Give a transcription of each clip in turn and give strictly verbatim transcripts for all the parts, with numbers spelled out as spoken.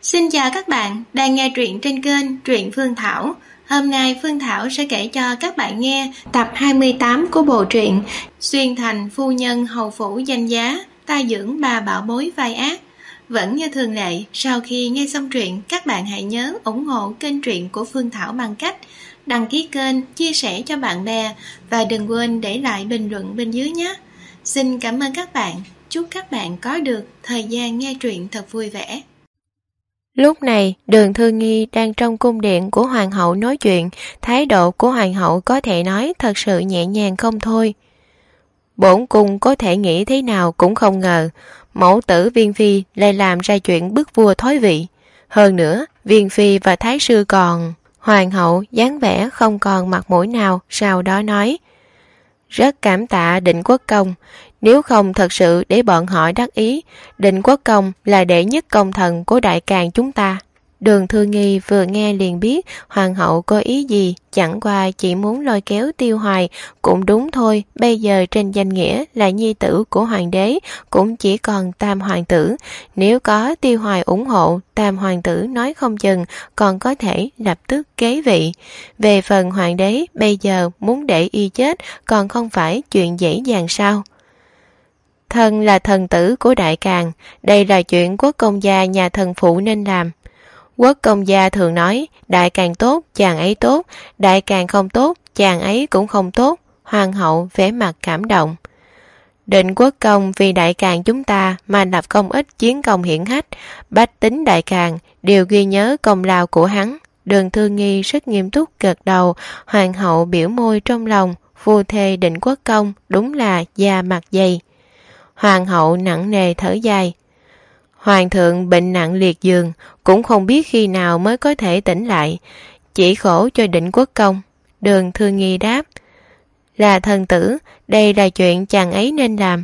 Xin chào các bạn đang nghe truyện trên kênh Truyện Phương Thảo. Hôm nay Phương Thảo sẽ kể cho các bạn nghe tập hai mươi tám của bộ truyện Xuyên thành phu nhân hầu phủ danh giá, ta dưỡng bà bảo bối vai ác. Vẫn như thường lệ, sau khi nghe xong truyện, các bạn hãy nhớ ủng hộ kênh truyện của Phương Thảo bằng cách đăng ký kênh, chia sẻ cho bạn bè và đừng quên để lại bình luận bên dưới nhé. Xin cảm ơn các bạn. Chúc các bạn có được thời gian nghe truyện thật vui vẻ. Lúc này, Đường Thư Nghi đang trong cung điện của hoàng hậu nói chuyện, thái độ của hoàng hậu có thể nói thật sự nhẹ nhàng không thôi. Bổn cung có thể nghĩ thế nào cũng không ngờ, mẫu tử Viên Phi lại làm ra chuyện bức vua thoái vị. Hơn nữa, Viên Phi và Thái sư còn... Hoàng hậu dáng vẻ không còn mặt mũi nào, sau đó nói: rất cảm tạ Định Quốc Công, nếu không thật sự để bọn họ đắc ý, Định Quốc Công là đệ nhất công thần của đại càn chúng ta. Đường Thư Nghi vừa nghe liền biết hoàng hậu có ý gì, chẳng qua chỉ muốn lôi kéo Tiêu Hoài. Cũng đúng thôi, bây giờ trên danh nghĩa là nhi tử của hoàng đế, cũng chỉ còn tam hoàng tử. Nếu có Tiêu Hoài ủng hộ, tam hoàng tử nói không chừng còn có thể lập tức kế vị. Về phần hoàng đế, bây giờ muốn để y chết còn không phải chuyện dễ dàng sao? Thần là thần tử của đại càn, đây là chuyện quốc công gia nhà thần phụ nên làm. Quốc công gia thường nói, đại càng tốt, chàng ấy tốt, đại càng không tốt, chàng ấy cũng không tốt. Hoàng hậu vẻ mặt cảm động. Định Quốc Công vì đại càng chúng ta mà lập công ích chiến công hiển hách, bách tính đại càng đều ghi nhớ công lao của hắn. Đường Thư Nghi rất nghiêm túc gật đầu, hoàng hậu biểu môi trong lòng, phu thê Định Quốc Công đúng là da mặt dày. Hoàng hậu nặng nề thở dài. Hoàng thượng bệnh nặng liệt giường, cũng không biết khi nào mới có thể tỉnh lại, chỉ khổ cho Định Quốc Công. Đường Thư Nghi đáp: là thần tử, đây là chuyện chàng ấy nên làm.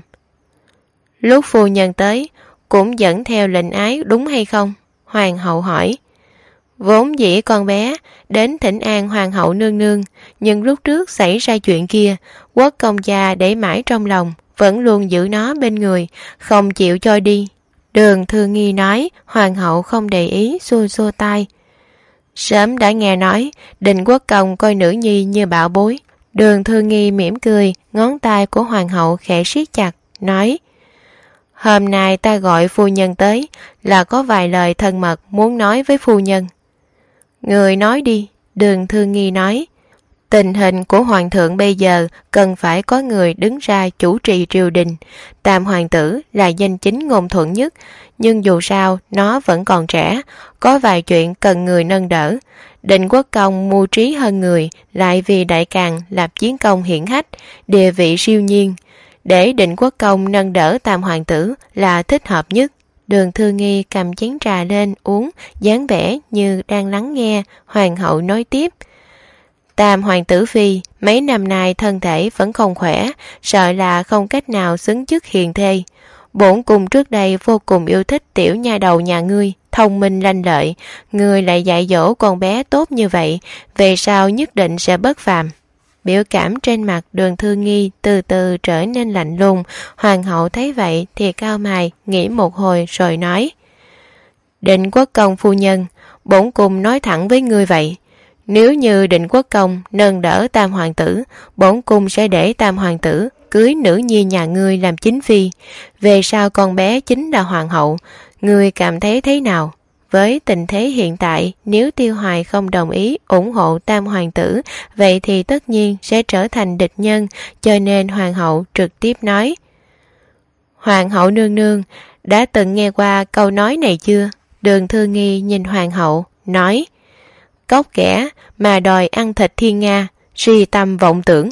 Lúc phu nhân tới, cũng dẫn theo lệnh ái đúng hay không? Hoàng hậu hỏi. Vốn dĩ con bé đến thỉnh an hoàng hậu nương nương, nhưng lúc trước xảy ra chuyện kia, quốc công gia để mãi trong lòng, vẫn luôn giữ nó bên người, không chịu cho đi. Đường Thư Nghi nói, hoàng hậu không để ý, xua xua tay. Sớm đã nghe nói, Định Quốc Công coi nữ nhi như bảo bối. Đường Thư Nghi mỉm cười, ngón tay của hoàng hậu khẽ siết chặt, nói: hôm nay ta gọi phu nhân tới, là có vài lời thân mật muốn nói với phu nhân. Người nói đi. Đường Thư Nghi nói: tình hình của hoàng thượng bây giờ cần phải có người đứng ra chủ trì triều đình. Tam hoàng tử là danh chính ngôn thuận nhất, nhưng dù sao nó vẫn còn trẻ, có vài chuyện cần người nâng đỡ. Định Quốc Công mưu trí hơn người, lại vì đại càn lập chiến công hiển hách, địa vị siêu nhiên, để Định Quốc Công nâng đỡ tam hoàng tử là thích hợp nhất. Đường Thư Nghi cầm chén trà lên uống, dáng vẻ như đang lắng nghe. Hoàng hậu nói tiếp: tam hoàng tử phi mấy năm nay thân thể vẫn không khỏe, sợ là không cách nào xứng chức hiền thê. Bổn cung trước đây vô cùng yêu thích tiểu nha đầu nhà ngươi, thông minh lanh lợi, ngươi lại dạy dỗ con bé tốt như vậy, về sau nhất định sẽ bất phàm. Biểu cảm trên mặt Đường Thư Nghi từ từ trở nên lạnh lùng. Hoàng hậu thấy vậy thì cau mày, nghĩ một hồi rồi nói: Định Quốc Công phu nhân, bổn cung nói thẳng với ngươi vậy, nếu như Định Quốc Công nâng đỡ tam hoàng tử, bổn cung sẽ để tam hoàng tử cưới nữ nhi nhà ngươi làm chính phi. Về sau con bé chính là hoàng hậu, ngươi cảm thấy thế nào? Với tình thế hiện tại, nếu Tiêu Hoài không đồng ý ủng hộ tam hoàng tử, vậy thì tất nhiên sẽ trở thành địch nhân, cho nên hoàng hậu trực tiếp nói: hoàng hậu nương nương, đã từng nghe qua câu nói này chưa? Đường Thư Nghi nhìn hoàng hậu, nói: cóc ghẻ mà đòi ăn thịt thiên nga, suy tâm vọng tưởng.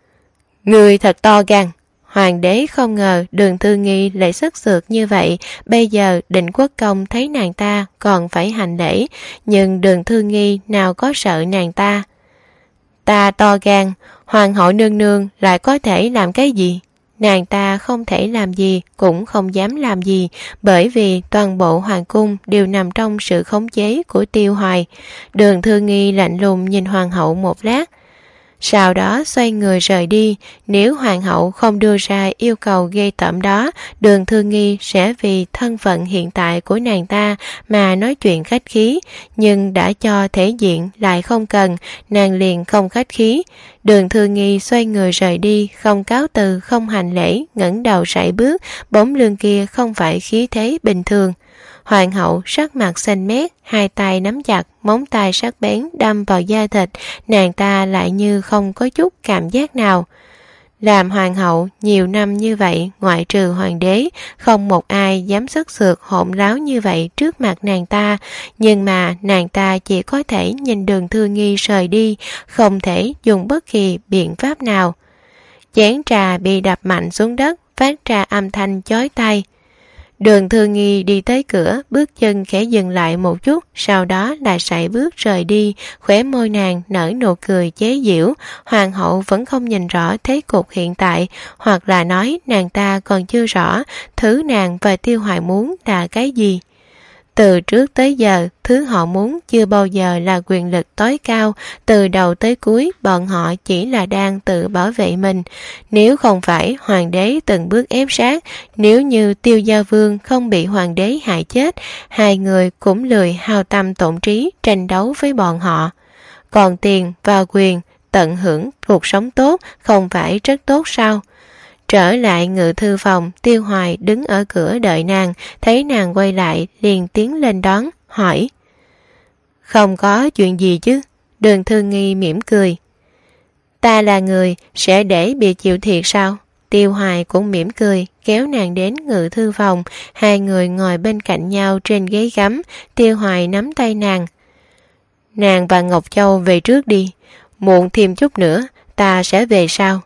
Người thật to gan. Hoàng đế không ngờ Đường Thư Nghi lại sức sượt như vậy. Bây giờ Định Quốc Công thấy nàng ta còn phải hành lễ, nhưng Đường Thư Nghi nào có sợ nàng ta. Ta to gan, hoàng hậu nương nương lại có thể làm cái gì? Nàng ta không thể làm gì, cũng không dám làm gì, bởi vì toàn bộ hoàng cung đều nằm trong sự khống chế của Tiêu Hoài. Đường Thư Nghi lạnh lùng nhìn hoàng hậu một lát. sau đó xoay người rời đi. Nếu hoàng hậu không đưa ra yêu cầu ghê tởm đó, Đường Thư Nghi sẽ vì thân phận hiện tại của nàng ta mà nói chuyện khách khí, nhưng đã cho thể diện lại không cần, nàng liền không khách khí. Đường Thư Nghi xoay người rời đi, không cáo từ, không hành lễ, ngẩng đầu sải bước, bóng lưng kia không phải khí thế bình thường. Hoàng hậu sắc mặt xanh mét, hai tay nắm chặt, móng tay sắc bén đâm vào da thịt, nàng ta lại như không có chút cảm giác nào. Làm hoàng hậu nhiều năm như vậy, ngoại trừ hoàng đế, không một ai dám sức sượt hỗn láo như vậy trước mặt nàng ta, nhưng mà nàng ta chỉ có thể nhìn Đường Thư Nghi rời đi, không thể dùng bất kỳ biện pháp nào. Chén trà bị đập mạnh xuống đất, phát ra âm thanh chói tai. Đường Thư Nghi đi tới cửa, bước chân khẽ dừng lại một chút, sau đó lại sải bước rời đi, khóe môi nàng nở nụ cười chế giễu. Hoàng hậu vẫn không nhìn rõ thế cục hiện tại, hoặc là nói nàng ta còn chưa rõ thứ nàng và Tiêu Hoài muốn là cái gì. Từ trước tới giờ, thứ họ muốn chưa bao giờ là quyền lực tối cao, từ đầu tới cuối bọn họ chỉ là đang tự bảo vệ mình. Nếu không phải hoàng đế từng bước ép sát, nếu như Tiêu Gia Vương không bị hoàng đế hại chết, hai người cũng lười hao tâm tổn trí tranh đấu với bọn họ. Còn tiền và quyền, tận hưởng cuộc sống tốt không phải rất tốt sao? Trở lại ngự thư phòng, Tiêu Hoài đứng ở cửa đợi nàng, thấy nàng quay lại liền tiến lên đón, hỏi. Không có chuyện gì chứ? Đường Thư Nghi mỉm cười. Ta là người, sẽ để bị chịu thiệt sao? Tiêu Hoài cũng mỉm cười, kéo nàng đến ngự thư phòng, hai người ngồi bên cạnh nhau trên ghế gấm, Tiêu Hoài nắm tay nàng. Nàng và Ngọc Châu về trước đi, muộn thêm chút nữa, ta sẽ về sau.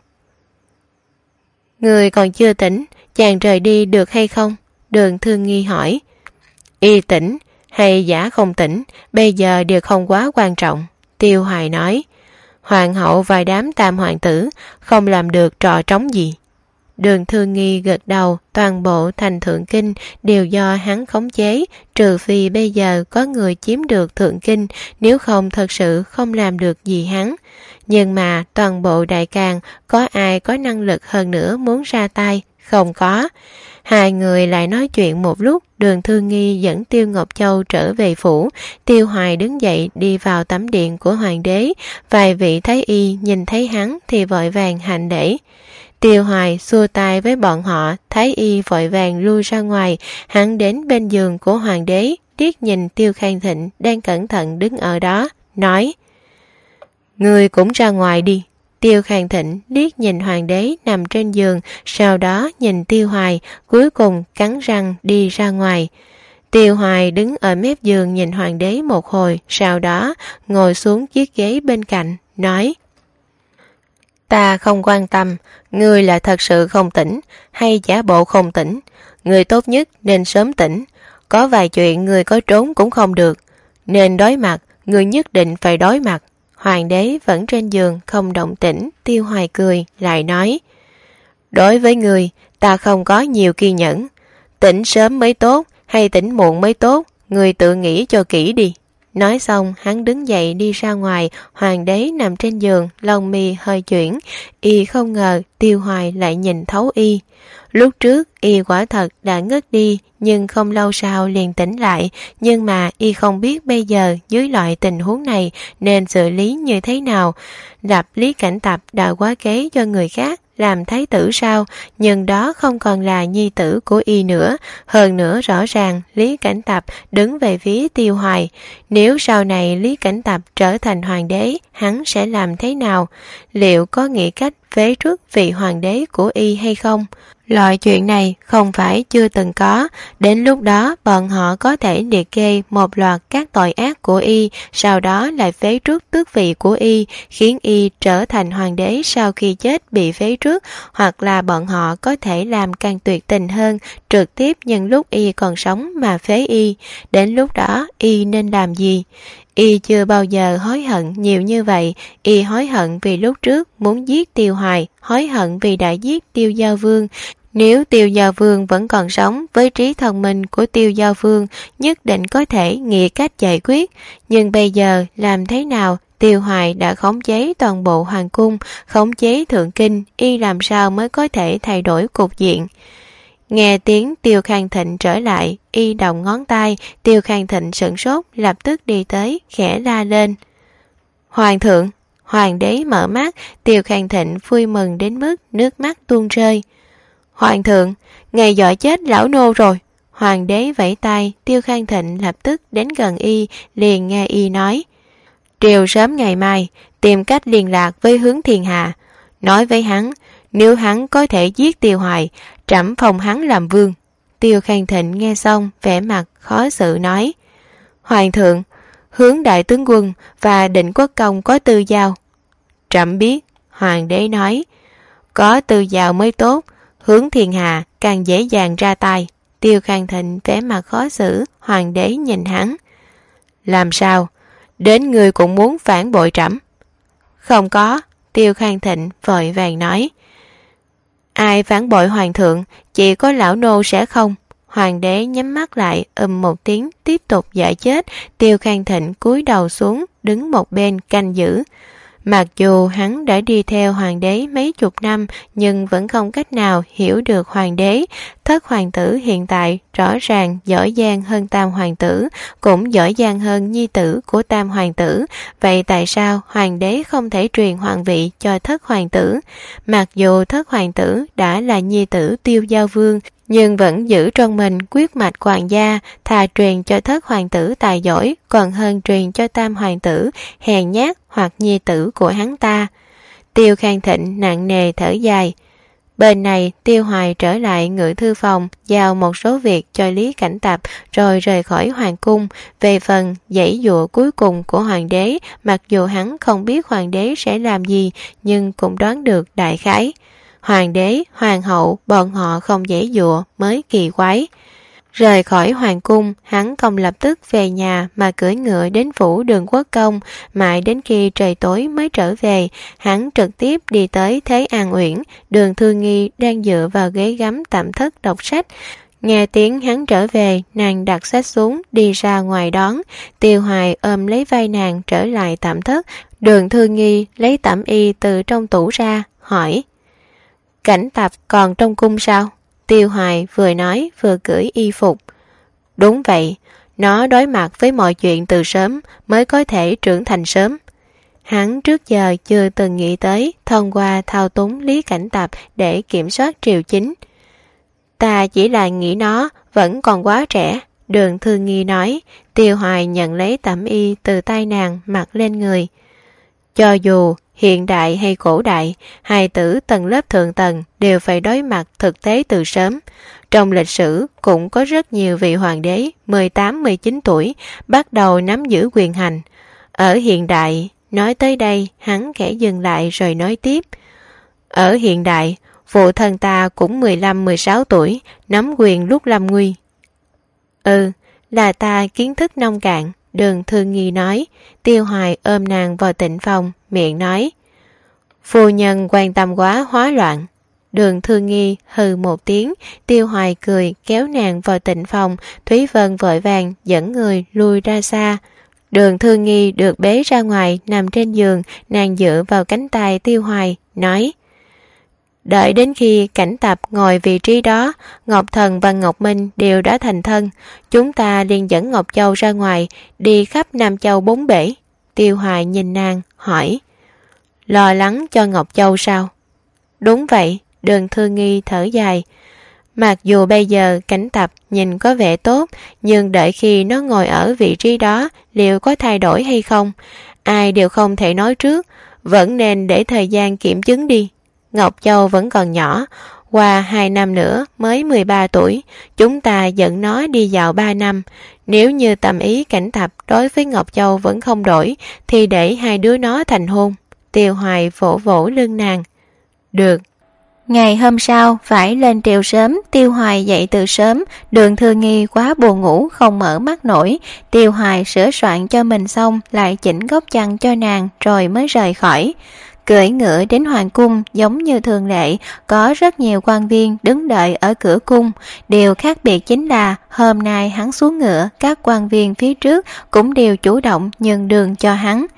Người còn chưa tỉnh, chàng rời đi được hay không? Đường Thư Nghi hỏi. Y tỉnh hay giả không tỉnh, bây giờ đều không quá quan trọng. Tiêu Hoài nói. Hoàng hậu và đám tam hoàng tử không làm được trò trống gì. Đường Thư Nghi gật đầu, toàn bộ thành thượng kinh đều do hắn khống chế, trừ phi bây giờ có người chiếm được thượng kinh, nếu không thật sự không làm được gì hắn. Nhưng mà toàn bộ đại càn có ai có năng lực hơn nữa muốn ra tay? Không có. Hai người lại nói chuyện một lúc, Đường Thư Nghi dẫn Tiêu Ngọc Châu trở về phủ, Tiêu Hoài đứng dậy đi vào tẩm điện của hoàng đế, vài vị thái y nhìn thấy hắn thì vội vàng hành lễ. Tiêu Hoài xua tay với bọn họ, thái y vội vàng lui ra ngoài, hắn đến bên giường của hoàng đế, liếc nhìn Tiêu Khang Thịnh đang cẩn thận đứng ở đó, nói. Ngươi cũng ra ngoài đi. Tiêu Khang Thịnh liếc nhìn hoàng đế nằm trên giường, sau đó nhìn Tiêu Hoài, cuối cùng cắn răng đi ra ngoài. Tiêu Hoài đứng ở mép giường nhìn hoàng đế một hồi, sau đó ngồi xuống chiếc ghế bên cạnh, nói. Ta không quan tâm, ngươi là thật sự không tỉnh, hay giả bộ không tỉnh. Ngươi tốt nhất nên sớm tỉnh, có vài chuyện ngươi có trốn cũng không được. Nên đối mặt, ngươi nhất định phải đối mặt. Hoàng đế vẫn trên giường không động tĩnh, Tiêu Hoài cười, lại nói. Đối với người, ta không có nhiều kiên nhẫn. Tỉnh sớm mới tốt, hay tỉnh muộn mới tốt, người tự nghĩ cho kỹ đi. Nói xong, hắn đứng dậy đi ra ngoài, hoàng đế nằm trên giường, lông mi hơi chuyển. Y không ngờ Tiêu Hoài lại nhìn thấu y. Lúc trước, y quả thật đã ngất đi, nhưng không lâu sau liền tỉnh lại, nhưng mà y không biết bây giờ dưới loại tình huống này nên xử lý như thế nào. Lập Lý Cảnh Tập đã quá kế cho người khác làm thái tử sao, nhưng đó không còn là nhi tử của y nữa. Hơn nữa rõ ràng Lý Cảnh Tập đứng về phía Tiêu Hoài. Nếu sau này Lý Cảnh Tập trở thành hoàng đế, hắn sẽ làm thế nào? Liệu có nghĩ cách phế truất vị hoàng đế của y hay không? Loại chuyện này không phải chưa từng có, đến lúc đó bọn họ có thể liệt kê một loạt các tội ác của y, sau đó lại phế truất tước vị của y, khiến y trở thành hoàng đế sau khi chết bị phế truất, hoặc là bọn họ có thể làm càng tuyệt tình hơn, trực tiếp nhân lúc y còn sống mà phế y. Đến lúc đó y nên làm gì? Y chưa bao giờ hối hận nhiều như vậy. Y hối hận vì lúc trước muốn giết Tiêu Hoài, hối hận vì đã giết Tiêu Giao Vương. Nếu Tiêu Giao Vương vẫn còn sống, với trí thông minh của Tiêu Giao Vương nhất định có thể nghĩ cách giải quyết. Nhưng bây giờ làm thế nào? Tiêu Hoài đã khống chế toàn bộ hoàng cung, khống chế thượng kinh, y làm sao mới có thể thay đổi cục diện. Nghe tiếng Tiêu Khang Thịnh trở lại, y động ngón tay, Tiêu Khang Thịnh sửng sốt, lập tức đi tới, khẽ la lên. Hoàng thượng! Hoàng đế mở mắt, Tiêu Khang Thịnh vui mừng đến mức nước mắt tuôn rơi. Hoàng thượng! Ngài dọa chết lão nô rồi! Hoàng đế vẫy tay, Tiêu Khang Thịnh lập tức đến gần y, liền nghe y nói. Triều sớm ngày mai, tìm cách liên lạc với Hướng Thiên Hà. Nói với hắn, nếu hắn có thể giết Tiêu Hoài, trẫm phong hắn làm vương. Tiêu Khang Thịnh nghe xong, vẻ mặt khó xử nói. Hoàng thượng, Hướng đại tướng quân và Định Quốc công có tư giao. Trẫm biết, Hoàng đế nói. Có tư giao mới tốt, Hướng Thiên Hà càng dễ dàng ra tay. Tiêu Khang Thịnh vẻ mặt khó xử, Hoàng đế nhìn hắn. Làm sao? Đến người cũng muốn phản bội trẫm? Không có, Tiêu Khang Thịnh vội vàng nói. Ai phản bội hoàng thượng, chỉ có lão nô sẽ không. Hoàng đế nhắm mắt lại, ầm một tiếng, tiếp tục dọa chết. Tiêu Khang Thịnh cúi đầu xuống, đứng một bên canh giữ. Mặc dù hắn đã đi theo hoàng đế mấy chục năm, nhưng vẫn không cách nào hiểu được hoàng đế. Thất hoàng tử hiện tại rõ ràng giỏi giang hơn tam hoàng tử, cũng giỏi giang hơn nhi tử của tam hoàng tử. Vậy tại sao hoàng đế không thể truyền hoàng vị cho thất hoàng tử? Mặc dù thất hoàng tử đã là nhi tử Tiêu Giao Vương, nhưng vẫn giữ trong mình quyết mạch hoàng gia, thà truyền cho thất hoàng tử tài giỏi còn hơn truyền cho tam hoàng tử hèn nhát hoặc nhi tử của hắn ta. Tiêu Khang Thịnh nặng nề thở dài. Bên này Tiêu Hoài trở lại ngự thư phòng, giao một số việc cho Lý Cảnh Tập rồi rời khỏi hoàng cung. Về phần giãy dụa cuối cùng của hoàng đế, mặc dù hắn không biết hoàng đế sẽ làm gì, nhưng cũng đoán được đại khái. Hoàng đế, hoàng hậu, bọn họ không giãy dụa mới kỳ quái. Rời khỏi hoàng cung, hắn không lập tức về nhà mà cưỡi ngựa đến phủ Đường Quốc công, mãi đến khi trời tối mới trở về. Hắn trực tiếp đi tới Thế An Uyển, Đường Thư Nghi đang dựa vào ghế gắm tạm thất đọc sách. Nghe tiếng hắn trở về, nàng đặt sách xuống, đi ra ngoài đón. Tiêu Hoài ôm lấy vai nàng trở lại tạm thất. Đường Thư Nghi lấy tẩm y từ trong tủ ra, hỏi. Cảnh Tập còn trong cung sao? Tiêu Hoài vừa nói vừa cởi y phục. Đúng vậy, nó đối mặt với mọi chuyện từ sớm mới có thể trưởng thành sớm. Hắn trước giờ chưa từng nghĩ tới thông qua thao túng Lý Cảnh Tập để kiểm soát triều chính. Ta chỉ là nghĩ nó vẫn còn quá trẻ, Đường Thư Nghi nói. Tiêu Hoài nhận lấy tẩm y từ tay nàng mặc lên người. Cho dù hiện đại hay cổ đại, hài tử tầng lớp thượng tầng đều phải đối mặt thực tế từ sớm. Trong lịch sử cũng có rất nhiều vị hoàng đế mười tám mười chín tuổi bắt đầu nắm giữ quyền hành. Ở hiện đại, nói tới đây hắn khẽ dừng lại rồi nói tiếp. Ở hiện đại, phụ thân ta cũng mười lăm mười sáu tuổi, nắm quyền lúc lâm nguy. Ừ, là ta kiến thức nông cạn, Đường Thư Nghi nói. Tiêu Hoài ôm nàng vào tịnh phòng, miệng nói. Phu nhân quan tâm quá hóa loạn. Đường Thư Nghi hừ một tiếng. Tiêu Hoài cười kéo nàng vào tịnh phòng. Thúy Vân vội vàng dẫn người lui ra xa. Đường Thư Nghi được bế ra ngoài, nằm trên giường. Nàng dựa vào cánh tay Tiêu Hoài, nói. Đợi đến khi Cảnh Tập ngồi vị trí đó, Ngọc Thần và Ngọc Minh đều đã thành thân. Chúng ta liền dẫn Ngọc Châu ra ngoài, đi khắp Nam Châu bốn bể. Tiêu Hoài nhìn nàng, hỏi. Lo lắng cho Ngọc Châu sao? Đúng vậy, Đường Thư Nghi thở dài. Mặc dù bây giờ Cảnh Tập nhìn có vẻ tốt, nhưng đợi khi nó ngồi ở vị trí đó, liệu có thay đổi hay không? Ai đều không thể nói trước, vẫn nên để thời gian kiểm chứng đi. Ngọc Châu vẫn còn nhỏ, qua hai năm nữa mới mười ba tuổi, chúng ta dẫn nó đi dạo ba năm. Nếu như tâm ý Cảnh Tập đối với Ngọc Châu vẫn không đổi, thì để hai đứa nó thành hôn. Tiêu Hoài vỗ vỗ lưng nàng. Được. Ngày hôm sau phải lên triều sớm. Tiêu Hoài dậy từ sớm. Đường Thư Nghi quá buồn ngủ không mở mắt nổi. Tiêu Hoài sửa soạn cho mình xong, lại chỉnh góc chăn cho nàng rồi mới rời khỏi. Cưỡi ngựa đến hoàng cung giống như thường lệ, có rất nhiều quan viên đứng đợi ở cửa cung. Điều khác biệt chính là hôm nay hắn xuống ngựa, các quan viên phía trước cũng đều chủ động nhường đường cho hắn.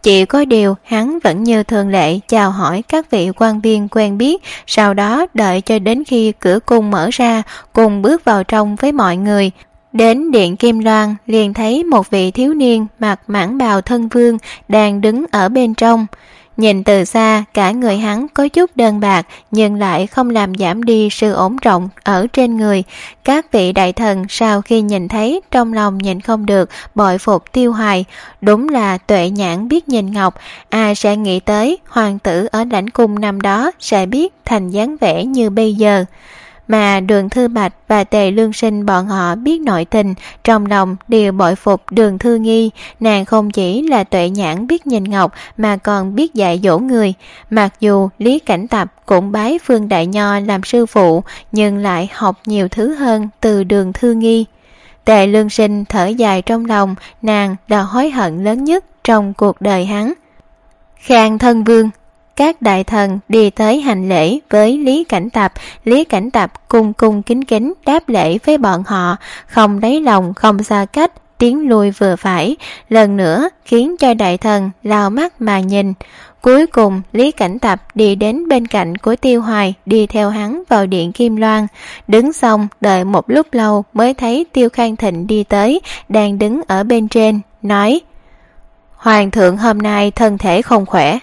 Chỉ có điều hắn vẫn như thường lệ chào hỏi các vị quan viên quen biết, sau đó đợi cho đến khi cửa cung mở ra cùng bước vào trong với mọi người. Đến điện Kim Loan liền thấy một vị thiếu niên mặc mãng bào thân vương đang đứng ở bên trong. Nhìn từ xa, cả người hắn có chút đơn bạc nhưng lại không làm giảm đi sự ổn trọng ở trên người. Các vị đại thần sau khi nhìn thấy trong lòng nhìn không được bội phục Tiêu Hoài. Đúng là tuệ nhãn biết nhìn ngọc, ai sẽ nghĩ tới hoàng tử ở lãnh cung năm đó sẽ biết thành dáng vẻ như bây giờ. Mà Đường Thư Bạch và Tề Lương Sinh bọn họ biết nội tình, trong lòng đều bội phục Đường Thư Nghi. Nàng không chỉ là tuệ nhãn biết nhìn ngọc mà còn biết dạy dỗ người. Mặc dù Lý Cảnh Tập cũng bái Phương Đại Nho làm sư phụ, nhưng lại học nhiều thứ hơn từ Đường Thư Nghi. Tề Lương Sinh thở dài trong lòng, nàng là hối hận lớn nhất trong cuộc đời hắn. Khang thân vương. Các đại thần đi tới hành lễ với Lý Cảnh Tập. Lý Cảnh Tập cung cung kính kính đáp lễ với bọn họ, không lấy lòng không xa cách, tiến lui vừa phải, lần nữa khiến cho đại thần lao mắt mà nhìn. Cuối cùng Lý Cảnh Tập đi đến bên cạnh của Tiêu Hoài, đi theo hắn vào điện Kim Loan. Đứng xong đợi một lúc lâu mới thấy Tiêu Khang Thịnh đi tới, đang đứng ở bên trên, nói: Hoàng thượng hôm nay thân thể không khỏe.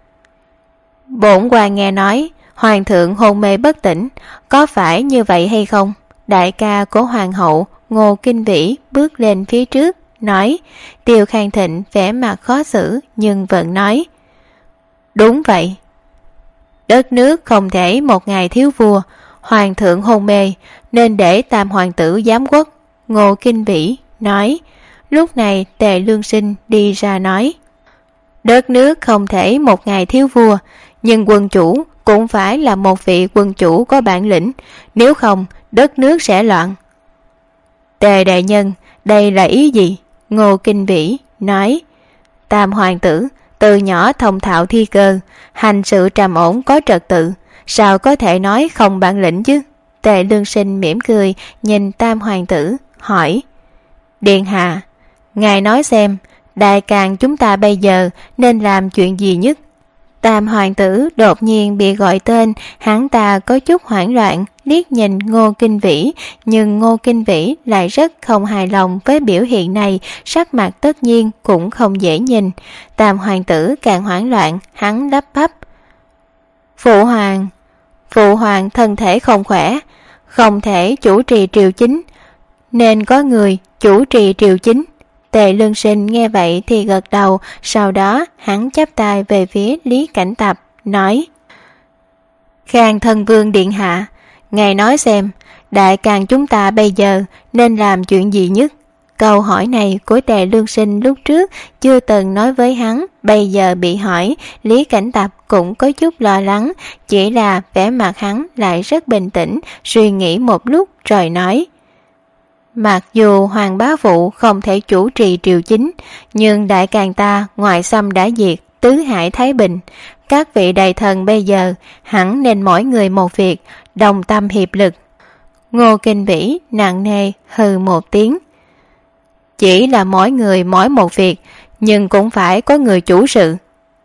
Bổn quan nghe nói hoàng thượng hôn mê bất tỉnh, có phải như vậy hay không? Đại ca của hoàng hậu Ngô Kinh Vĩ bước lên phía trước, nói. Tiêu Khang Thịnh vẻ mặt khó xử nhưng vẫn nói: Đúng vậy. Đất nước không thể một ngày thiếu vua, hoàng thượng hôn mê nên để tam hoàng tử giám quốc. Ngô Kinh Vĩ nói. Lúc này Tề Lương Sinh đi ra nói: Đất nước không thể một ngày thiếu vua, nhưng quân chủ cũng phải là một vị quân chủ có bản lĩnh, nếu không đất nước sẽ loạn. Tề đại nhân, đây là ý gì? Ngô Kinh Vĩ nói. Tam hoàng tử từ nhỏ thông thạo thi cơ, hành sự trầm ổn có trật tự, sao có thể nói không bản lĩnh chứ? Tề Lương Sinh mỉm cười nhìn tam hoàng tử, hỏi: Điện hạ, ngài nói xem, đại càng chúng ta bây giờ nên làm chuyện gì nhất? Tam hoàng tử đột nhiên bị gọi tên, hắn ta có chút hoảng loạn, liếc nhìn Ngô Kinh Vĩ, nhưng Ngô Kinh Vĩ lại rất không hài lòng với biểu hiện này, sắc mặt tất nhiên cũng không dễ nhìn. Tam hoàng tử càng hoảng loạn, hắn lắp bắp: Phụ hoàng, phụ hoàng thân thể không khỏe, không thể chủ trì triều chính, nên có người chủ trì triều chính. Tề Lương Sinh nghe vậy thì gật đầu, sau đó hắn chắp tay về phía Lý Cảnh Tập, nói: Khang thân vương điện hạ, ngài nói xem, đại càng chúng ta bây giờ nên làm chuyện gì nhất? Câu hỏi này của Tề Lương Sinh lúc trước chưa từng nói với hắn, bây giờ bị hỏi, Lý Cảnh Tập cũng có chút lo lắng, chỉ là vẻ mặt hắn lại rất bình tĩnh, suy nghĩ một lúc rồi nói: Mặc dù hoàng bá phụ không thể chủ trì triều chính, nhưng đại càng ta ngoại xâm đã diệt, tứ hải thái bình. Các vị đại thần bây giờ hẳn nên mỗi người một việc, đồng tâm hiệp lực. Ngô Kinh Vĩ nặng nề hừ một tiếng. Chỉ là mỗi người mỗi một việc, nhưng cũng phải có người chủ sự.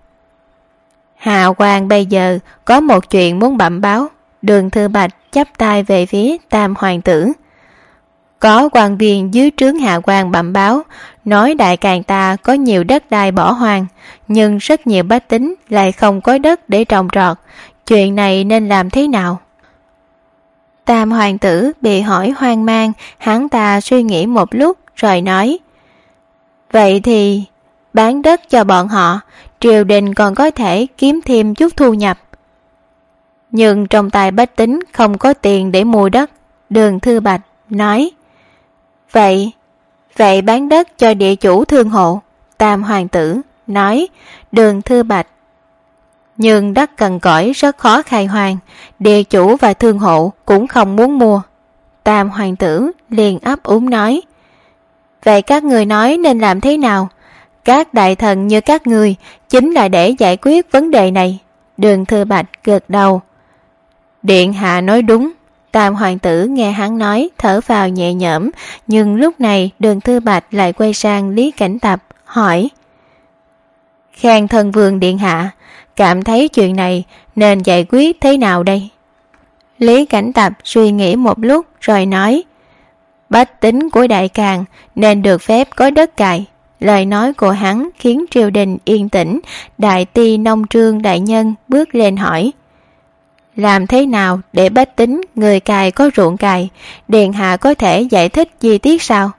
Hạ quan bây giờ có một chuyện muốn bẩm báo. Đường Thư Bạch chắp tay về phía tam hoàng tử. Có quan viên dưới trướng hạ quan bẩm báo, nói đại càng ta có nhiều đất đai bỏ hoang, nhưng rất nhiều bách tính lại không có đất để trồng trọt. Chuyện này nên làm thế nào? Tam hoàng tử bị hỏi hoang mang, hắn ta suy nghĩ một lúc rồi nói: Vậy thì bán đất cho bọn họ, triều đình còn có thể kiếm thêm chút thu nhập. Nhưng trong tay bách tính không có tiền để mua đất. Đường Thư Bạch nói: Vậy, vậy bán đất cho địa chủ thương hộ. Tam hoàng tử nói. Đường Thư Bạch: Nhưng đất cằn cỗi rất khó khai hoang, địa chủ và thương hộ cũng không muốn mua. Tam hoàng tử liền ấp úng nói: Vậy các người nói nên làm thế nào? Các đại thần như các người chính là để giải quyết vấn đề này. Đường Thư Bạch gật đầu. Điện hạ nói đúng. Tam hoàng tử nghe hắn nói thở vào nhẹ nhõm, nhưng lúc này Đường Thư Bạch lại quay sang Lý Cảnh Tập hỏi: Khang Thân Vương điện hạ, cảm thấy chuyện này nên giải quyết thế nào đây? Lý Cảnh Tập suy nghĩ một lúc rồi nói, bách tính của Đại Càn nên được phép có đất cày. Lời nói của hắn khiến triều đình yên tĩnh. Đại ty nông trương đại nhân bước lên hỏi, làm thế nào để bách tính người cày có ruộng cày? Điện hạ có thể giải thích chi tiết sao?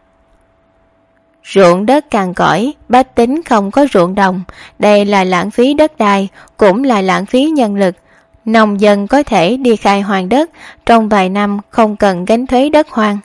Ruộng đất cằn cỗi, bách tính không có ruộng đồng. Đây là lãng phí đất đai, cũng là lãng phí nhân lực. Nông dân có thể đi khai hoang đất, trong vài năm không cần gánh thuế đất hoang.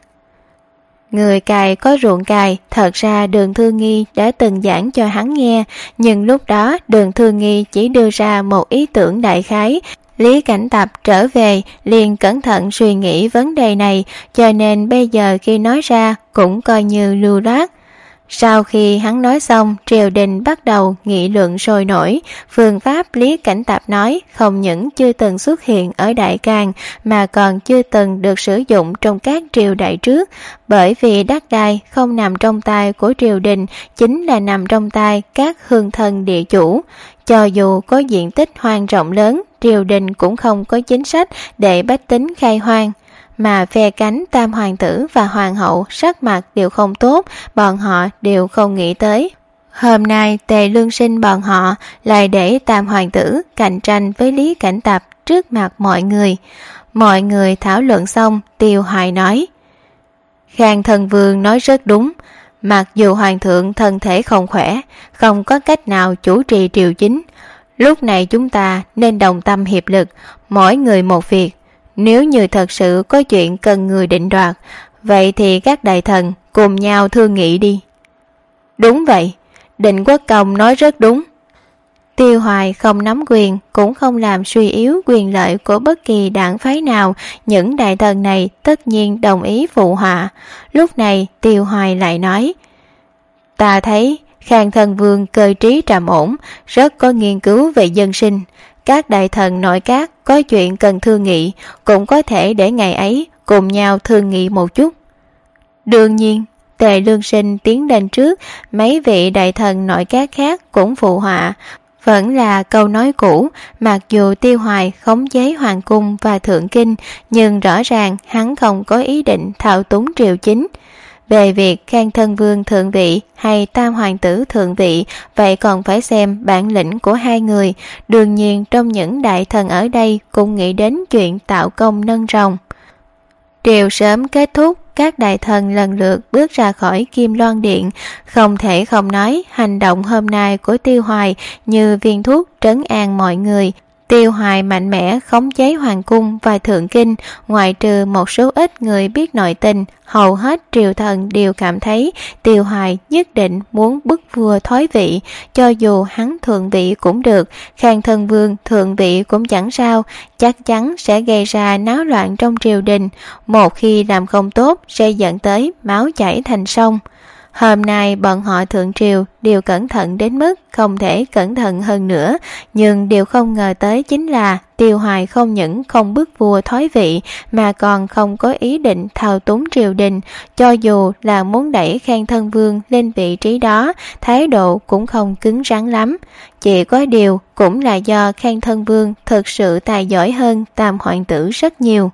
Người cày có ruộng cày, thật ra Đường Thư Nghi đã từng giảng cho hắn nghe, nhưng lúc đó Đường Thư Nghi chỉ đưa ra một ý tưởng đại khái. Lý Cảnh Tập trở về liền cẩn thận suy nghĩ vấn đề này, cho nên bây giờ khi nói ra cũng coi như lưu loát. Sau khi hắn nói xong, triều đình bắt đầu nghị luận sôi nổi. Phương pháp Lý Cảnh Tập nói không những chưa từng xuất hiện ở Đại Càn mà còn chưa từng được sử dụng trong các triều đại trước, bởi vì đất đai không nằm trong tay của triều đình, chính là nằm trong tay các hương thân địa chủ. Cho dù có diện tích hoang rộng lớn, triều đình cũng không có chính sách để bách tính khai hoang. Mà phe cánh tam hoàng tử và hoàng hậu sắc mặt đều không tốt, bọn họ đều không nghĩ tới. Hôm nay Tề Lương Sinh bọn họ lại để tam hoàng tử cạnh tranh với Lý Cảnh Tập trước mặt mọi người. Mọi người thảo luận xong, Tiêu Hoài nói, Khang Thân Vương nói rất đúng. Mặc dù hoàng thượng thân thể không khỏe, không có cách nào chủ trì triều chính, lúc này chúng ta nên đồng tâm hiệp lực, mỗi người một việc. Nếu như thật sự có chuyện cần người định đoạt, vậy thì các đại thần cùng nhau thương nghị đi. Đúng vậy, Định Quốc Công nói rất đúng. Tiêu Hoài không nắm quyền, cũng không làm suy yếu quyền lợi của bất kỳ đảng phái nào. Những đại thần này tất nhiên đồng ý phụ họa. Lúc này Tiêu Hoài lại nói, ta thấy Khang Thân Vương cơ trí trầm ổn, rất có nghiên cứu về dân sinh. Các đại thần nội các có chuyện cần thương nghị, cũng có thể để ngày ấy cùng nhau thương nghị một chút. Đương nhiên, Tề Lương Sinh tiến lên trước, mấy vị đại thần nội các khác cũng phụ họa. Vẫn là câu nói cũ, mặc dù Tiêu Hoài khống chế hoàng cung và thượng kinh, nhưng rõ ràng hắn không có ý định thao túng triều chính. Về việc Khang Thân Vương thượng vị hay tam hoàng tử thượng vị, vậy còn phải xem bản lĩnh của hai người. Đương nhiên trong những đại thần ở đây cũng nghĩ đến chuyện tạo công nâng rồng. Triều sớm kết thúc, các đại thần lần lượt bước ra khỏi Kim Loan Điện. Không thể không nói hành động hôm nay của Tiêu Hoài như viên thuốc trấn an mọi người. Tiêu Hoài mạnh mẽ khống chế hoàng cung và thượng kinh, ngoại trừ một số ít người biết nội tình, hầu hết triều thần đều cảm thấy Tiêu Hoài nhất định muốn bức vua thoái vị. Cho dù hắn thượng vị cũng được, Khang Thân Vương thượng vị cũng chẳng sao, chắc chắn sẽ gây ra náo loạn trong triều đình. Một khi làm không tốt sẽ dẫn tới máu chảy thành sông. Hôm nay bọn họ thượng triều đều cẩn thận đến mức không thể cẩn thận hơn nữa, nhưng điều không ngờ tới chính là Tiêu Hoài không những không bức vua thoái vị mà còn không có ý định thao túng triều đình. Cho dù là muốn đẩy Khang Thân Vương lên vị trí đó, thái độ cũng không cứng rắn lắm. Chỉ có điều cũng là do Khang Thân Vương thực sự tài giỏi hơn tam hoàng tử rất nhiều.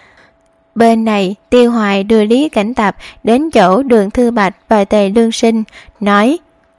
Bên này, Tiêu Hoài đưa Lý Cảnh Tập đến chỗ Đường Thư Bạch và Tề Lương Sinh, nói,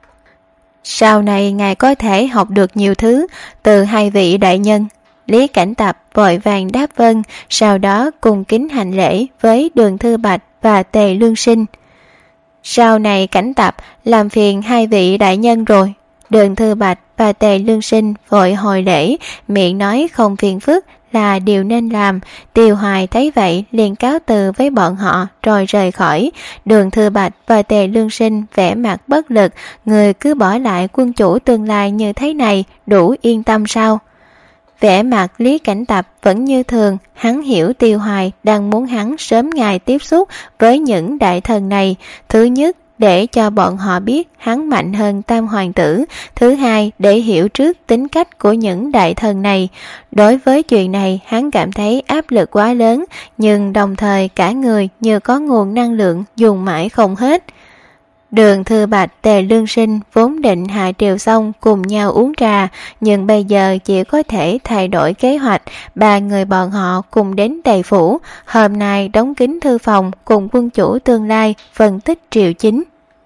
sau này ngài có thể học được nhiều thứ từ hai vị đại nhân. Lý Cảnh Tập vội vàng đáp vâng, sau đó cùng kính hành lễ với Đường Thư Bạch và Tề Lương Sinh. Sau này Cảnh Tập làm phiền hai vị đại nhân rồi. Đường Thư Bạch và Tề Lương Sinh vội hồi lễ, miệng nói không phiền phức là điều nên làm. Tiêu Hoài thấy vậy liền cáo từ với bọn họ rồi rời khỏi. Đường Thư Bạch và Tề Lương Sinh vẻ mặt bất lực, người cứ bỏ lại quân chủ tương lai như thế này đủ yên tâm sao? Vẻ mặt Lý Cảnh Tập vẫn như thường, hắn hiểu Tiêu Hoài đang muốn hắn sớm ngày tiếp xúc với những đại thần này. Thứ nhất, để cho bọn họ biết hắn mạnh hơn tam hoàng tử. Thứ hai, để hiểu trước tính cách của những đại thần này. Đối với chuyện này hắn cảm thấy áp lực quá lớn, nhưng đồng thời cả người như có nguồn năng lượng dùng mãi không hết. Đường Thư Bạch, Tề Lương Sinh vốn định Hạ Triều Xong cùng nhau uống trà, nhưng bây giờ chỉ có thể thay đổi kế hoạch. Ba người bọn họ cùng đến Tề Phủ, hôm nay đóng kín thư phòng cùng quân chủ tương lai phân tích triều chính.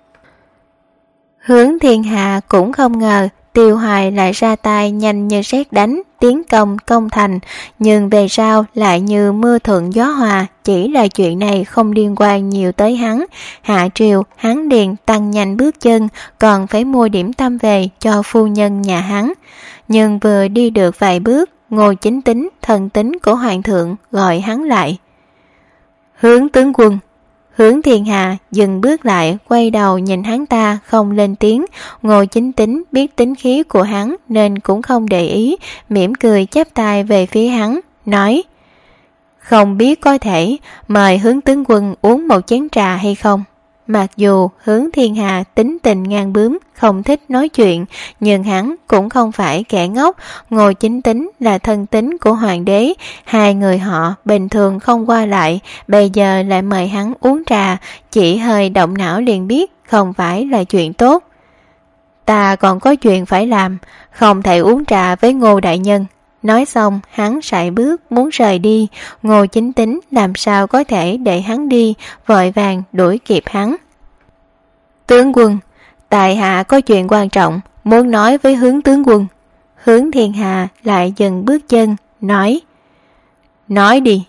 Hướng Thiên Hà cũng không ngờ Tiêu Hoài lại ra tay nhanh như sét đánh, tiến công công thành, nhưng về sau lại như mưa thuận gió hòa, chỉ là chuyện này không liên quan nhiều tới hắn. Hạ triều, hắn liền tăng nhanh bước chân, còn phải mua điểm tâm về cho phu nhân nhà hắn. Nhưng vừa đi được vài bước, Ngô Chính Tính, thần tính của hoàng thượng, gọi hắn lại. Hướng tướng quân. Hướng Thiên Hà dừng bước lại, quay đầu nhìn hắn ta, không lên tiếng. Ngô Chính Tính biết tính khí của hắn nên cũng không để ý, mỉm cười chắp tay về phía hắn, nói: Không biết có thể mời Hướng tướng quân uống một chén trà hay không? Mặc dù Hướng Thiên Hà tính tình ngang bướng, không thích nói chuyện, nhưng hắn cũng không phải kẻ ngốc. Ngô Chính Tính là thân tín của hoàng đế, hai người họ bình thường không qua lại, bây giờ lại mời hắn uống trà, chỉ hơi động não liền biết không phải là chuyện tốt. Ta còn có chuyện phải làm, không thể uống trà với Ngô đại nhân. Nói xong hắn sải bước muốn rời đi. Ngô Chính Tính làm sao có thể để hắn đi, vội vàng đuổi kịp hắn. Tướng quân, tại hạ có chuyện quan trọng muốn nói với Hướng tướng quân. Hướng Thiên Hà lại dừng bước chân, nói: Nói đi.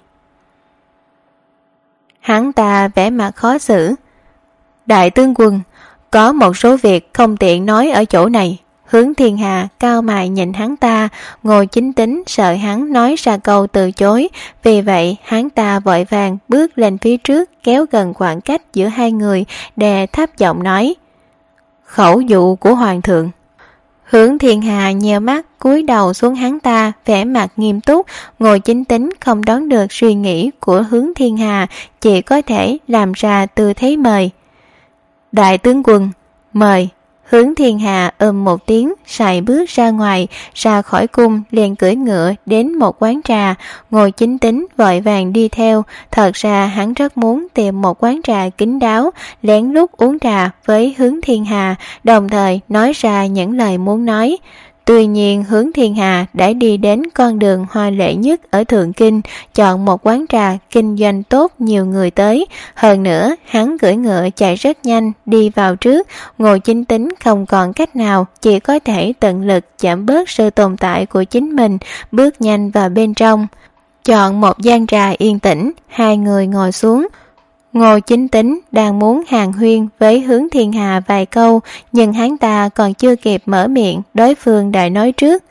Hắn ta vẻ mặt khó xử. Đại tướng quân, có một số việc không tiện nói ở chỗ này. Hướng Thiên Hà cao mày nhìn hắn ta. Ngô Chính Tính sợ hắn nói ra câu từ chối, vì vậy hắn ta vội vàng bước lên phía trước, kéo gần khoảng cách giữa hai người, đè thấp giọng nói: Khẩu dụ của hoàng thượng. Hướng Thiên Hà nheo mắt cúi đầu xuống hắn ta, vẻ mặt nghiêm túc. Ngô Chính Tính không đoán được suy nghĩ của Hướng Thiên Hà, chỉ có thể làm ra tư thế mời. Đại tướng quân, mời. Hướng Thiên Hà ừm một tiếng, sải bước ra ngoài, ra khỏi cung liền cưỡi ngựa đến một quán trà. Ngô Chính Tính vội vàng đi theo. Thật ra hắn rất muốn tìm một quán trà kín đáo, lén lút uống trà với Hướng Thiên Hà, đồng thời nói ra những lời muốn nói. Tuy nhiên Hướng Thiên Hà đã đi đến con đường hoa lệ nhất ở Thượng Kinh, chọn một quán trà kinh doanh tốt, nhiều người tới. Hơn nữa hắn cưỡi ngựa chạy rất nhanh, đi vào trước. Ngô Chính Tính không còn cách nào, chỉ có thể tận lực giảm bớt sự tồn tại của chính mình, bước nhanh vào bên trong. Chọn một gian trà yên tĩnh, hai người ngồi xuống. Ngô Chính Tính đang muốn hàn huyên với Hướng Thiên Hà vài câu, nhưng hắn ta còn chưa kịp mở miệng, đối phương đã nói trước.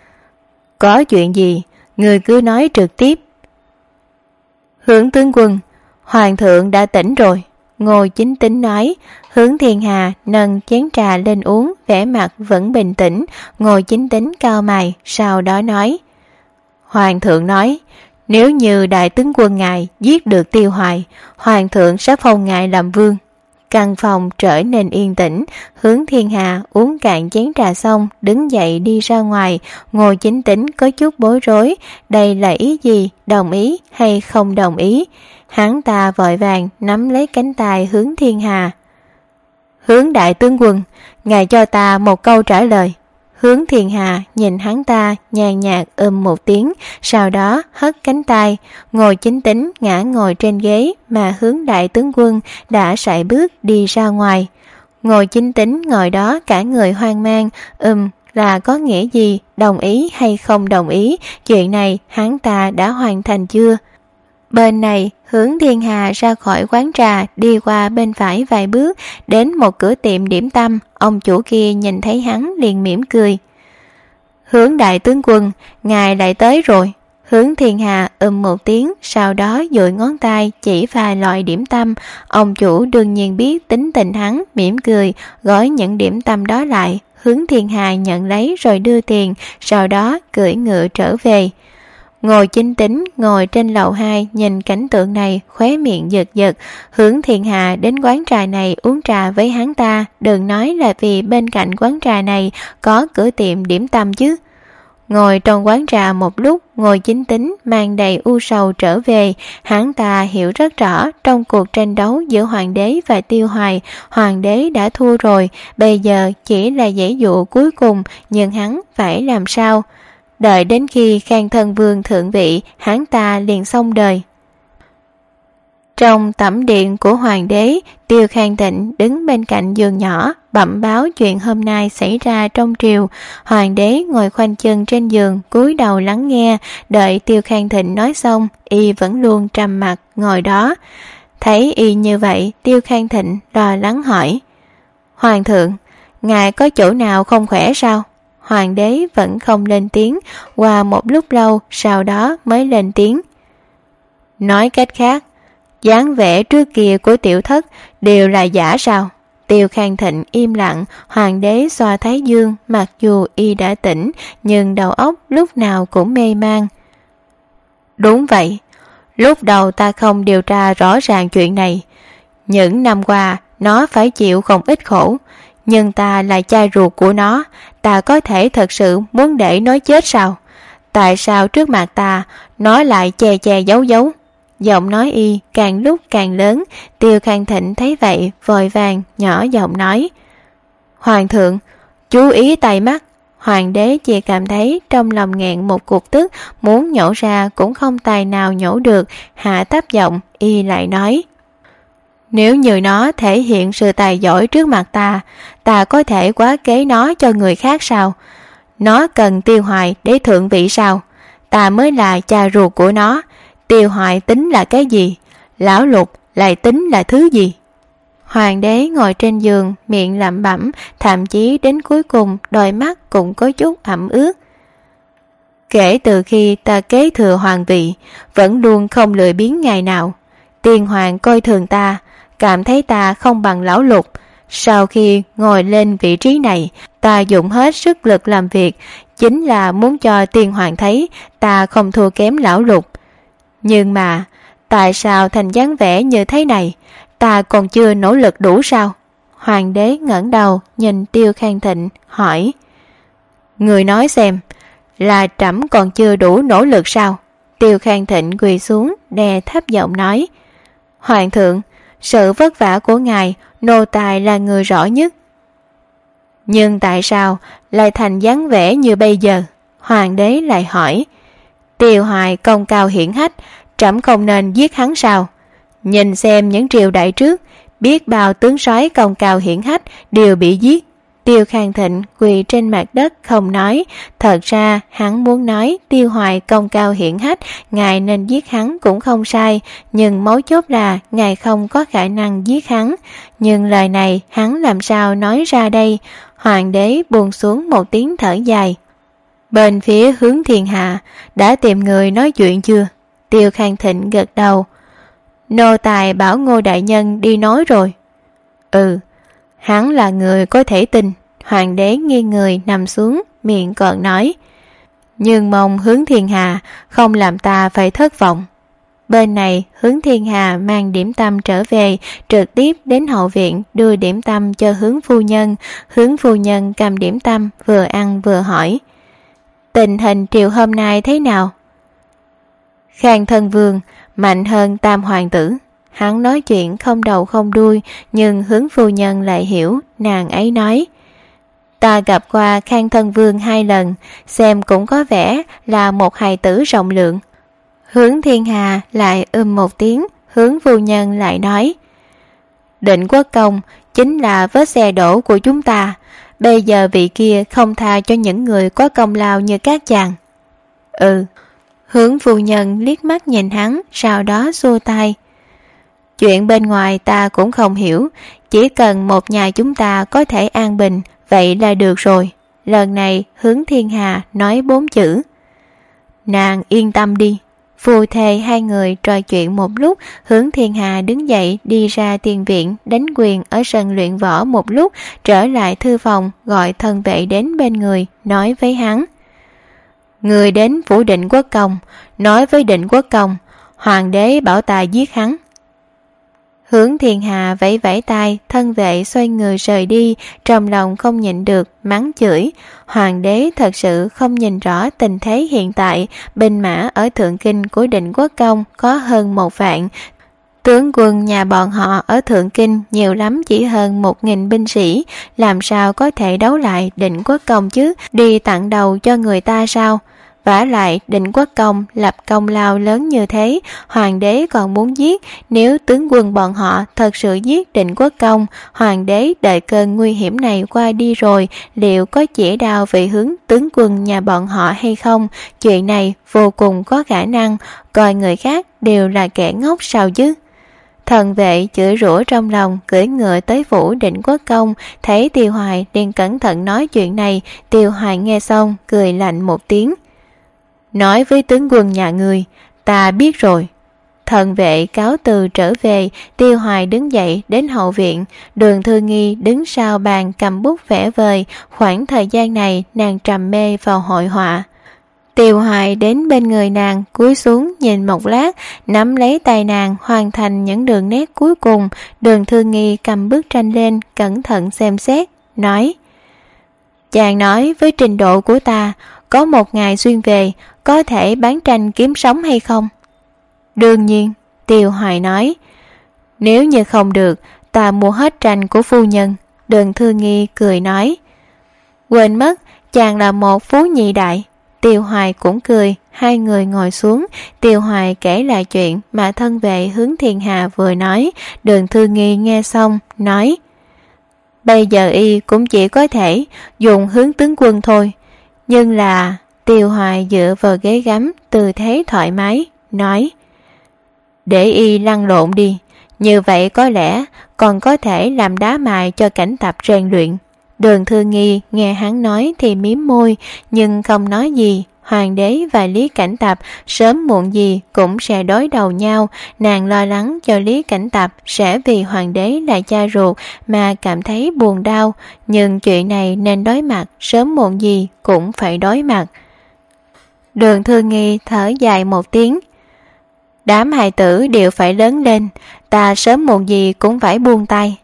Có chuyện gì, người cứ nói trực tiếp. Hướng tướng quân, hoàng thượng đã tỉnh rồi. Ngô Chính Tính nói. Hướng Thiên Hà nâng chén trà lên uống, vẻ mặt vẫn bình tĩnh. Ngô Chính Tính cau mày, sau đó nói: Hoàng thượng nói, nếu như đại tướng quân ngài giết được Tiêu Hoài, hoàng thượng sẽ phong ngài làm vương. Căn phòng trở nên yên tĩnh. Hướng Thiên Hà uống cạn chén trà xong, đứng dậy đi ra ngoài. Ngô Chính Tính có chút bối rối, đây là ý gì, đồng ý hay không đồng ý? Hắn ta vội vàng nắm lấy cánh tay Hướng Thiên Hà. Hướng đại tướng quân, ngài cho ta một câu trả lời. Hướng Thiên Hà nhìn hắn ta, nhàn nhạt ừm một tiếng, sau đó hất cánh tay. Ngô Chính Tính ngã ngồi trên ghế, mà Hướng đại tướng quân đã sải bước đi ra ngoài. Ngô Chính Tính ngồi đó cả người hoang mang, ừm là có nghĩa gì, đồng ý hay không đồng ý, chuyện này hắn ta đã hoàn thành chưa? Bên này, Hướng Thiên Hà ra khỏi quán trà, đi qua bên phải vài bước, đến một cửa tiệm điểm tâm. Ông chủ kia nhìn thấy hắn liền mỉm cười. Hướng đại tướng quân, ngài lại tới rồi. Hướng Thiên Hà ừm một tiếng, sau đó duỗi ngón tay chỉ vài loại điểm tâm. Ông chủ đương nhiên biết tính tình hắn, mỉm cười, gói những điểm tâm đó lại. Hướng Thiên Hà nhận lấy rồi đưa tiền, sau đó cưỡi ngựa trở về. Ngô Chính Tính ngồi trên lầu hai nhìn cảnh tượng này, khóe miệng giật giật. Hướng Thiên Hà đến quán trà này uống trà với hắn ta, đừng nói là vì bên cạnh quán trà này có cửa tiệm điểm tâm chứ. Ngồi trong quán trà một lúc, Ngồi Chính Tính mang đầy u sầu trở về. Hắn ta hiểu rất rõ, trong cuộc tranh đấu giữa hoàng đế và Tiêu Hoài, hoàng đế đã thua rồi, bây giờ chỉ là giãy dụa cuối cùng, nhưng hắn phải làm sao? Đợi đến khi Khang Thân Vương thượng vị, hắn ta liền xong đời. Trong tẩm điện của hoàng đế, Tiêu Khang Thịnh đứng bên cạnh giường nhỏ, bẩm báo chuyện hôm nay xảy ra trong triều. Hoàng đế ngồi khoanh chân trên giường, cúi đầu lắng nghe. Đợi Tiêu Khang Thịnh nói xong, y vẫn luôn trầm mặc ngồi đó. Thấy y như vậy, Tiêu Khang Thịnh lo lắng hỏi: Hoàng thượng, ngài có chỗ nào không khỏe sao? Hoàng đế vẫn không lên tiếng. Qua một lúc lâu, sau đó mới lên tiếng: Nói cách khác, dáng vẻ trước kia của tiểu thất đều là giả sao? Tiêu Khang Thịnh im lặng. Hoàng đế xoa thái dương, mặc dù y đã tỉnh, nhưng đầu óc lúc nào cũng mê man. Đúng vậy, lúc đầu ta không điều tra rõ ràng chuyện này. Những năm qua, nó phải chịu không ít khổ, nhưng ta là cha ruột của nó, ta có thể thật sự muốn để nó chết sao? Tại sao trước mặt ta, nó lại che che giấu giấu? Giọng nói y càng lúc càng lớn. Tiêu Khang Thịnh thấy vậy, vội vàng nhỏ giọng nói: Hoàng thượng, chú ý tai mắt. Hoàng đế chỉ cảm thấy trong lòng nghẹn một cục tức, muốn nhổ ra cũng không tài nào nhổ được. Hạ thấp giọng, y lại nói: Nếu như nó thể hiện sự tài giỏi trước mặt ta, ta có thể quá kế nó cho người khác sao? Nó cần Tiêu Hoài để thượng vị sao? Ta mới là cha ruột của nó. Tiêu Hoài tính là cái gì? Lão Lục lại tính là thứ gì? Hoàng đế ngồi trên giường, miệng lẩm bẩm, thậm chí đến cuối cùng đôi mắt cũng có chút ẩm ướt. Kể từ khi ta kế thừa hoàng vị, vẫn luôn không lười biếng ngày nào. Tiên hoàng coi thường ta, cảm thấy ta không bằng Lão Lục. Sau khi ngồi lên vị trí này, ta dùng hết sức lực làm việc, chính là muốn cho tiên hoàng thấy ta không thua kém Lão Lục. Nhưng mà, tại sao thành dáng vẻ như thế này? Ta còn chưa nỗ lực đủ sao? Hoàng đế ngẩng đầu nhìn Tiêu Khang Thịnh hỏi: Người nói xem, là trẫm còn chưa đủ nỗ lực sao? Tiêu Khang Thịnh quỳ xuống, đè thấp giọng nói: Hoàng thượng, sự vất vả của ngài, nô tài là người rõ nhất. Nhưng tại sao lại thành dáng vẻ như bây giờ? Hoàng đế lại hỏi: Tiêu Hoài công cao hiển hách, trẫm không nên giết hắn sao? Nhìn xem những triều đại trước, biết bao tướng soái công cao hiển hách đều bị giết. Tiêu Khang Thịnh quỳ trên mặt đất không nói. Thật ra hắn muốn nói Tiêu Hoài công cao hiển hách, ngài nên giết hắn cũng không sai, nhưng mấu chốt là ngài không có khả năng giết hắn. Nhưng lời này hắn làm sao nói ra đây? Hoàng đế buông xuống một tiếng thở dài. Bên phía Hướng Thiên Hạ đã tìm người nói chuyện chưa? Tiêu Khang Thịnh gật đầu. Nô tài bảo Ngô đại nhân đi nói rồi. Ừ, hắn là người có thể tin. Hoàng đế nghiêng người nằm xuống, miệng còn nói: Nhưng mong Hướng Thiên Hà không làm ta phải thất vọng. Bên này Hướng Thiên Hà mang điểm tâm trở về, trực tiếp đến hậu viện đưa điểm tâm cho Hướng phu nhân. Hướng phu nhân cầm điểm tâm vừa ăn vừa hỏi: Tình hình triều hôm nay thế nào? Khang Thân Vương mạnh hơn Tam hoàng tử. Hắn nói chuyện không đầu không đuôi, nhưng Hướng phu nhân lại hiểu. Nàng ấy nói: Ta gặp qua Khang Thân Vương hai lần, xem cũng có vẻ là một hài tử rộng lượng. Hướng Thiên Hà lại ưm một tiếng. Hướng phu nhân lại nói: Định Quốc Công chính là vết xe đổ của chúng ta. Bây giờ vị kia không tha cho những người có công lao như các chàng. Ừ. Hướng phu nhân liếc mắt nhìn hắn, sau đó xua tay. Chuyện bên ngoài ta cũng không hiểu, chỉ cần một nhà chúng ta có thể an bình, vậy là được rồi. Lần này Hướng Thiên Hà nói bốn chữ. Nàng yên tâm đi. Phu thê hai người trò chuyện một lúc. Hướng Thiên Hà đứng dậy đi ra tiền viện, đánh quyền ở sân luyện võ một lúc, trở lại thư phòng, gọi thân vệ đến bên người, nói với hắn: Người đến phủ Định Quốc Công, nói với Định Quốc Công, hoàng đế bảo ta giết hắn. Hướng Thiên Hà vẫy vẫy tay, thân vệ xoay người rời đi, trong lòng không nhịn được mắng chửi. Hoàng đế thật sự không nhìn rõ tình thế hiện tại, binh mã ở Thượng Kinh của Định Quốc Công có hơn một vạn. Tướng quân nhà bọn họ ở Thượng Kinh nhiều lắm chỉ hơn một nghìn binh sĩ, làm sao có thể đấu lại Định Quốc Công chứ, đi tặng đầu cho người ta sao? Vả lại Định Quốc Công lập công lao lớn như thế, hoàng đế còn muốn giết. Nếu tướng quân bọn họ thật sự giết Định Quốc Công, hoàng đế đợi cơn nguy hiểm này qua đi rồi, liệu có chỉ đao về hướng tướng quân nhà bọn họ hay không? Chuyện này vô cùng có khả năng, coi người khác đều là kẻ ngốc sao chứ. Thần vệ chửi rủa trong lòng, cưỡi ngựa tới phủ Định Quốc Công, thấy Tiêu Hoài liền cẩn thận nói chuyện này. Tiêu Hoài nghe xong cười lạnh một tiếng, nói với tướng quân nhà người, ta biết rồi. Thần vệ cáo từ trở về. Tiêu Hoài đứng dậy đến hậu viện. Đường Thư Nghi đứng sau bàn cầm bút vẽ vời. Khoảng thời gian này nàng trầm mê vào hội họa. Tiêu Hoài đến bên người nàng, cúi xuống nhìn một lát, nắm lấy tay nàng hoàn thành những đường nét cuối cùng. Đường Thư Nghi cầm bức tranh lên, cẩn thận xem xét, nói: chàng nói với trình độ của ta, có một ngày xuyên về, có thể bán tranh kiếm sống hay không? Đương nhiên, Tiêu Hoài nói. Nếu như không được, ta mua hết tranh của phu nhân. Đường Thư Nghi cười nói. Quên mất, chàng là một phú nhị đại. Tiêu Hoài cũng cười. Hai người ngồi xuống. Tiêu Hoài kể lại chuyện mà thân vệ Hướng Thiên Hà vừa nói. Đường Thư Nghi nghe xong, nói: bây giờ y cũng chỉ có thể dùng Hướng tướng quân thôi. Nhưng là... Tiêu Hoài dựa vào ghế gắm, tư thế thoải mái, nói: để y lăn lộn đi, như vậy có lẽ còn có thể làm đá mài cho cảnh tập rèn luyện. Đường Thư Nghi nghe hắn nói thì mím môi, nhưng không nói gì. Hoàng đế và Lý Cảnh Tập sớm muộn gì cũng sẽ đối đầu nhau. Nàng lo lắng cho Lý Cảnh Tập sẽ vì hoàng đế là cha ruột mà cảm thấy buồn đau, nhưng chuyện này nên đối mặt, sớm muộn gì cũng phải đối mặt. Đường Thư Nghi thở dài một tiếng. Đám hài tử đều phải lớn lên, ta sớm muộn gì cũng phải buông tay.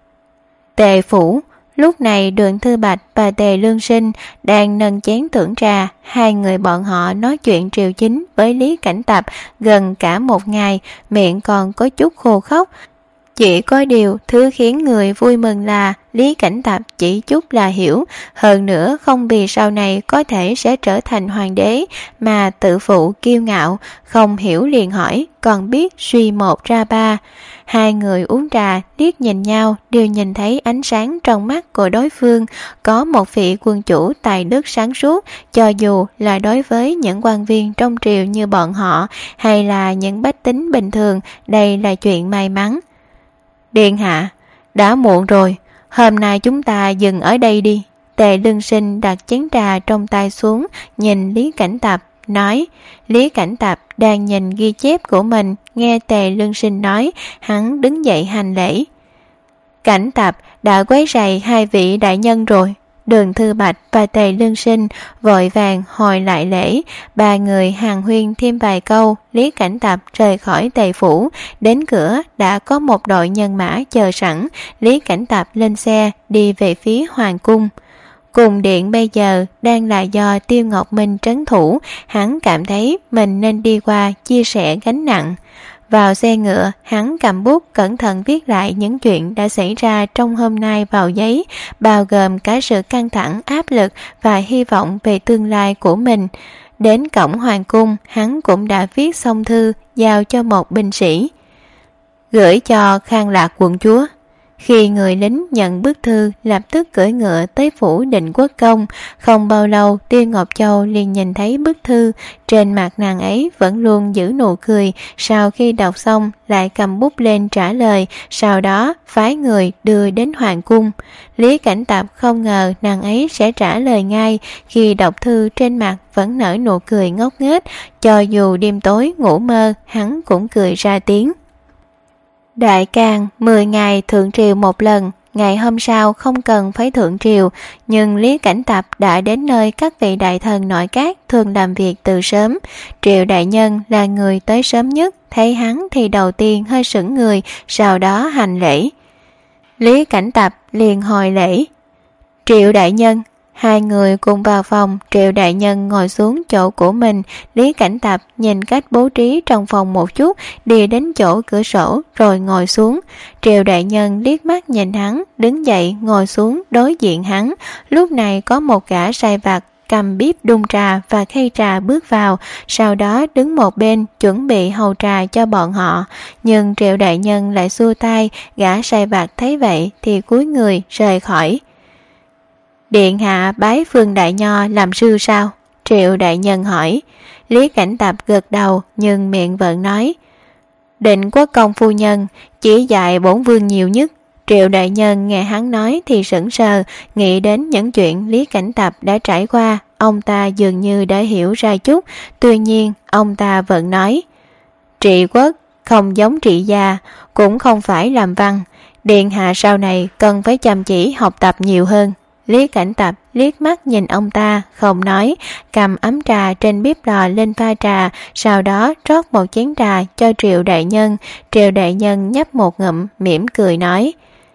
Tề phủ. Lúc này Đường Thư Bạch và Tề Lương Sinh đang nâng chén thưởng trà. Hai người bọn họ nói chuyện triều chính với Lý Cảnh Tập gần cả một ngày, miệng còn có chút khô khốc. Chỉ có điều thứ khiến người vui mừng là Lý Cảnh Tập chỉ chút là hiểu, hơn nữa không vì sau này có thể sẽ trở thành hoàng đế mà tự phụ kiêu ngạo, không hiểu liền hỏi, còn biết suy một ra ba. Hai người uống trà, liếc nhìn nhau, đều nhìn thấy ánh sáng trong mắt của đối phương. Có một vị quân chủ tài đức sáng suốt, cho dù là đối với những quan viên trong triều như bọn họ, hay là những bách tính bình thường, đây là chuyện may mắn. Điện hạ, đã muộn rồi, hôm nay chúng ta dừng ở đây đi. Tề Lương Sinh đặt chén trà trong tay xuống, nhìn Lý Cảnh Tập, nói. Lý Cảnh Tập đang nhìn ghi chép của mình, nghe Tề Lương Sinh nói, hắn đứng dậy hành lễ. Cảnh Tập đã quấy rầy hai vị đại nhân rồi. Đường Thư Bạch và Tề Lương Sinh vội vàng hồi lại lễ. Ba người hàn huyên thêm vài câu. Lý Cảnh Tập rời khỏi Tề phủ. Đến cửa đã có một đội nhân mã chờ sẵn. Lý Cảnh Tập lên xe đi về phía hoàng cung. Cung điện bây giờ đang là do Tiêu Ngọc Minh trấn thủ. Hắn cảm thấy mình nên đi qua chia sẻ gánh nặng. Vào xe ngựa, hắn cầm bút cẩn thận viết lại những chuyện đã xảy ra trong hôm nay vào giấy, bao gồm cả sự căng thẳng, áp lực và hy vọng về tương lai của mình. Đến cổng hoàng cung, hắn cũng đã viết xong thư, giao cho một binh sĩ. Gửi cho Khang Lạc quận chúa. Khi người lính nhận bức thư, lập tức cưỡi ngựa tới phủ Định Quốc Công. Không bao lâu, Tiêu Ngọc Châu liền nhìn thấy bức thư. Trên mặt nàng ấy vẫn luôn giữ nụ cười. Sau khi đọc xong, lại cầm bút lên trả lời. Sau đó, phái người đưa đến hoàng cung. Lý Cảnh Tập không ngờ nàng ấy sẽ trả lời ngay. Khi đọc thư, trên mặt vẫn nở nụ cười ngốc nghếch. Cho dù đêm tối ngủ mơ, hắn cũng cười ra tiếng. Đại Càn mười ngày thượng triều một lần, ngày hôm sau không cần phải thượng triều, nhưng Lý Cảnh Tập đã đến nơi các vị đại thần nội các thường làm việc từ sớm. Triệu đại nhân là người tới sớm nhất, thấy hắn thì đầu tiên hơi sững người, sau đó hành lễ. Lý Cảnh Tập liền hồi lễ. Triệu đại nhân. Hai người cùng vào phòng, Triệu đại nhân ngồi xuống chỗ của mình. Lý Cảnh Tập nhìn cách bố trí trong phòng một chút, đi đến chỗ cửa sổ rồi ngồi xuống. Triệu đại nhân liếc mắt nhìn hắn, đứng dậy ngồi xuống đối diện hắn. Lúc này có một gã sai vặt cầm bếp đun trà và khay trà bước vào, sau đó đứng một bên chuẩn bị hầu trà cho bọn họ. Nhưng Triệu đại nhân lại xua tay, gã sai vặt thấy vậy thì cúi người rời khỏi. Điện hạ bái Phương Đại Nho làm sư sao? Triệu đại nhân hỏi. Lý Cảnh Tập gật đầu nhưng miệng vẫn nói, Định Quốc công phu nhân chỉ dạy bổn vương nhiều nhất. Triệu đại nhân nghe hắn nói thì sững sờ, nghĩ đến những chuyện Lý Cảnh Tập đã trải qua, ông ta dường như đã hiểu ra chút. Tuy nhiên ông ta vẫn nói, trị quốc không giống trị gia, cũng không phải làm văn. Điện hạ sau này cần phải chăm chỉ học tập nhiều hơn. Lý Cảnh Tập liếc mắt nhìn ông ta, không nói, cầm ấm trà trên bếp lò lên pha trà, sau đó rót một chén trà cho Triệu đại nhân. Triệu đại nhân nhấp một ngụm, mỉm cười nói,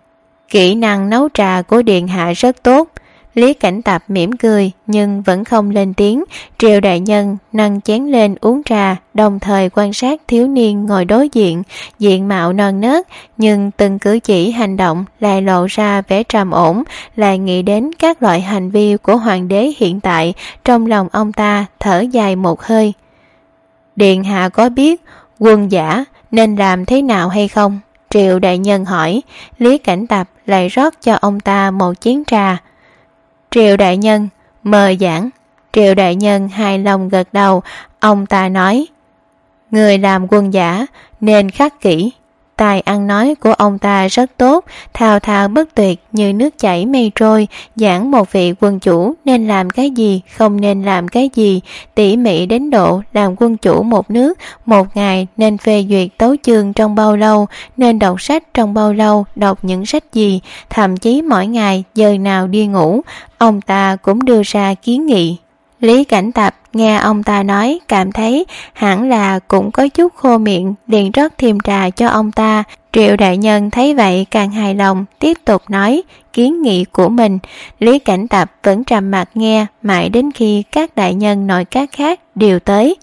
kỹ năng nấu trà của điện hạ rất tốt. Lý Cảnh Tập mỉm cười nhưng vẫn không lên tiếng. Triệu đại nhân nâng chén lên uống trà, đồng thời quan sát thiếu niên ngồi đối diện, diện mạo non nớt nhưng từng cử chỉ hành động lại lộ ra vẻ trầm ổn. Lại nghĩ đến các loại hành vi của hoàng đế hiện tại, trong lòng ông ta thở dài một hơi. Điện hạ có biết quân giả nên làm thế nào hay không? Triệu đại nhân hỏi. Lý Cảnh Tập lại rót cho ông ta một chén trà. Triệu đại nhân mời giảng. Triệu đại nhân hài lòng gật đầu. Ông ta nói, người làm quân giả nên khắc kỹ. Tài ăn nói của ông ta rất tốt, thao thao bất tuyệt như nước chảy mây trôi, giảng một vị quân chủ nên làm cái gì, không nên làm cái gì, tỉ mỉ đến độ làm quân chủ một nước, một ngày nên phê duyệt tấu chương trong bao lâu, nên đọc sách trong bao lâu, đọc những sách gì, thậm chí mỗi ngày giờ nào đi ngủ, ông ta cũng đưa ra kiến nghị. Lý Cảnh Tập nghe ông ta nói cảm thấy hẳn là cũng có chút khô miệng, liền rót thêm trà cho ông ta. Triệu đại nhân thấy vậy càng hài lòng, tiếp tục nói kiến nghị của mình. Lý Cảnh Tập vẫn trầm mặc nghe mãi đến khi các đại nhân nội các khác đều tới.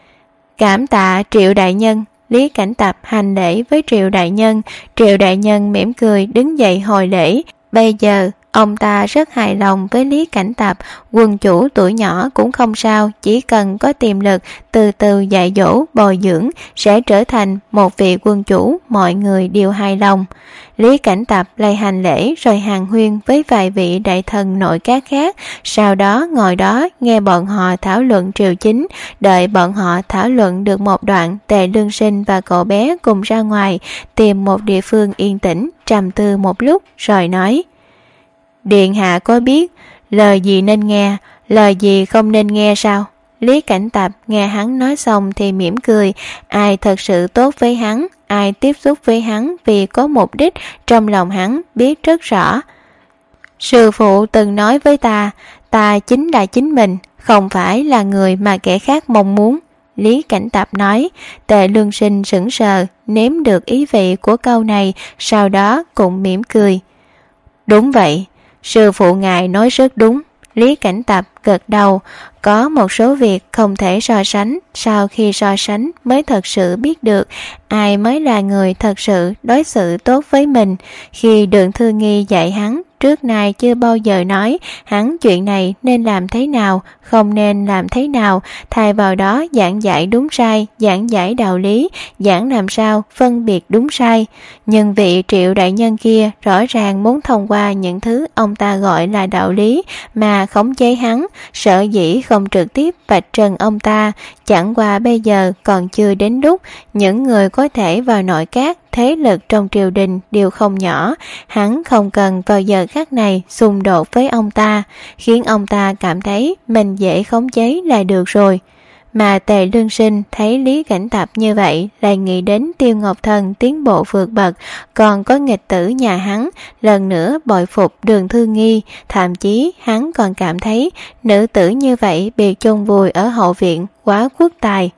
Cảm tạ Triệu đại nhân. Lý Cảnh Tập hành lễ với Triệu đại nhân. Triệu đại nhân mỉm cười đứng dậy hồi lễ. Bây giờ ông ta rất hài lòng với Lý Cảnh Tập, quân chủ tuổi nhỏ cũng không sao, chỉ cần có tiềm lực, từ từ dạy dỗ, bồi dưỡng, sẽ trở thành một vị quân chủ, mọi người đều hài lòng. Lý Cảnh Tập lại hành lễ rồi hàn huyên với vài vị đại thần nội các khác, sau đó ngồi đó nghe bọn họ thảo luận triều chính. Đợi bọn họ thảo luận được một đoạn, Tề Lương Sinh và cậu bé cùng ra ngoài, tìm một địa phương yên tĩnh, trầm tư một lúc rồi nói, điện hạ có biết lời gì nên nghe, lời gì không nên nghe sao? Lý Cảnh Tập nghe hắn nói xong thì mỉm cười. Ai thật sự tốt với hắn, ai tiếp xúc với hắn vì có mục đích, trong lòng hắn biết rất rõ. Sư phụ từng nói với ta, ta chính là chính mình, không phải là người mà kẻ khác mong muốn. Lý Cảnh Tập nói. Tề Lương Sinh sững sờ, nếm được ý vị của câu này, sau đó cũng mỉm cười. Đúng vậy, sư phụ ngài nói rất đúng. Lý Cảnh Tập gật đầu. Có một số việc không thể so sánh, sau khi so sánh mới thật sự biết được ai mới là người thật sự đối xử tốt với mình. Khi Đường Thư Nghi dạy hắn, trước nay chưa bao giờ nói hắn chuyện này nên làm thế nào, không nên làm thế nào, thay vào đó giảng giải đúng sai, giảng giải đạo lý, giảng làm sao phân biệt đúng sai. Nhưng vị Triệu đại nhân kia rõ ràng muốn thông qua những thứ ông ta gọi là đạo lý mà khống chế hắn, sở dĩ không trực tiếp vạch trần ông ta. Chẳng qua bây giờ còn chưa đến lúc, những người có thể vào nội các, thế lực trong triều đình đều không nhỏ, hắn không cần vào giờ khắc này xung đột với ông ta, khiến ông ta cảm thấy mình dễ khống chế là được rồi. Mà Tề Lương Sinh thấy Lý Cảnh Tập như vậy, lại nghĩ đến Tiêu Ngọc Thần tiến bộ vượt bậc, còn có nghịch tử nhà hắn, lần nữa bội phục Đường Thư Nghi, thậm chí hắn còn cảm thấy nữ tử như vậy bị chôn vùi ở hậu viện quá quốc tài.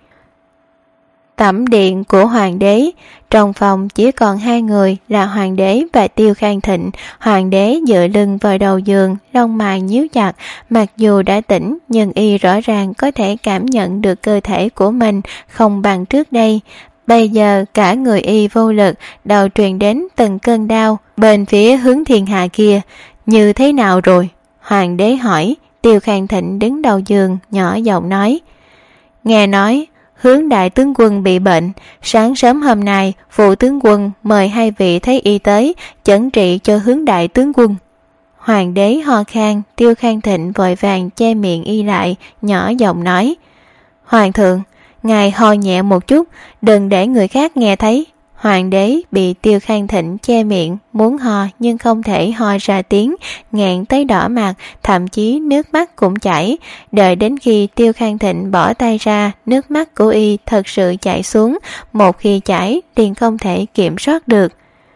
Tẩm điện của hoàng đế, trong phòng chỉ còn hai người là hoàng đế và Tiêu Khang Thịnh. Hoàng đế dựa lưng vào đầu giường, lông mày nhíu chặt, mặc dù đã tỉnh nhưng y rõ ràng có thể cảm nhận được cơ thể của mình không bằng trước đây. Bây giờ cả người y vô lực, đầu truyền đến từng cơn đau. Bên phía Hướng Thiên Hà kia, như thế nào rồi? Hoàng đế hỏi. Tiêu Khang Thịnh đứng đầu giường, nhỏ giọng nói: Nghe nói Hướng đại tướng quân bị bệnh, sáng sớm hôm nay phụ tướng quân mời hai vị thái y tới chẩn trị cho Hướng đại tướng quân. Hoàng đế ho khan. Tiêu Khang Thịnh vội vàng che miệng y lại, nhỏ giọng nói: Hoàng thượng, ngài ho nhẹ một chút, đừng để người khác nghe thấy. Hoàng đế bị Tiêu Khang Thịnh che miệng, muốn ho nhưng không thể ho ra tiếng, nghẹn tới đỏ mặt, thậm chí nước mắt cũng chảy. Đợi đến khi Tiêu Khang Thịnh bỏ tay ra, nước mắt của y thật sự chảy xuống, một khi chảy liền không thể kiểm soát được.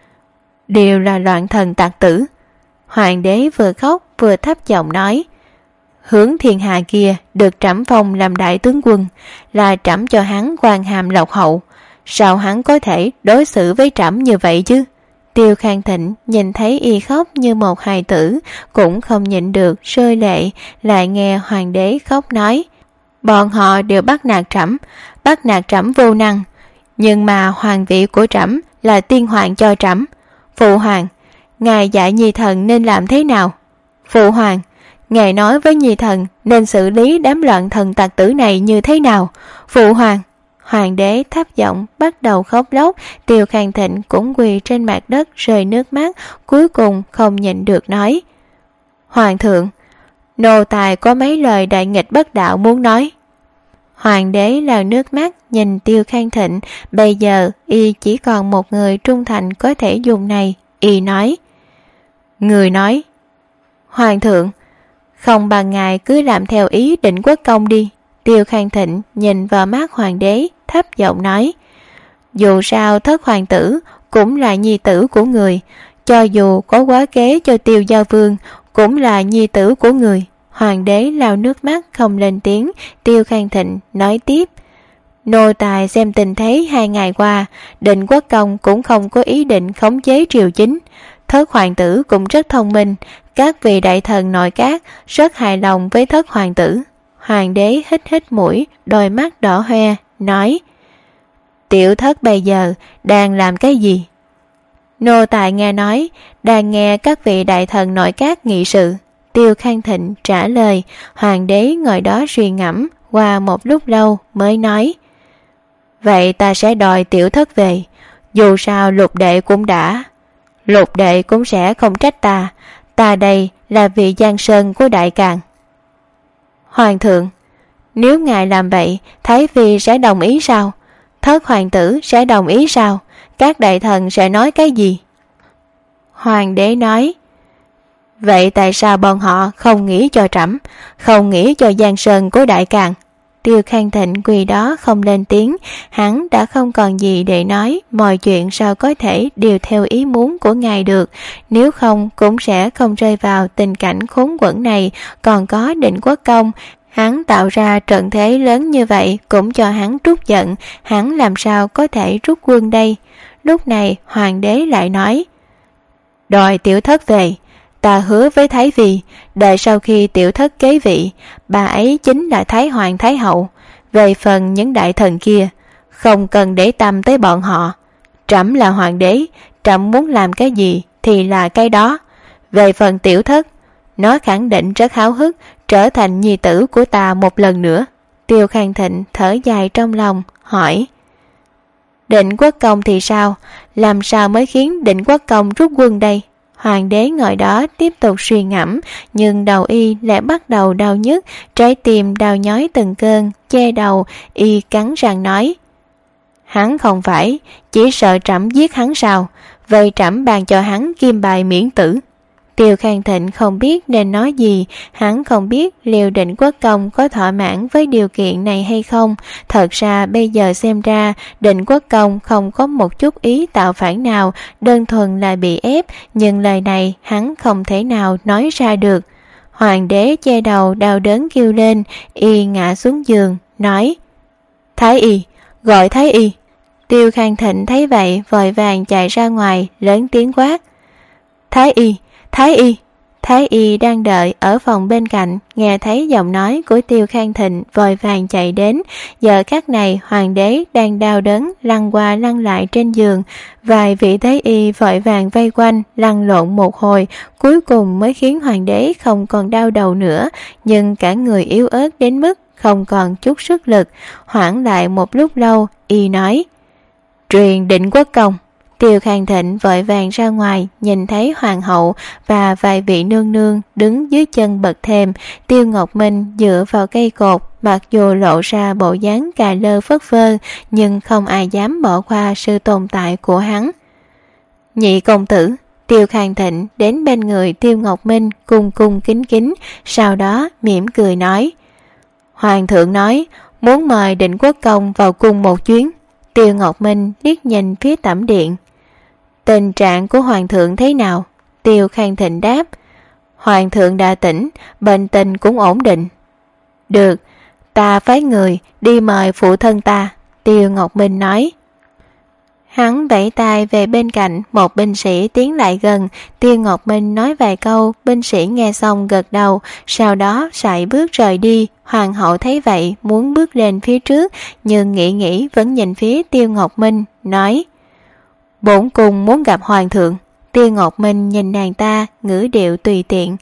Đều là loạn thần tặc tử. Hoàng đế vừa khóc vừa thấp giọng nói: Hướng Thiên Hà kia được trẫm phong làm đại tướng quân, là trẫm cho hắn quan hàm lộc hậu, sao hắn có thể đối xử với trẫm như vậy chứ? Tiêu Khang Thịnh nhìn thấy y khóc như một hài tử, cũng không nhịn được rơi lệ, lại nghe hoàng đế khóc nói: Bọn họ đều bắt nạt trẫm, bắt nạt trẫm vô năng, nhưng mà hoàng vị của trẫm là tiên hoàng cho trẫm. Phụ hoàng, ngài dạy nhi thần nên làm thế nào? Phụ hoàng, ngài nói với nhi thần nên xử lý đám loạn thần tặc tử này như thế nào? Phụ hoàng. Hoàng đế thấp giọng bắt đầu khóc lóc. Tiêu Khang Thịnh cũng quỳ trên mặt đất rơi nước mắt, cuối cùng không nhịn được nói: Hoàng thượng, nô tài có mấy lời đại nghịch bất đạo muốn nói. Hoàng đế lau nước mắt nhìn Tiêu Khang Thịnh, bây giờ y chỉ còn một người trung thành có thể dùng này. Y nói: Người nói. Hoàng thượng, không bằng ngài cứ làm theo ý Định Quốc công đi. Tiêu Khang Thịnh nhìn vào mắt hoàng đế, thấp giọng nói: Dù sao Thất hoàng tử cũng là nhi tử của người, cho dù có quá kế cho Tiêu Giao Vương cũng là nhi tử của người. Hoàng đế lau nước mắt không lên tiếng. Tiêu Khang Thịnh nói tiếp: Nô tài xem tình thế hai ngày qua, Định Quốc công cũng không có ý định khống chế triều chính. Thất hoàng tử cũng rất thông minh, các vị đại thần nội các rất hài lòng với Thất hoàng tử. Hoàng đế hít hít mũi, đôi mắt đỏ hoe, nói: Tiểu thất bây giờ đang làm cái gì? Nô tài nghe nói đang nghe các vị đại thần nội các nghị sự. Tiêu Khang Thịnh trả lời. Hoàng đế ngồi đó suy ngẫm qua một lúc lâu mới nói: Vậy ta sẽ đòi tiểu thất về, dù sao Lục đệ cũng đã. Lục đệ cũng sẽ không trách ta, ta đây là vị giang sơn của Đại Càn. Hoàng thượng, nếu ngài làm vậy, Thái phi sẽ đồng ý sao? Thất hoàng tử sẽ đồng ý sao? Các đại thần sẽ nói cái gì? Hoàng đế nói: Vậy tại sao bọn họ không nghĩ cho trẫm, không nghĩ cho giang sơn của Đại Càn? Tiêu Khang Thịnh quỳ đó không lên tiếng, hắn đã không còn gì để nói, mọi chuyện sao có thể đều theo ý muốn của ngài được, nếu không cũng sẽ không rơi vào tình cảnh khốn quẫn này. Còn có Định Quốc công, hắn tạo ra trận thế lớn như vậy cũng cho hắn trút giận, hắn làm sao có thể rút quân đây? Lúc này hoàng đế lại nói: Đòi tiểu thất về, ta hứa với Thái phi, đợi sau khi tiểu thất kế vị, bà ấy chính là Thái hoàng Thái hậu. Về phần những đại thần kia, không cần để tâm tới bọn họ. Trẫm là hoàng đế, trẫm muốn làm cái gì thì là cái đó. Về phần tiểu thất, nó khẳng định rất háo hức trở thành nhi tử của ta một lần nữa. Tiêu Khang Thịnh thở dài trong lòng, hỏi: Định Quốc công thì sao? Làm sao mới khiến Định Quốc công rút quân đây? Hoàng đế ngồi đó tiếp tục suy ngẫm, nhưng đầu y lại bắt đầu đau nhức, trái tim đau nhói từng cơn, che đầu, y cắn răng nói: Hắn không phải chỉ sợ trẫm giết hắn sao? Vậy trẫm ban cho hắn kim bài miễn tử. Tiêu Khang Thịnh không biết nên nói gì, hắn không biết liệu Định Quốc Công có thỏa mãn với điều kiện này hay không. Thật ra bây giờ xem ra, Định Quốc Công không có một chút ý tạo phản nào, đơn thuần là bị ép, nhưng lời này hắn không thể nào nói ra được. Hoàng đế che đầu đau đớn kêu lên, y ngã xuống giường, nói: Thái y, gọi Thái y. Tiêu Khang Thịnh thấy vậy vội vàng chạy ra ngoài, lớn tiếng quát: Thái y, Thái y. Thái y đang đợi ở phòng bên cạnh, nghe thấy giọng nói của Tiêu Khang Thịnh vội vàng chạy đến. Giờ khắc này hoàng đế đang đau đớn lăn qua lăn lại trên giường, vài vị thái y vội vàng vây quanh lăn lộn một hồi, cuối cùng mới khiến hoàng đế không còn đau đầu nữa, nhưng cả người yếu ớt đến mức không còn chút sức lực. Hoãn lại một lúc lâu, y nói: Truyền Định Quốc Công. Tiêu Khang Thịnh vội vàng ra ngoài, nhìn thấy hoàng hậu và vài vị nương nương đứng dưới chân bậc thềm. Tiêu Ngọc Minh dựa vào cây cột, mặc dù lộ ra bộ dáng cà lơ phất phơ, nhưng không ai dám bỏ qua sự tồn tại của hắn. Nhị công tử. Tiêu Khang Thịnh đến bên người Tiêu Ngọc Minh cung cung kính kính, sau đó mỉm cười nói: Hoàng thượng nói muốn mời Định Quốc Công vào cung một chuyến. Tiêu Ngọc Minh liếc nhìn phía tẩm điện. Tình trạng của hoàng thượng thế nào? Tiêu Khang Thịnh đáp: Hoàng thượng đã tỉnh, bệnh tình cũng ổn định. Được, ta phái người đi mời phụ thân ta. Tiêu Ngọc Minh nói. Hắn vẫy tay về bên cạnh, một binh sĩ tiến lại gần. Tiêu Ngọc Minh nói vài câu, binh sĩ nghe xong gật đầu, sau đó sải bước rời đi. Hoàng hậu thấy vậy muốn bước lên phía trước, nhưng nghĩ nghĩ vẫn nhìn phía Tiêu Ngọc Minh, nói: Bổn cung muốn gặp hoàng thượng. Tiêu Ngọc Minh nhìn nàng ta, ngữ điệu tùy tiện.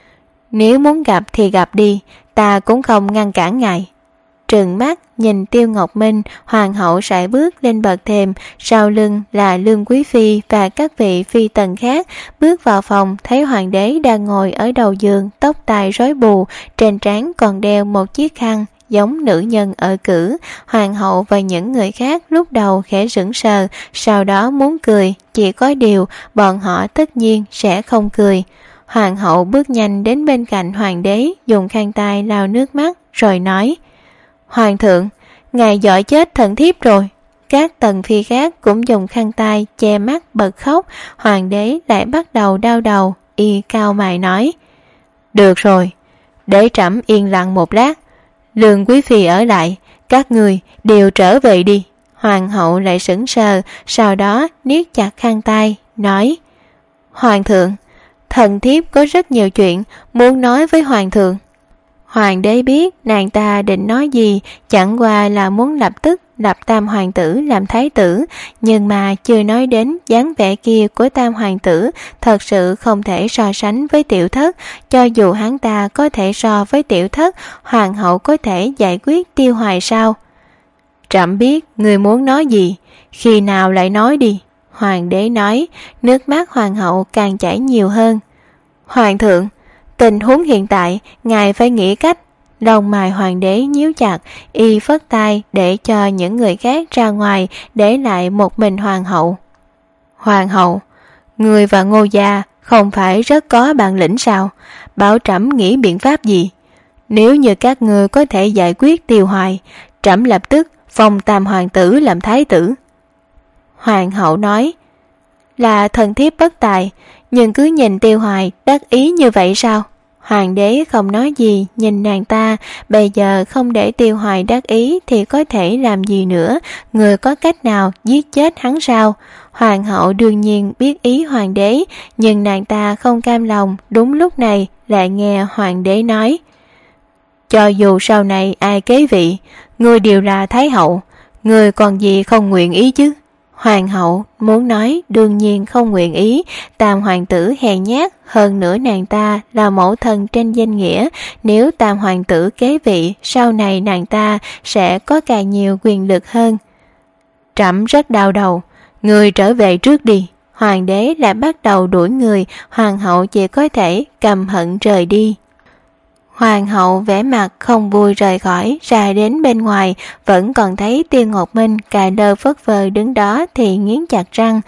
Nếu muốn gặp thì gặp đi, ta cũng không ngăn cản ngài. Trừng mắt nhìn Tiêu Ngọc Minh, hoàng hậu sải bước lên bậc thềm, sau lưng là Lương Quý Phi và các vị phi tần khác. Bước vào phòng thấy hoàng đế đang ngồi ở đầu giường, tóc tai rối bù, trên trán còn đeo một chiếc khăn giống nữ nhân ở cử. Hoàng hậu và những người khác lúc đầu khẽ sững sờ, sau đó muốn cười, chỉ có điều bọn họ tất nhiên sẽ không cười. Hoàng hậu bước nhanh đến bên cạnh hoàng đế, dùng khăn tay lau nước mắt rồi nói: Hoàng thượng, ngài giỏi chết thần thiếp rồi. Các tần phi khác cũng dùng khăn tay che mắt bật khóc. Hoàng đế lại bắt đầu đau đầu, y cao mày nói: Được rồi, để trẫm yên lặng một lát. Lương Quý Phi ở lại, các người đều trở về đi. Hoàng hậu lại sững sờ, sau đó niết chặt khăn tay, nói: Hoàng thượng, thần thiếp có rất nhiều chuyện muốn nói với hoàng thượng. Hoàng đế biết nàng ta định nói gì, chẳng qua là muốn lập tức lập tam hoàng tử làm thái tử, nhưng mà chưa nói đến dáng vẻ kia của tam hoàng tử thật sự không thể so sánh với tiểu thất. Cho dù hắn ta có thể so với tiểu thất, hoàng hậu có thể giải quyết Tiêu Hoài sao? Trẫm biết người muốn nói gì, khi nào lại nói đi. Hoàng đế nói, nước mắt hoàng hậu càng chảy nhiều hơn. Hoàng thượng, tình huống hiện tại ngài phải nghĩ cách. Lông mày hoàng đế nhíu chặt, y phất tay để cho những người khác ra ngoài, để lại một mình hoàng hậu. Hoàng hậu, người và Ngô gia không phải rất có bản lĩnh sao? Bảo trẫm nghĩ biện pháp gì? Nếu như các ngươi có thể giải quyết Tiêu Hoài, trẫm lập tức phong tam hoàng tử làm thái tử. Hoàng hậu nói, là thần thiếp bất tài, nhưng cứ nhìn Tiêu Hoài đắc ý như vậy sao? Hoàng đế không nói gì, nhìn nàng ta. Bây giờ không để Tiêu Hoài đắc ý thì có thể làm gì nữa? Người có cách nào giết chết hắn sao? Hoàng hậu đương nhiên biết ý hoàng đế, nhưng nàng ta không cam lòng. Đúng lúc này lại nghe hoàng đế nói, cho dù sau này ai kế vị, ngươi đều là thái hậu, ngươi còn gì không nguyện ý chứ? Hoàng hậu muốn nói đương nhiên không nguyện ý. Tam hoàng tử hèn nhát, hơn nữa nàng ta là mẫu thân trên danh nghĩa. Nếu tam hoàng tử kế vị, sau này nàng ta sẽ có càng nhiều quyền lực hơn. Trẫm rất đau đầu, người trở về trước đi. Hoàng đế lại bắt đầu đuổi người, hoàng hậu chỉ có thể căm hận rời đi. Hoàng hậu vẻ mặt không vui rời khỏi, ra đến bên ngoài, vẫn còn thấy Tiêu Ngọc Minh cài lơ phất phơ đứng đó thì nghiến chặt răng.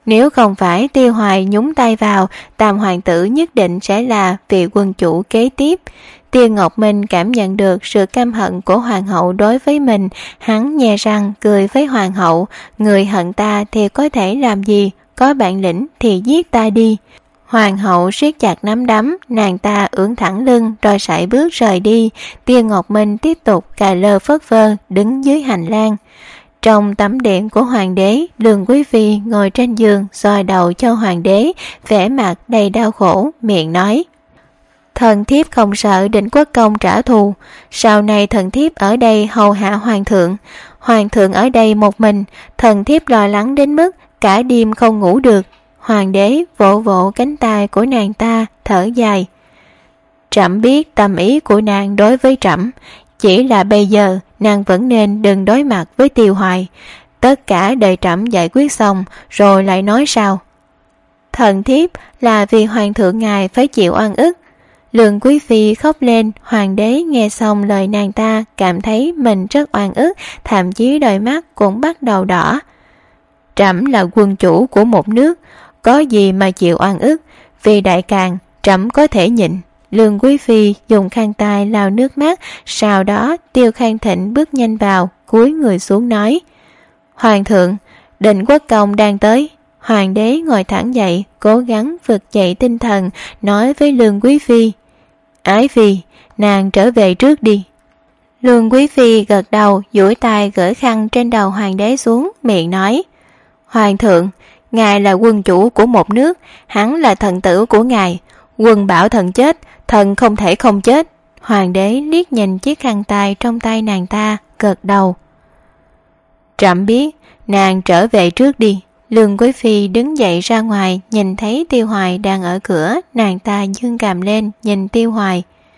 Nếu không phải Tiêu Hoài nhúng tay vào, Tam hoàng tử nhất định sẽ là vị quân chủ kế tiếp. Tiêu Ngọc Minh cảm nhận được sự căm hận của hoàng hậu đối với mình, hắn nhe răng cười với hoàng hậu, người hận ta thì có thể làm gì, có bản lĩnh thì giết ta đi. Hoàng hậu siết chặt nắm đấm, nàng ta ưỡn thẳng lưng rồi sải bước rời đi. Tiêu Ngọc Minh tiếp tục cà lơ phất phơ đứng dưới hành lang. Trong tẩm điện của hoàng đế, Lương Quý Phi ngồi trên giường xoa đầu cho hoàng đế, vẻ mặt đầy đau khổ, miệng nói: Thần thiếp không sợ Định Quốc công trả thù, sau này thần thiếp ở đây hầu hạ hoàng thượng. Hoàng thượng ở đây một mình, thần thiếp lo lắng đến mức cả đêm không ngủ được. Hoàng đế vỗ vỗ cánh tay của nàng ta, thở dài: Trẫm biết tâm ý của nàng đối với trẫm, chỉ là bây giờ nàng vẫn nên đừng đối mặt với Tiêu Hoài. Tất cả đợi trẫm giải quyết xong rồi lại nói sao. Thần thiếp là vì hoàng thượng ngài phải chịu oan ức. Lương Quý Phi khóc lên. Hoàng đế nghe xong lời nàng ta cảm thấy mình rất oan ức, thậm chí đôi mắt cũng bắt đầu đỏ. Trẫm là quân chủ của một nước, có gì mà chịu oan ức, vì đại càn trẫm có thể nhịn. Lương Quý Phi dùng khăn tay lau nước mắt, sau đó Tiêu Khang Thịnh bước nhanh vào, cúi người xuống nói: Hoàng thượng, Định Quốc công đang tới. Hoàng đế ngồi thẳng dậy, cố gắng vực dậy tinh thần, nói với Lương Quý Phi: Ái Phi, nàng trở về trước đi. Lương Quý Phi gật đầu, duỗi tay gỡ khăn trên đầu hoàng đế xuống, miệng nói: Hoàng thượng, ngài là quân chủ của một nước, hắn là thần tử của ngài. Quân bảo thần chết, thần không thể không chết. Hoàng đế liếc nhìn chiếc khăn tay trong tay nàng ta, gật đầu. Trẫm biết, nàng trở về trước đi. Lương Quý Phi đứng dậy ra ngoài, nhìn thấy Tiêu Hoài đang ở cửa, nàng ta dương cằm lên nhìn Tiêu Hoài.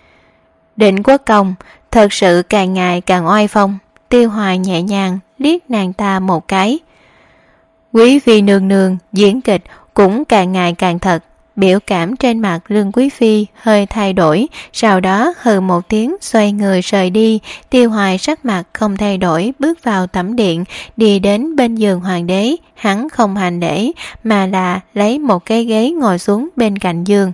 Định Quốc công thật sự càng ngày càng oai phong. Tiêu Hoài nhẹ nhàng liếc nàng ta một cái. Quý Phi nương nương diễn kịch cũng càng ngày càng thật. Biểu cảm trên mặt Lương Quý Phi hơi thay đổi, sau đó hừ một tiếng xoay người rời đi. Tiêu Hoài sắc mặt không thay đổi bước vào tẩm điện, đi đến bên giường hoàng đế. Hắn không hành lễ mà là lấy một cái ghế ngồi xuống bên cạnh giường.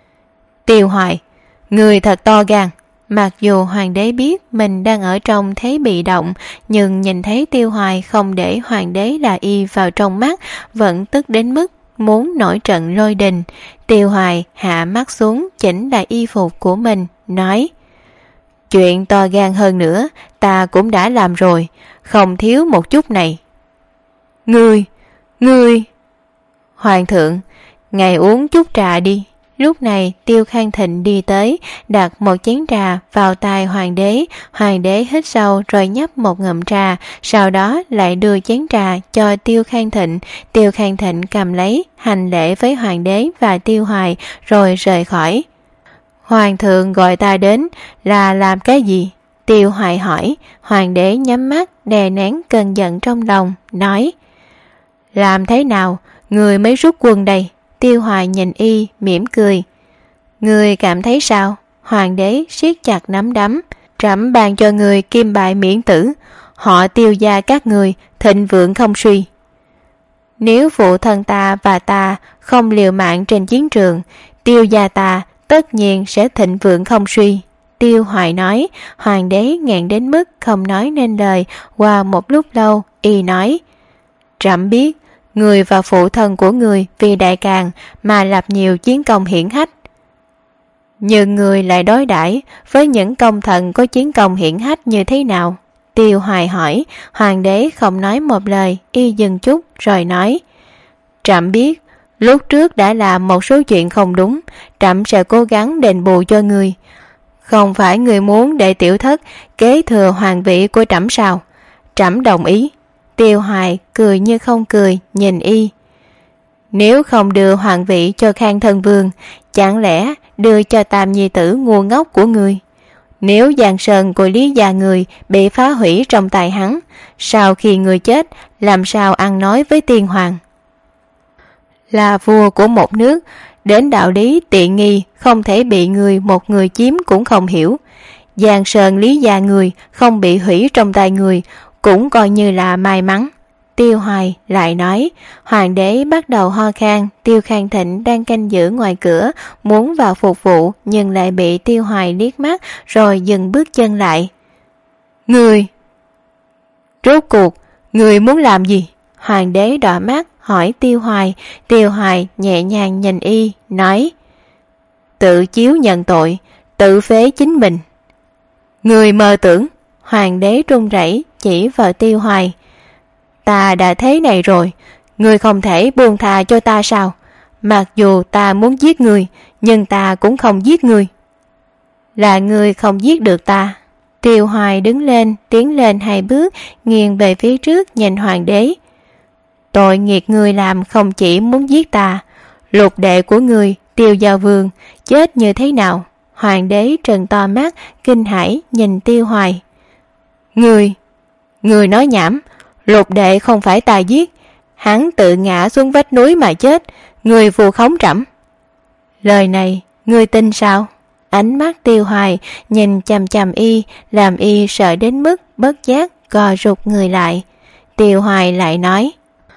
Tiêu Hoài, người thật to gan. Mặc dù hoàng đế biết mình đang ở trong thế bị động, nhưng nhìn thấy Tiêu Hoài không để hoàng đế là y vào trong mắt, vẫn tức đến mức muốn nổi trận lôi đình. Tiêu Hoài hạ mắt xuống, chỉnh lại y phục của mình, nói: Chuyện to gan hơn nữa ta cũng đã làm rồi, không thiếu một chút này. Ngươi, ngươi... Hoàng thượng, ngài uống chút trà đi. Lúc này Tiêu Khang Thịnh đi tới, đặt một chén trà vào tay hoàng đế. Hoàng đế hít sâu rồi nhấp một ngụm trà, sau đó lại đưa chén trà cho Tiêu Khang Thịnh. Tiêu Khang Thịnh cầm lấy, hành lễ với hoàng đế và Tiêu Hoài rồi rời khỏi. Hoàng thượng gọi ta đến là làm cái gì? Tiêu Hoài hỏi. Hoàng đế nhắm mắt đè nén cơn giận trong lòng, nói: Làm thế nào người mới rút quân đây? Tiêu Hoài nhìn y, mỉm cười. Người cảm thấy sao? Hoàng đế siết chặt nắm đấm. Trẫm ban cho người kim bại miễn tử, họ Tiêu gia các người thịnh vượng không suy. Nếu phụ thân ta và ta không liều mạng trên chiến trường, Tiêu gia ta tất nhiên sẽ thịnh vượng không suy. Tiêu Hoài nói. Hoàng đế nghẹn đến mức không nói nên lời. Qua một lúc lâu, y nói: Trẫm biết người và phụ thân của người vì đại càn mà lập nhiều chiến công hiển hách, nhưng người lại đối đãi với những công thần có chiến công hiển hách như thế nào? Tiêu Hoài hỏi. Hoàng đế không nói một lời, y dừng chút rồi nói: Trẫm biết lúc trước đã làm một số chuyện không đúng, trẫm sẽ cố gắng đền bù cho người. Không phải người muốn để tiểu thất kế thừa hoàng vị của trẫm sao? Trẫm đồng ý. Tiêu Hoài cười như không cười nhìn y. Nếu không đưa hoàng vị cho Khang thân vương, chẳng lẽ đưa cho tam nhi tử ngu ngốc của người? Nếu Giang Sơn của Lý gia người bị phá hủy trong tay hắn, sau khi người chết làm sao ăn nói với tiên hoàng? Là vua của một nước, đến đạo lý tiện nghi không thể bị người một người chiếm cũng không hiểu. Giang Sơn Lý gia người không bị hủy trong tay người cũng coi như là may mắn. Tiêu Hoài lại nói. Hoàng đế bắt đầu ho khan. Tiêu Khang Thịnh đang canh giữ ngoài cửa, muốn vào phục vụ, nhưng lại bị Tiêu Hoài liếc mắt rồi dừng bước chân lại. Người rốt cuộc, người muốn làm gì? Hoàng đế đỏ mắt hỏi Tiêu Hoài. Tiêu Hoài nhẹ nhàng nhìn y, nói: tự chiếu nhận tội, tự phế chính mình. Người mơ tưởng. Hoàng đế run rẩy chỉ vào Tiêu Hoài. Ta đã thế này rồi, người không thể buông tha cho ta sao? Mặc dù ta muốn giết người, nhưng ta cũng không giết người. Là người không giết được ta. Tiêu Hoài đứng lên, tiến lên hai bước, nghiêng về phía trước nhìn Hoàng đế. Tội nghiệt người làm không chỉ muốn giết ta. Lục đệ của người, Tiêu Giao Vương, chết như thế nào? Hoàng đế trừng to mắt, kinh hãi nhìn Tiêu Hoài. Người, người nói nhảm. Lục đệ không phải ta giết, hắn tự ngã xuống vách núi mà chết, người vu khống trẫm. Lời này, người tin sao? Ánh mắt Tiêu Hoài nhìn chằm chằm y, làm y sợ đến mức bất giác co rụt người lại. Tiêu Hoài lại nói: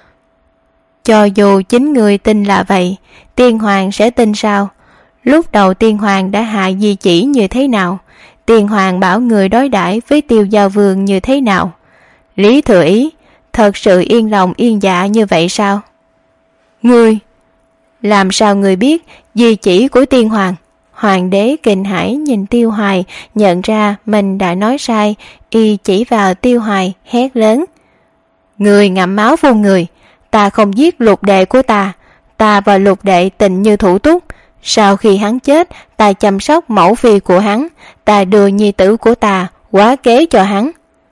cho dù chính người tin là vậy, Tiên Hoàng sẽ tin sao? Lúc đầu Tiên Hoàng đã hạ di chỉ như thế nào? Tiên Hoàng bảo người đối đãi với Tiêu Giao Vương như thế nào? Lý Thừa Ý thật sự yên lòng yên dạ như vậy sao? Ngươi, làm sao người biết di chỉ của Tiên Hoàng? Hoàng đế kinh hãi nhìn Tiêu Hoài, nhận ra mình đã nói sai, y chỉ vào Tiêu Hoài hét lớn: người ngậm máu phun người, ta không giết lục đệ của ta, ta và lục đệ tình như thủ túc. Sau khi hắn chết, ta chăm sóc mẫu phi của hắn, ta đưa nhi tử của ta quá kế cho hắn.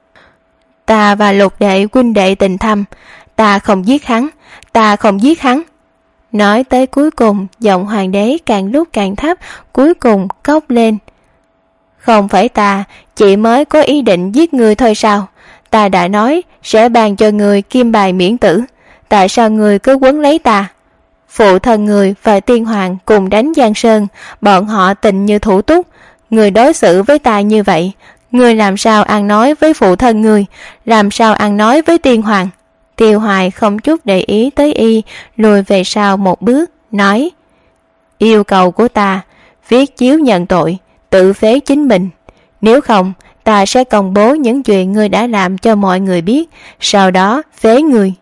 Ta và lục đệ huynh đệ tình thâm, ta không giết hắn, ta không giết hắn. Nói tới cuối cùng, giọng hoàng đế càng lúc càng thấp, cuối cùng cốc lên. Không phải ta, chỉ mới có ý định giết người thôi sao? Ta đã nói sẽ ban cho người kim bài miễn tử, tại sao người cứ quấn lấy ta? Phụ thân người và Tiên Hoàng cùng đánh Giang Sơn, bọn họ tình như thủ túc. Người đối xử với ta như vậy, người làm sao ăn nói với phụ thân người, làm sao ăn nói với Tiên Hoàng? Tiêu Hoài không chút để ý tới y, lùi về sau một bước, nói: yêu cầu của ta, viết chiếu nhận tội, tự phế chính mình. Nếu không, ta sẽ công bố những chuyện ngươi đã làm cho mọi người biết, sau đó phế người.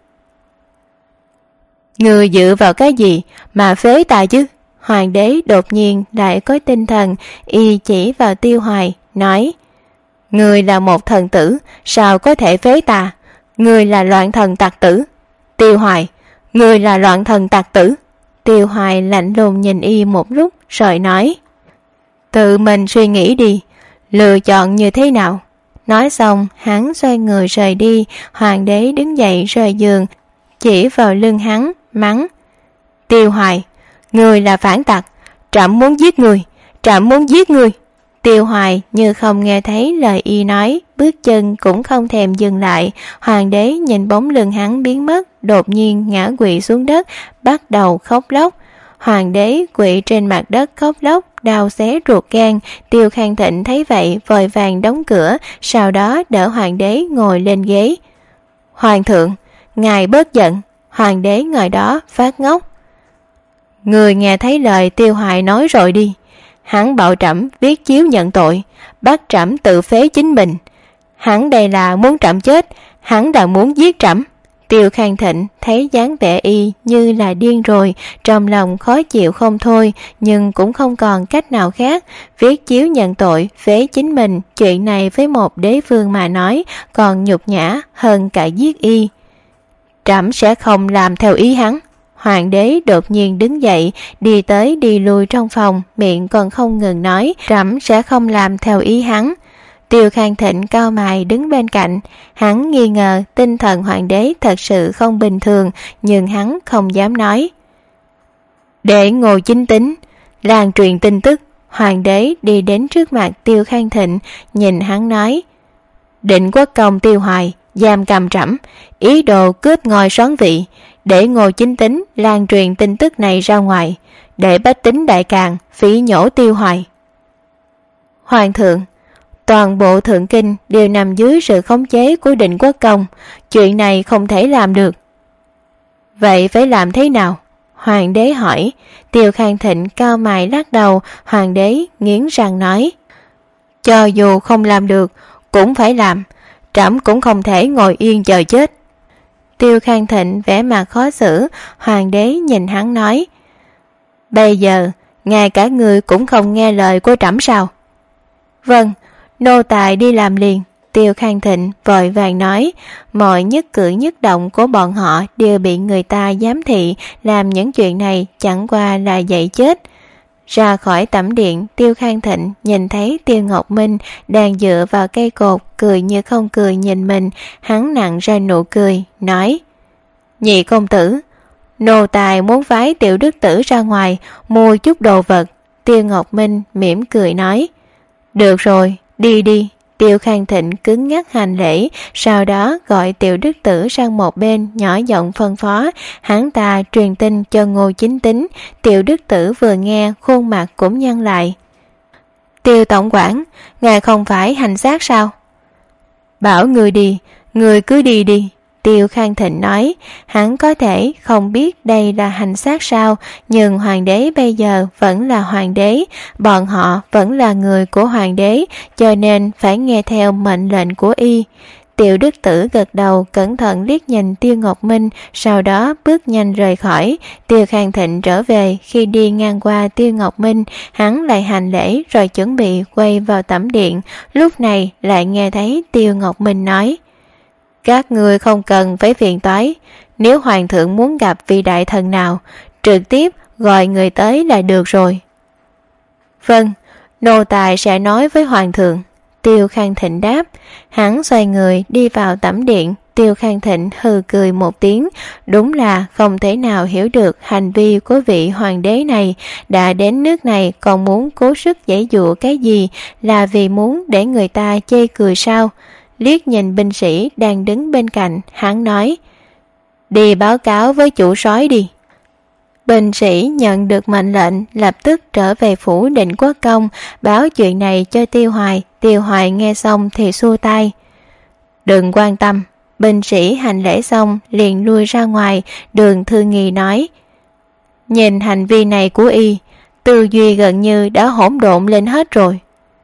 Ngươi dựa vào cái gì mà phế ta chứ? Hoàng đế đột nhiên lại có tinh thần, y chỉ vào Tiêu Hoài, nói: ngươi là một thần tử, sao có thể phế ta? Ngươi là loạn thần tặc tử. Tiêu Hoài, ngươi là loạn thần tặc tử. Tiêu Hoài lạnh lùng nhìn y một lúc rồi nói: tự mình suy nghĩ đi, lựa chọn như thế nào? Nói xong hắn xoay người rời đi. Hoàng đế đứng dậy rời giường, chỉ vào lưng hắn mắng: Tiêu Hoài, ngươi là phản tặc, trẫm muốn giết ngươi, trẫm muốn giết ngươi. Tiêu Hoài như không nghe thấy lời y nói, bước chân cũng không thèm dừng lại. Hoàng đế nhìn bóng lưng hắn biến mất, đột nhiên ngã quỵ xuống đất, bắt đầu khóc lóc. Hoàng đế quỵ trên mặt đất khóc lóc, đau xé ruột gan. Tiêu Khang Thịnh thấy vậy vội vàng đóng cửa, sau đó đỡ hoàng đế ngồi lên ghế. Hoàng thượng, ngài bớt giận. Hoàng đế ngồi đó phát ngốc. Người nghe thấy lời Tiêu Hoài nói rồi đi. Hắn bảo trẫm viết chiếu nhận tội, bắt trẫm tự phế chính mình. Hắn đây là muốn trẫm chết, hắn đã muốn giết trẫm. Tiêu Khang Thịnh thấy dáng vẻ y như là điên rồi, trong lòng khó chịu không thôi, nhưng cũng không còn cách nào khác. Viết chiếu nhận tội, phế chính mình, chuyện này với một đế vương mà nói còn nhục nhã hơn cả giết y. Trẫm sẽ không làm theo ý hắn. Hoàng đế đột nhiên đứng dậy, đi tới đi lui trong phòng, miệng còn không ngừng nói: trẫm sẽ không làm theo ý hắn. Tiêu Khang Thịnh cau mày đứng bên cạnh, hắn nghi ngờ tinh thần hoàng đế thật sự không bình thường, nhưng hắn không dám nói. Để ngồi chính tính, lan truyền tin tức. Hoàng đế đi đến trước mặt Tiêu Khang Thịnh, nhìn hắn nói: Định Quốc công Tiêu Hoài giam cầm trẫm, ý đồ cướp ngôi soán vị, để Ngô Chính Tính lan truyền tin tức này ra ngoài, để bách tính đại càn phỉ nhổ Tiêu Hoài. Hoàng thượng, Toàn bộ thượng kinh đều nằm dưới sự khống chế của Định Quốc Công, chuyện này không thể làm được. Vậy phải làm thế nào? Hoàng đế hỏi. Tiêu Khang Thịnh cao mày lắc đầu. Hoàng đế nghiến răng nói, cho dù không làm được cũng phải làm, trẫm cũng không thể ngồi yên chờ chết. Tiêu Khang Thịnh vẻ mặt khó xử. Hoàng đế nhìn hắn nói, bây giờ ngay cả người cũng không nghe lời của trẫm sao? Vâng, nô tài đi làm liền. Tiêu Khang Thịnh vội vàng nói. Mọi nhất cử nhất động của bọn họ đều bị người ta giám thị, làm những chuyện này chẳng qua là dạy chết. Ra khỏi tẩm điện, Tiêu Khang Thịnh nhìn thấy Tiêu Ngọc Minh đang dựa vào cây cột, cười như không cười nhìn mình. Hắn nặng ra nụ cười, nói, nhị công tử, nô tài muốn phái Tiểu Đức Tử ra ngoài mua chút đồ vật. Tiêu Ngọc Minh mỉm cười nói, được rồi, đi đi. Tiêu Khang Thịnh cứng ngắc hành lễ, sau đó gọi Tiểu Đức Tử sang một bên, nhỏ giọng phân phó hắn ta truyền tin cho Ngô Chính Tín. Tiểu Đức Tử vừa nghe, khuôn mặt cũng nhăn lại. Tiêu tổng quản, ngài không phải hành xác sao? Bảo người đi, người cứ đi đi. Tiêu Khang Thịnh nói. Hắn có thể không biết đây là hành xác sao, nhưng hoàng đế bây giờ vẫn là hoàng đế, bọn họ vẫn là người của hoàng đế, cho nên phải nghe theo mệnh lệnh của y. Tiểu Đức Tử gật đầu, cẩn thận liếc nhìn Tiêu Ngọc Minh, sau đó bước nhanh rời khỏi. Tiêu Khang Thịnh trở về, khi đi ngang qua Tiêu Ngọc Minh, hắn lại hành lễ rồi chuẩn bị quay vào tẩm điện. Lúc này lại nghe thấy Tiêu Ngọc Minh nói, các người không cần phải phiền toái, nếu hoàng thượng muốn gặp vị đại thần nào, trực tiếp gọi người tới là được rồi. Vâng, nô tài sẽ nói với hoàng thượng. Tiêu Khang Thịnh đáp. Hắn xoay người đi vào tẩm điện. Tiêu Khang Thịnh hừ cười một tiếng, đúng là không thể nào hiểu được hành vi của vị hoàng đế này, đã đến nước này còn muốn cố sức giãy giụa cái gì, là vì muốn để người ta chê cười sao? Liếc nhìn binh sĩ đang đứng bên cạnh, hắn nói, đi báo cáo với chủ soái đi. Binh sĩ nhận được mệnh lệnh, lập tức trở về phủ Định Quốc Công, báo chuyện này cho Tiêu Hoài. Tiêu Hoài nghe xong thì xua tay, đừng quan tâm. Binh sĩ hành lễ xong liền lui ra ngoài. Đường Thư Nghi nói, nhìn hành vi này của y, tư duy gần như đã hỗn độn lên hết rồi.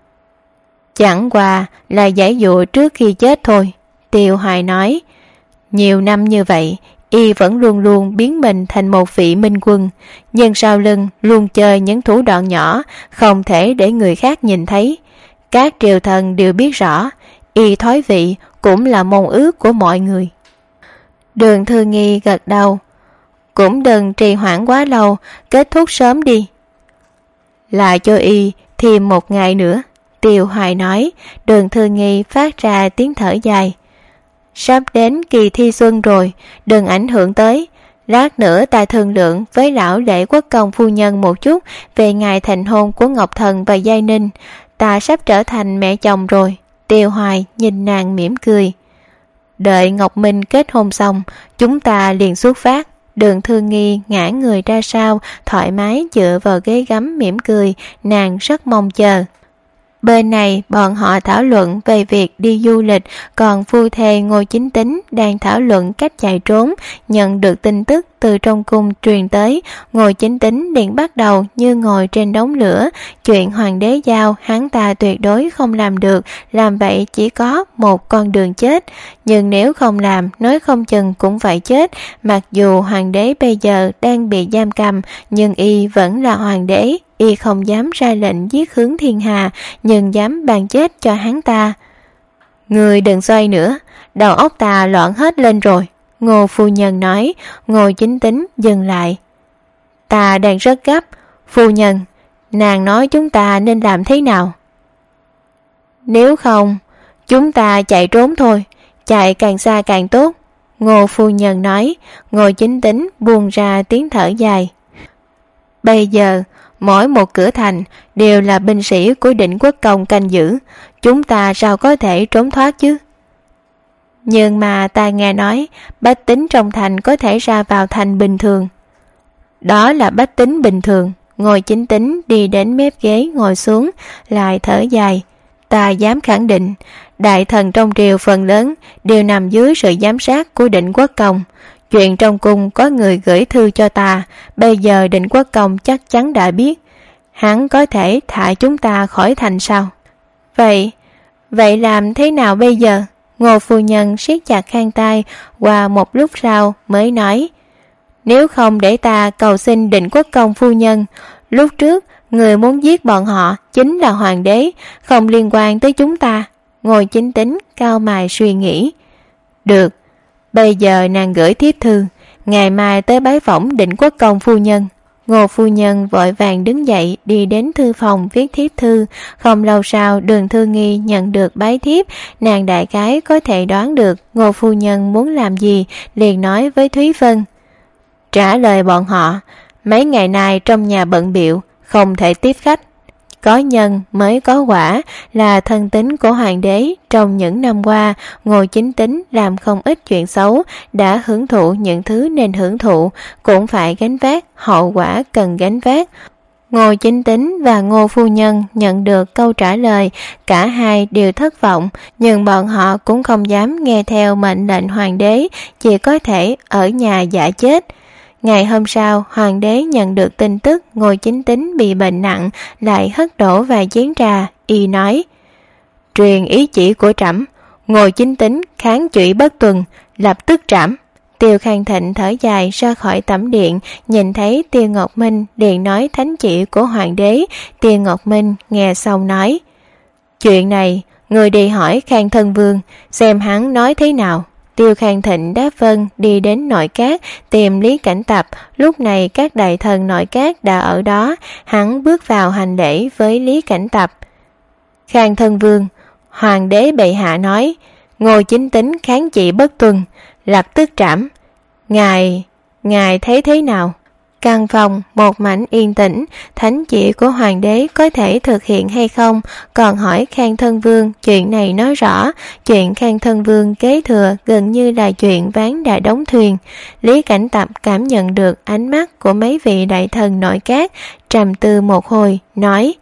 Chẳng qua là giải dụa trước khi chết thôi. Tiêu Hoài nói, nhiều năm như vậy y vẫn luôn luôn biến mình thành một vị minh quân, nhưng sau lưng luôn chơi những thủ đoạn nhỏ, không thể để người khác nhìn thấy. Các triều thần đều biết rõ, y thoái vị cũng là mong ước của mọi người. Đường Thư Nghi gật đầu, cũng đừng trì hoãn quá lâu, kết thúc sớm đi. Lại cho y thêm một ngày nữa. Tiêu Hoài nói. Đường Thư Nghi phát ra tiếng thở dài, sắp đến kỳ thi xuân rồi, đừng ảnh hưởng tới. Lát nữa ta thương lượng với lão Lễ Quốc Công phu nhân một chút về ngày thành hôn của Ngọc Thần và Giai Ninh. Ta sắp trở thành mẹ chồng rồi. Tiêu Hoài nhìn nàng mỉm cười, đợi Ngọc Minh kết hôn xong, chúng ta liền xuất phát. Đường Thư Nghi ngã người ra sau, thoải mái dựa vào ghế gấm mỉm cười, nàng rất mong chờ. Bên này bọn họ thảo luận về việc đi du lịch, còn phu thê Ngô Chính Tín đang thảo luận cách chạy trốn. Nhận được tin tức từ trong cung truyền tới, Ngô Chính Tín liền bắt đầu như ngồi trên đống lửa. Chuyện hoàng đế giao hắn ta tuyệt đối không làm được, làm vậy chỉ có một con đường chết. Nhưng nếu không làm, nói không chừng cũng phải chết. Mặc dù hoàng đế bây giờ đang bị giam cầm, nhưng y vẫn là hoàng đế. Y không dám ra lệnh giết Hướng Thiên Hà, nhưng dám ban chết cho hắn ta. Người đừng xoay nữa, đầu óc ta loạn hết lên rồi. Ngô phu nhân nói. Ngô Chính Tín dừng lại, ta đang rất gấp. Phu nhân, nàng nói chúng ta nên làm thế nào? Nếu không, chúng ta chạy trốn thôi, chạy càng xa càng tốt. Ngô phu nhân nói. Ngô Chính Tín buông ra tiếng thở dài. Bây giờ mỗi một cửa thành đều là binh sĩ của Định Quốc Công canh giữ, chúng ta sao có thể trốn thoát chứ? Nhưng mà ta nghe nói bách tính trong thành có thể ra vào thành bình thường. Đó là bách tính bình thường. Ngồi Chính Tín đi đến mép ghế ngồi xuống, lại thở dài. Ta dám khẳng định, đại thần trong triều phần lớn đều nằm dưới sự giám sát của Định Quốc Công. Chuyện trong cung có người gửi thư cho ta, bây giờ Định Quốc Công chắc chắn đã biết. Hắn có thể thả chúng ta khỏi thành sao? Vậy, vậy làm thế nào bây giờ? Ngô phu nhân siết chặt khăn tay, qua một lúc sau mới nói: Nếu không để ta cầu xin Định Quốc Công phu nhân, lúc trước người muốn giết bọn họ chính là hoàng đế, không liên quan tới chúng ta. Ngô Chính Tính cau mày suy nghĩ. Được, bây giờ nàng gửi thiếp thư, ngày mai tới bái phỏng Định Quốc Công phu nhân. Ngô phu nhân vội vàng đứng dậy đi đến thư phòng viết thiếp thư. Không lâu sau, Đường Thư Nghi nhận được bái thiếp. Nàng đại khái có thể đoán được Ngô phu nhân muốn làm gì, liền nói với Thúy Vân: Trả lời bọn họ, mấy ngày nay trong nhà bận bịu, không thể tiếp khách. Có nhân mới có quả, là thân tín của hoàng đế. Trong những năm qua, Ngô Chính Tính làm không ít chuyện xấu, đã hưởng thụ những thứ nên hưởng thụ, cũng phải gánh vác hậu quả cần gánh vác. Ngô Chính Tính và Ngô phu nhân nhận được câu trả lời, cả hai đều thất vọng, nhưng bọn họ cũng không dám nghe theo mệnh lệnh hoàng đế, chỉ có thể ở nhà giả chết. Ngày hôm sau, hoàng đế nhận được tin tức Ngô Chính Tính bị bệnh nặng, lại hất đổ vài chén trà. Y nói: Truyền ý chỉ của trẫm, Ngô Chính Tính kháng chủy bất tuân, lập tức trảm. Tiêu Khang Thịnh thở dài ra khỏi tẩm điện, nhìn thấy Tiêu Ngọc Minh liền nói thánh chỉ của hoàng đế. Tiêu Ngọc Minh nghe xong nói: Chuyện này người đi hỏi Khang Thân Vương, xem hắn nói thế nào. Tiêu Khang Thịnh đáp vâng, đi đến nội các tìm Lý Cảnh Tập. Lúc này các đại thần nội các đã ở đó. Hắn bước vào hành lễ với Lý Cảnh Tập. Khang Thân Vương, hoàng đế bệ hạ nói Ngô Chính Tính kháng chỉ bất tuân, lập tức trảm. Ngài, ngài thấy thế nào? Căn phòng một mảnh yên tĩnh. Thánh chỉ của hoàng đế có thể thực hiện hay không, còn hỏi Khang Thân Vương chuyện này nói rõ. Chuyện Khang Thân Vương kế thừa gần như là chuyện ván đã đóng thuyền. Lý Cảnh Tập cảm nhận được ánh mắt của mấy vị đại thần nội các, trầm tư một hồi, nói: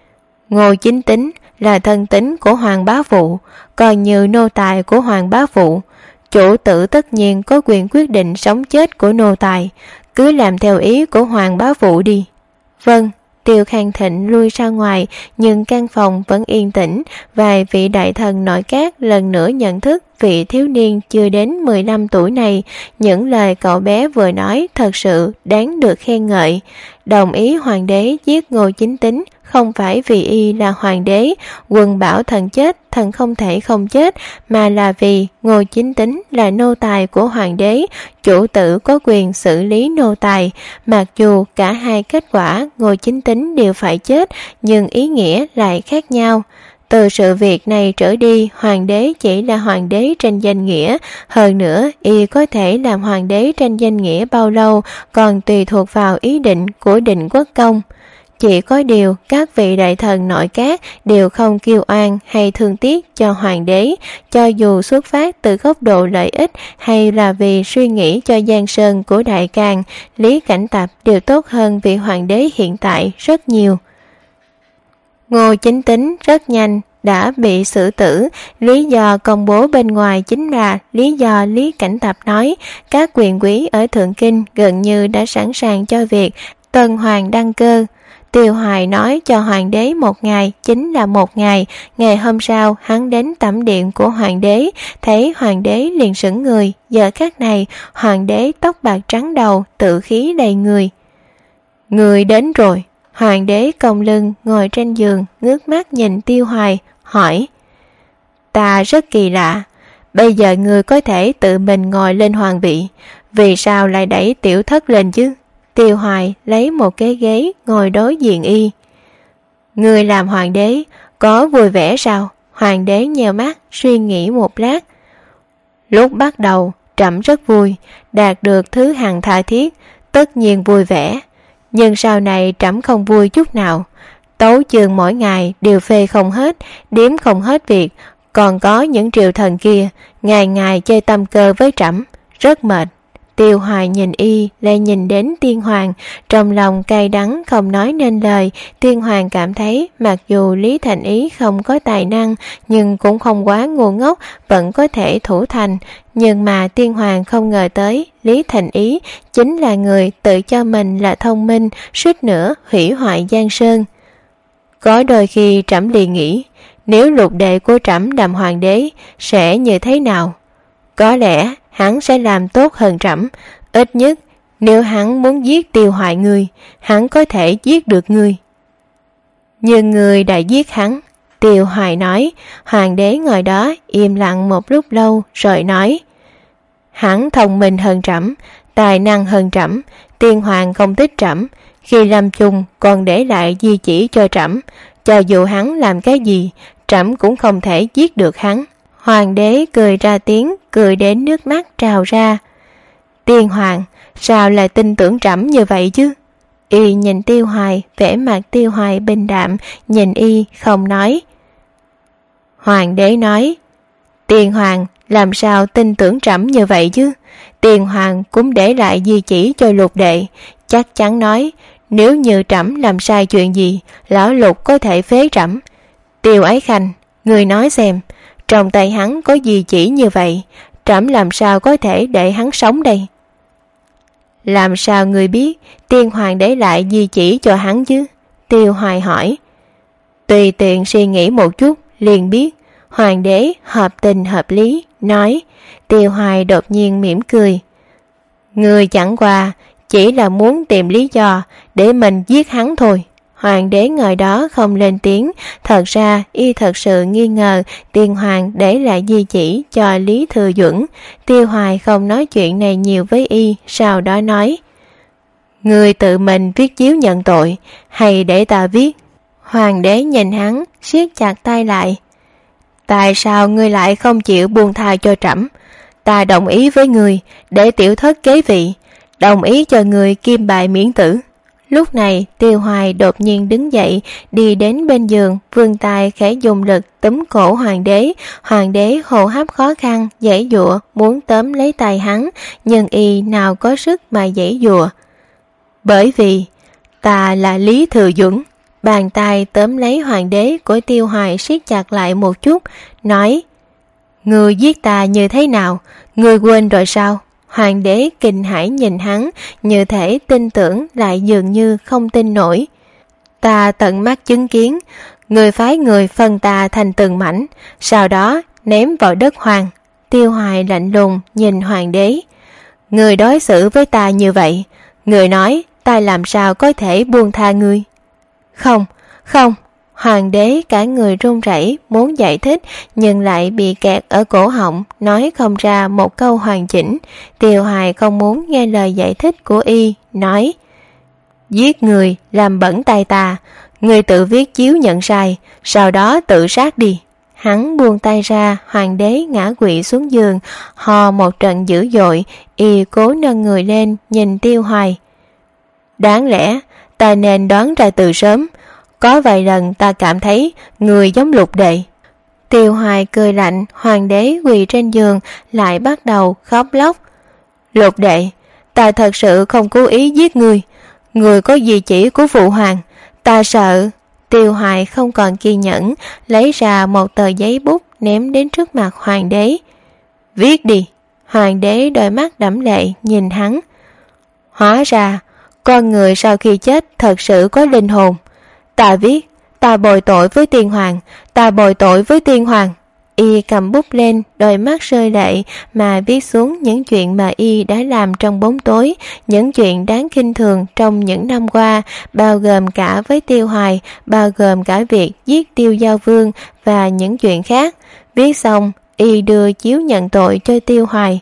Ngô Chính Tính là thân tín của Hoàng Bá Phụ, còn như nô tài của Hoàng Bá Phụ. Chủ tử tất nhiên có quyền quyết định sống chết của nô tài, cứ làm theo ý của Hoàng Bá Phụ đi. Vâng. Tiêu Khang Thịnh lui ra ngoài, nhưng căn phòng vẫn yên tĩnh. Vài vị đại thần nội các lần nữa nhận thức vị thiếu niên chưa đến mười lăm tuổi này. Những lời cậu bé vừa nói thật sự đáng được khen ngợi. Đồng ý hoàng đế giết Ngô Chính Tính không phải vì y là hoàng đế, quân bảo thần chết, thần không thể không chết, mà là vì Ngô Chính Tính là nô tài của hoàng đế, chủ tử có quyền xử lý nô tài. Mặc dù cả hai kết quả Ngô Chính Tính đều phải chết, nhưng ý nghĩa lại khác nhau. Từ sự việc này trở đi, hoàng đế chỉ là hoàng đế trên danh nghĩa. Hơn nữa, y có thể làm hoàng đế trên danh nghĩa bao lâu còn tùy thuộc vào ý định của Định Quốc Công. Chỉ có điều các vị đại thần nội các đều không kiêu oan hay thương tiếc cho hoàng đế, cho dù xuất phát từ góc độ lợi ích hay là vì suy nghĩ cho giang sơn của đại càn, Lý Cảnh Tập đều tốt hơn vị hoàng đế hiện tại rất nhiều. Ngô Chính Tính rất nhanh đã bị xử tử. Lý do công bố bên ngoài chính là lý do Lý Cảnh Tập nói các quyền quý ở Thượng Kinh gần như đã sẵn sàng cho việc Tân Hoàng đăng cơ. Tiêu Hoài nói cho hoàng đế một ngày chính là một ngày. Ngày hôm sau hắn đến tẩm điện của hoàng đế, thấy hoàng đế liền sững người. Giờ khắc này hoàng đế tóc bạc trắng đầu, tự khí đầy người. Người đến rồi. Hoàng đế cong lưng ngồi trên giường, ngước mắt nhìn Tiêu Hoài, hỏi: Ta rất kỳ lạ, bây giờ người có thể tự mình ngồi lên hoàng vị, vì sao lại đẩy tiểu thất lên chứ? Tiêu Hoài lấy một cái ghế ngồi đối diện y. Người làm hoàng đế có vui vẻ sao? Hoàng đế nheo mắt suy nghĩ một lát. Lúc bắt đầu trẫm rất vui, đạt được thứ hằng tha thiết, tất nhiên vui vẻ. Nhưng sau này trẫm không vui chút nào. Tấu chương mỗi ngày đều phê không hết, đếm không hết việc. Còn có những triều thần kia ngày ngày chơi tâm cơ với trẫm, rất mệt. Tiêu Hoài nhìn y, lại nhìn đến Tiên Hoàng, trong lòng cay đắng không nói nên lời. Tiên Hoàng cảm thấy mặc dù Lý Thành Ý không có tài năng, nhưng cũng không quá ngu ngốc, vẫn có thể thủ thành. Nhưng mà Tiên Hoàng không ngờ tới, Lý Thành Ý chính là người tự cho mình là thông minh, suýt nữa hủy hoại Giang Sơn. Có đôi khi trẫm liền nghĩ, nếu lục đệ của trẫm làm hoàng đế, sẽ như thế nào? Có lẽ hắn sẽ làm tốt hơn trẫm. Ít nhất nếu hắn muốn giết Tiêu Hoài ngươi, hắn có thể giết được ngươi. Nhưng ngươi đã giết hắn. Tiêu Hoài nói. Hoàng đế ngồi đó im lặng một lúc lâu rồi nói, hắn thông minh hơn trẫm, tài năng hơn trẫm. Tiên Hoàng không thích trẫm, khi lâm chung còn để lại di chỉ cho trẫm. Cho dù hắn làm cái gì, trẫm cũng không thể giết được hắn. Hoàng đế cười ra tiếng, cười đến nước mắt trào ra. Tiên Hoàng, sao lại tin tưởng trẫm như vậy chứ? Y nhìn Tiêu Hoài, vẻ mặt Tiêu Hoài bình đạm, nhìn y không nói. Hoàng đế nói, Tiên Hoàng làm sao tin tưởng trẫm như vậy chứ? Tiên Hoàng cũng để lại di chỉ cho lục đệ, chắc chắn nói, nếu như trẫm làm sai chuyện gì, lão lục có thể phế trẫm. Tiêu Ái Khanh, người nói xem, trong tay hắn có di chỉ như vậy, trẫm làm sao có thể để hắn sống đây? Làm sao người biết Tiên Hoàng để lại di chỉ cho hắn chứ? Tiêu Hoài hỏi. Tùy tiện suy nghĩ một chút liền biết. Hoàng đế hợp tình hợp lý nói. Tiêu Hoài đột nhiên mỉm cười. Người chẳng qua chỉ là muốn tìm lý do để mình giết hắn thôi. Hoàng đế ngồi đó không lên tiếng. Thật ra y thật sự nghi ngờ Tiên Hoàng để lại di chỉ cho Lý Thừa Duẩn. Tiêu Hoài không nói chuyện này nhiều với y, sau đó nói, người tự mình viết chiếu nhận tội, hay để ta viết? Hoàng đế nhìn hắn, siết chặt tay lại. Tại sao ngươi lại không chịu buông tha cho trẫm? Ta đồng ý với ngươi để tiểu thất kế vị, đồng ý cho ngươi kim bài miễn tử. Lúc này Tiêu Hoài đột nhiên đứng dậy, đi đến bên giường, vươn tay khẽ dùng lực túm cổ hoàng đế. Hoàng đế hô hấp khó khăn, giãy giụa muốn tóm lấy tay hắn, nhưng y nào có sức mà giãy giụa. Bởi vì ta là Lý Thừa Duẩn. Bàn tay tóm lấy hoàng đế của Tiêu Hoài siết chặt lại một chút, nói, ngươi giết ta như thế nào, ngươi quên rồi sao? Hoàng đế kinh hãi nhìn hắn, như thể tin tưởng lại dường như không tin nổi. Ta tận mắt chứng kiến, người phái người phân ta thành từng mảnh, sau đó ném vào đất hoang. Tiêu Hoài lạnh lùng nhìn hoàng đế. Người đối xử với ta như vậy, người nói ta làm sao có thể buông tha ngươi? Không, không. Hoàng đế cả người run rẩy muốn giải thích, nhưng lại bị kẹt ở cổ họng, nói không ra một câu hoàn chỉnh. Tiêu Hoài không muốn nghe lời giải thích của y, nói, giết người làm bẩn tay ta, người tự viết chiếu nhận sai, sau đó tự sát đi. Hắn buông tay ra, hoàng đế ngã quỵ xuống giường, hò một trận dữ dội. Y cố nâng người lên nhìn Tiêu Hoài. Đáng lẽ ta nên đoán ra từ sớm, có vài lần ta cảm thấy người giống lục đệ. Tiêu Hoài cười lạnh. Hoàng đế quỳ trên giường lại bắt đầu khóc lóc. Lục đệ, ta thật sự không cố ý giết người, người có di chỉ của phụ hoàng, ta sợ. Tiêu Hoài không còn kiên nhẫn, lấy ra một tờ giấy bút ném đến trước mặt hoàng đế. Viết đi. Hoàng đế đôi mắt đẫm lệ nhìn hắn. Hóa ra con người sau khi chết thật sự có linh hồn. Ta viết, ta bồi tội với Tiên Hoàng, ta bồi tội với Tiên Hoàng. Y cầm bút lên, đôi mắt rơi lệ mà viết xuống những chuyện mà y đã làm trong bóng tối, những chuyện đáng khinh thường trong những năm qua, bao gồm cả với Tiêu Hoài, bao gồm cả việc giết Tiêu Giao Vương và những chuyện khác. Viết xong, y đưa chiếu nhận tội cho Tiêu Hoài.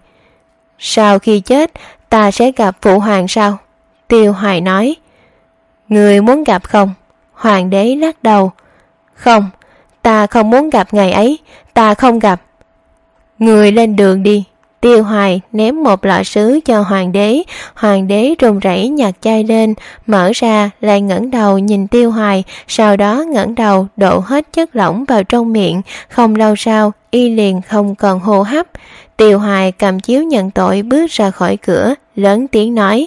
Sau khi chết, ta sẽ gặp phụ hoàng sao? Tiêu Hoài nói. Người muốn gặp không? Hoàng đế lắc đầu. Không, ta không muốn gặp ngày ấy, ta không gặp. Người lên đường đi. Tiêu Hoài ném một lọ sứ cho hoàng đế. Hoàng đế run rẩy nhặt chai lên, mở ra lại ngẩng đầu nhìn Tiêu Hoài, sau đó ngẩng đầu đổ hết chất lỏng vào trong miệng. Không lâu sau, y liền không còn hô hấp. Tiêu Hoài cầm chiếu nhận tội bước ra khỏi cửa, lớn tiếng nói: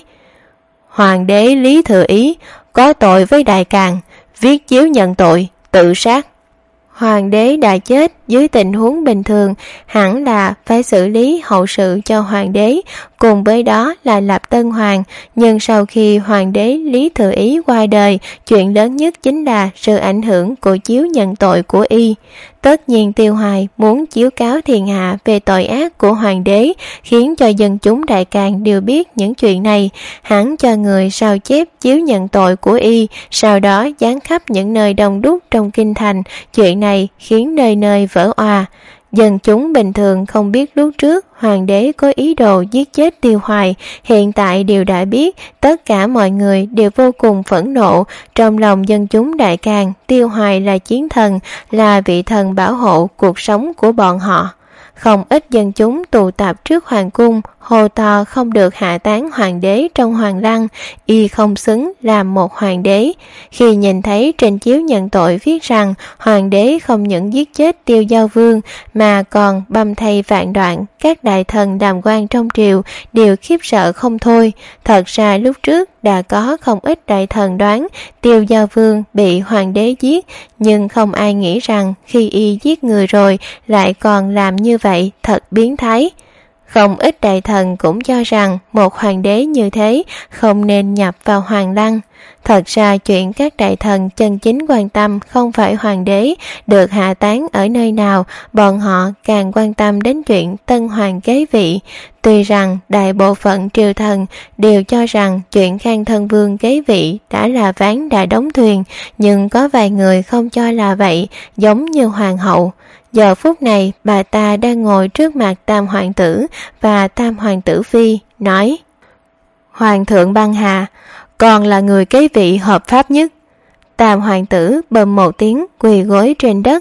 Hoàng đế Lý Thừa Ý có tội với Đại Càn, viết chiếu nhận tội, tự sát. Hoàng đế đã chết, dưới tình huống bình thường hẳn là phải xử lý hậu sự cho hoàng đế, cùng với đó là lập tân hoàng. Nhưng sau khi hoàng đế Lý Thừa Ý qua đời, chuyện lớn nhất chính là sự ảnh hưởng của chiếu nhận tội của y. Tất nhiên Tiêu Hoài muốn chiếu cáo thiên hạ về tội ác của hoàng đế, khiến cho dân chúng Đại Càn đều biết những chuyện này. Hắn cho người sao chép chiếu nhận tội của y, sau đó dán khắp những nơi đông đúc trong kinh thành. Chuyện này khiến nơi nơi vỡ òa. Dân chúng bình thường không biết lúc trước hoàng đế có ý đồ giết chết Tiêu Hoài, hiện tại đều đã biết. Tất cả mọi người đều vô cùng phẫn nộ. Trong lòng dân chúng Đại Càn, Tiêu Hoài là chiến thần, là vị thần bảo hộ cuộc sống của bọn họ. Không ít dân chúng tụ tập trước hoàng cung, hô to không được hạ tán hoàng đế trong hoàng lăng, y không xứng làm một hoàng đế. Khi nhìn thấy trên chiếu nhận tội viết rằng hoàng đế không những giết chết Tiêu Giao Vương mà còn băm thây vạn đoạn, các đại thần làm quan trong triều đều khiếp sợ không thôi. Thật ra lúc trước đã có không ít đại thần đoán Tiêu Giao Vương bị hoàng đế giết, nhưng không ai nghĩ rằng khi y giết người rồi lại còn làm như vậy, thật biến thái. Không ít đại thần cũng cho rằng một hoàng đế như thế không nên nhập vào hoàng lăng. Thật ra chuyện các đại thần chân chính quan tâm không phải hoàng đế được hạ tán ở nơi nào, bọn họ càng quan tâm đến chuyện tân hoàng kế vị. Tuy rằng đại bộ phận triều thần đều cho rằng chuyện Khang Thân Vương kế vị đã là ván đã đóng thuyền, nhưng có vài người không cho là vậy, giống như hoàng hậu. Giờ phút này bà ta đang ngồi trước mặt tam hoàng tử và tam hoàng tử phi, nói: Hoàng thượng băng hà, còn là người kế vị hợp pháp nhất. Tam hoàng tử bầm một tiếng quỳ gối trên đất: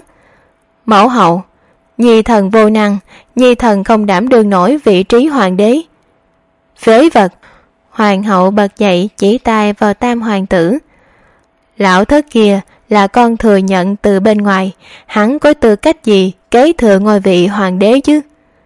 Mẫu hậu, nhi thần vô năng, nhi thần không đảm đương nổi vị trí hoàng đế. Phế vật! Hoàng hậu bật dậy chỉ tay vào tam hoàng tử: Lão thất kia là con thừa nhận từ bên ngoài, hắn có tư cách gì kế thừa ngôi vị hoàng đế chứ?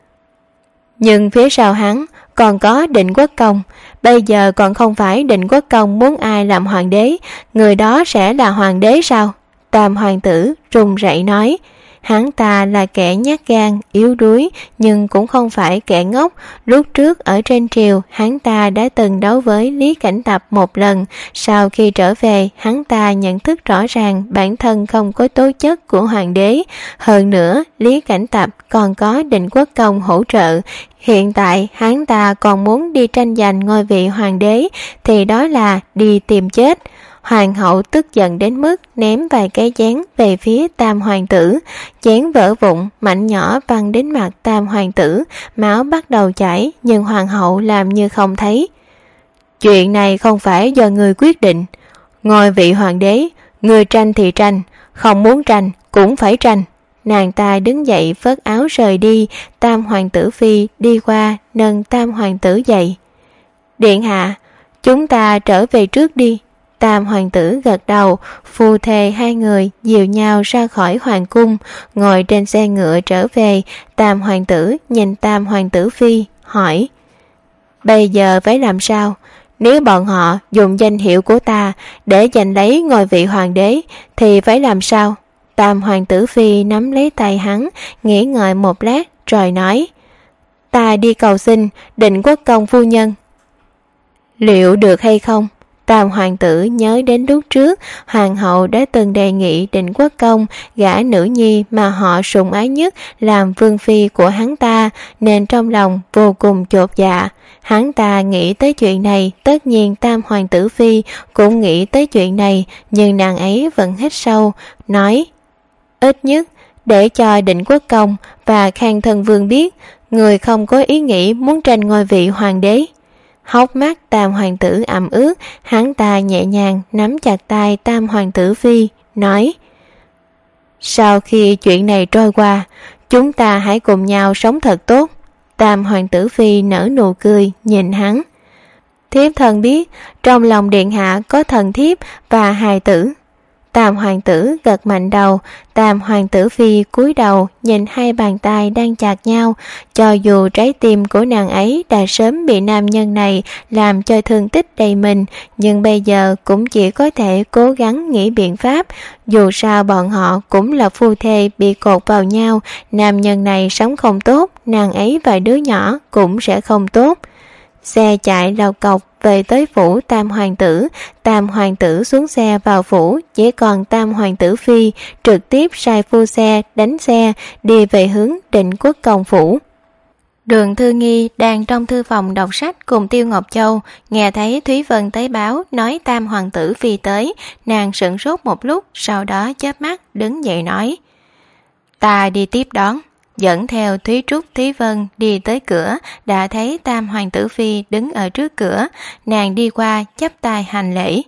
Nhưng phía sau hắn còn có Định Quốc Công, bây giờ còn không phải Định Quốc Công muốn ai làm hoàng đế, người đó sẽ là hoàng đế sao? Tam hoàng tử run rẩy nói. Hắn ta là kẻ nhát gan, yếu đuối, nhưng cũng không phải kẻ ngốc. Lúc trước ở trên triều, hắn ta đã từng đấu với Lý Cảnh Tập một lần. Sau khi trở về, hắn ta nhận thức rõ ràng bản thân không có tố chất của hoàng đế. Hơn nữa, Lý Cảnh Tập còn có Định Quốc Công hỗ trợ. Hiện tại, hắn ta còn muốn đi tranh giành ngôi vị hoàng đế, thì đó là đi tìm chết. Hoàng hậu tức giận đến mức ném vài cái chén về phía tam hoàng tử. Chén vỡ vụn, mảnh nhỏ văng đến mặt tam hoàng tử, máu bắt đầu chảy, nhưng hoàng hậu làm như không thấy. Chuyện này không phải do người quyết định. Ngôi vị hoàng đế, người tranh thì tranh, không muốn tranh cũng phải tranh. Nàng ta đứng dậy phất áo rời đi. Tam hoàng tử phi đi qua nâng tam hoàng tử dậy. Điện hạ, chúng ta trở về trước đi. Tam hoàng tử gật đầu, phu thề hai người dìu nhau ra khỏi hoàng cung, ngồi trên xe ngựa trở về. Tam hoàng tử nhìn tam hoàng tử phi, hỏi: Bây giờ phải làm sao? Nếu bọn họ dùng danh hiệu của ta để giành lấy ngôi vị hoàng đế, thì phải làm sao? Tam hoàng tử phi nắm lấy tay hắn, nghĩ ngợi một lát rồi nói: Ta đi cầu xin Định Quốc Công phu nhân. Liệu được hay không? Tam hoàng tử nhớ đến lúc trước hoàng hậu đã từng đề nghị Định Quốc Công gả nữ nhi mà họ sủng ái nhất làm vương phi của hắn ta, nên trong lòng vô cùng chột dạ. Hắn ta nghĩ tới chuyện này, tất nhiên tam hoàng tử phi cũng nghĩ tới chuyện này, nhưng nàng ấy vẫn hít sâu, nói: Ít nhất để cho Định Quốc Công và Khang Thân Vương biết người không có ý nghĩ muốn tranh ngôi vị hoàng đế. Hốc mắt tam hoàng tử ẩm ướt, hắn ta nhẹ nhàng nắm chặt tay tam hoàng tử phi, nói: Sau khi chuyện này trôi qua, chúng ta hãy cùng nhau sống thật tốt. Tam hoàng tử phi nở nụ cười nhìn hắn: Thiếp thần biết trong lòng điện hạ có thần thiếp và hài tử. Tam hoàng tử gật mạnh đầu. Tam hoàng tử phi cúi đầu nhìn hai bàn tay đang chặt nhau. Cho dù trái tim của nàng ấy đã sớm bị nam nhân này làm cho thương tích đầy mình, nhưng bây giờ cũng chỉ có thể cố gắng nghĩ biện pháp. Dù sao bọn họ cũng là phu thê bị cột vào nhau, nam nhân này sống không tốt, nàng ấy và đứa nhỏ cũng sẽ không tốt. Xe chạy lào cọc về tới phủ Tam hoàng tử. Tam hoàng tử xuống xe vào phủ, chỉ còn Tam hoàng tử phi trực tiếp sai phu xe đánh xe đi về hướng Định Quốc công phủ. Đường Thư Nghi đang trong thư phòng đọc sách cùng Tiêu Ngọc Châu, nghe thấy Thúy Vân tới báo nói Tam hoàng tử phi tới, nàng sửng sốt một lúc, sau đó chớp mắt đứng dậy nói: "Ta đi tiếp đón." Dẫn theo Thúy Trúc, Thúy Vân đi tới cửa, đã thấy Tam hoàng tử phi đứng ở trước cửa, nàng đi qua chắp tay hành lễ.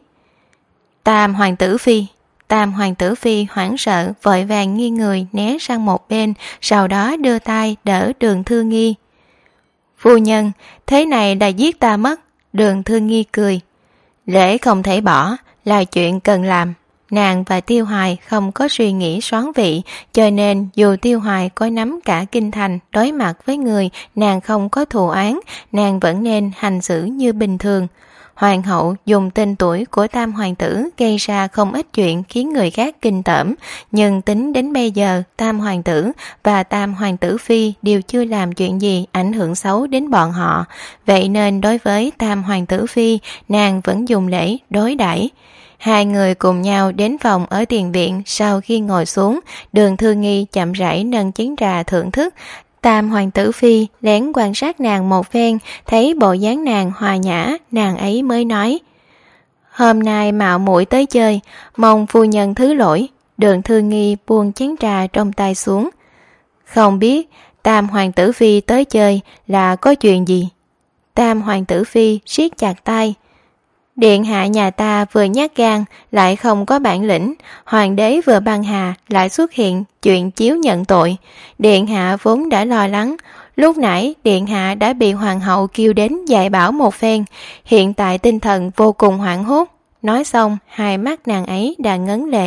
"Tam hoàng tử phi." Tam hoàng tử phi hoảng sợ vội vàng nghiêng người né sang một bên, sau đó đưa tay đỡ Đường Thư Nghi. "Phu nhân, thế này đã giết ta mất." Đường Thư Nghi cười: "Lễ không thể bỏ, là chuyện cần làm." Nàng và Tiêu Hoài không có suy nghĩ xoán vị, cho nên dù Tiêu Hoài có nắm cả kinh thành đối mặt với người nàng không có thù oán, nàng vẫn nên hành xử như bình thường. Hoàng hậu dùng tên tuổi của Tam hoàng tử gây ra không ít chuyện khiến người khác kinh tởm, nhưng tính đến bây giờ Tam hoàng tử và Tam hoàng tử phi đều chưa làm chuyện gì ảnh hưởng xấu đến bọn họ, vậy nên đối với Tam hoàng tử phi nàng vẫn dùng lễ đối đãi. Hai người cùng nhau đến phòng ở tiền viện. Sau khi ngồi xuống, Đường Thư Nghi chậm rãi nâng chén trà thưởng thức. Tam hoàng tử phi lén quan sát nàng một phen, thấy bộ dáng nàng hòa nhã, nàng ấy mới nói: "Hôm nay mạo muội tới chơi, mong phu nhân thứ lỗi." Đường Thư Nghi buông chén trà trong tay xuống. "Không biết Tam hoàng tử phi tới chơi là có chuyện gì?" Tam hoàng tử phi siết chặt tay: "Điện hạ nhà ta vừa nhát gan lại không có bản lĩnh, hoàng đế vừa băng hà lại xuất hiện chuyện chiếu nhận tội. Điện hạ vốn đã lo lắng, lúc nãy điện hạ đã bị hoàng hậu kêu đến dạy bảo một phen, hiện tại tinh thần vô cùng hoảng hốt." Nói xong, hai mắt nàng ấy đã ngấn lệ.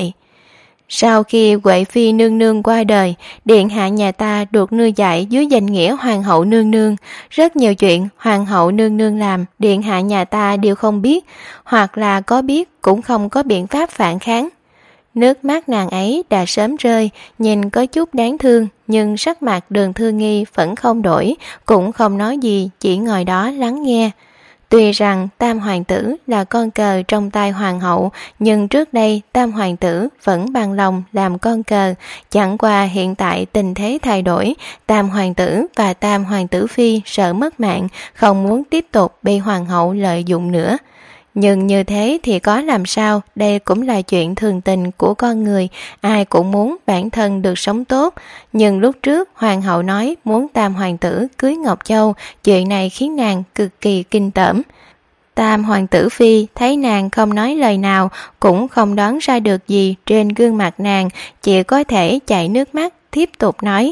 "Sau khi Huệ phi nương nương qua đời, điện hạ nhà ta được nuôi dạy dưới danh nghĩa hoàng hậu nương nương. Rất nhiều chuyện hoàng hậu nương nương làm, điện hạ nhà ta đều không biết, hoặc là có biết cũng không có biện pháp phản kháng." Nước mắt nàng ấy đã sớm rơi, nhìn có chút đáng thương, nhưng sắc mặt Đường Thư Nghi vẫn không đổi, cũng không nói gì, chỉ ngồi đó lắng nghe. Tuy rằng Tam hoàng tử là con cờ trong tay hoàng hậu, nhưng trước đây Tam hoàng tử vẫn bằng lòng làm con cờ, chẳng qua hiện tại tình thế thay đổi, Tam hoàng tử và Tam hoàng tử phi sợ mất mạng, không muốn tiếp tục bị hoàng hậu lợi dụng nữa. Nhưng như thế thì có làm sao, đây cũng là chuyện thường tình của con người, ai cũng muốn bản thân được sống tốt. Nhưng lúc trước hoàng hậu nói muốn Tam hoàng tử cưới Ngọc Châu, chuyện này khiến nàng cực kỳ kinh tởm. Tam hoàng tử phi thấy nàng không nói lời nào, cũng không đoán ra được gì trên gương mặt nàng, chỉ có thể chảy nước mắt tiếp tục nói: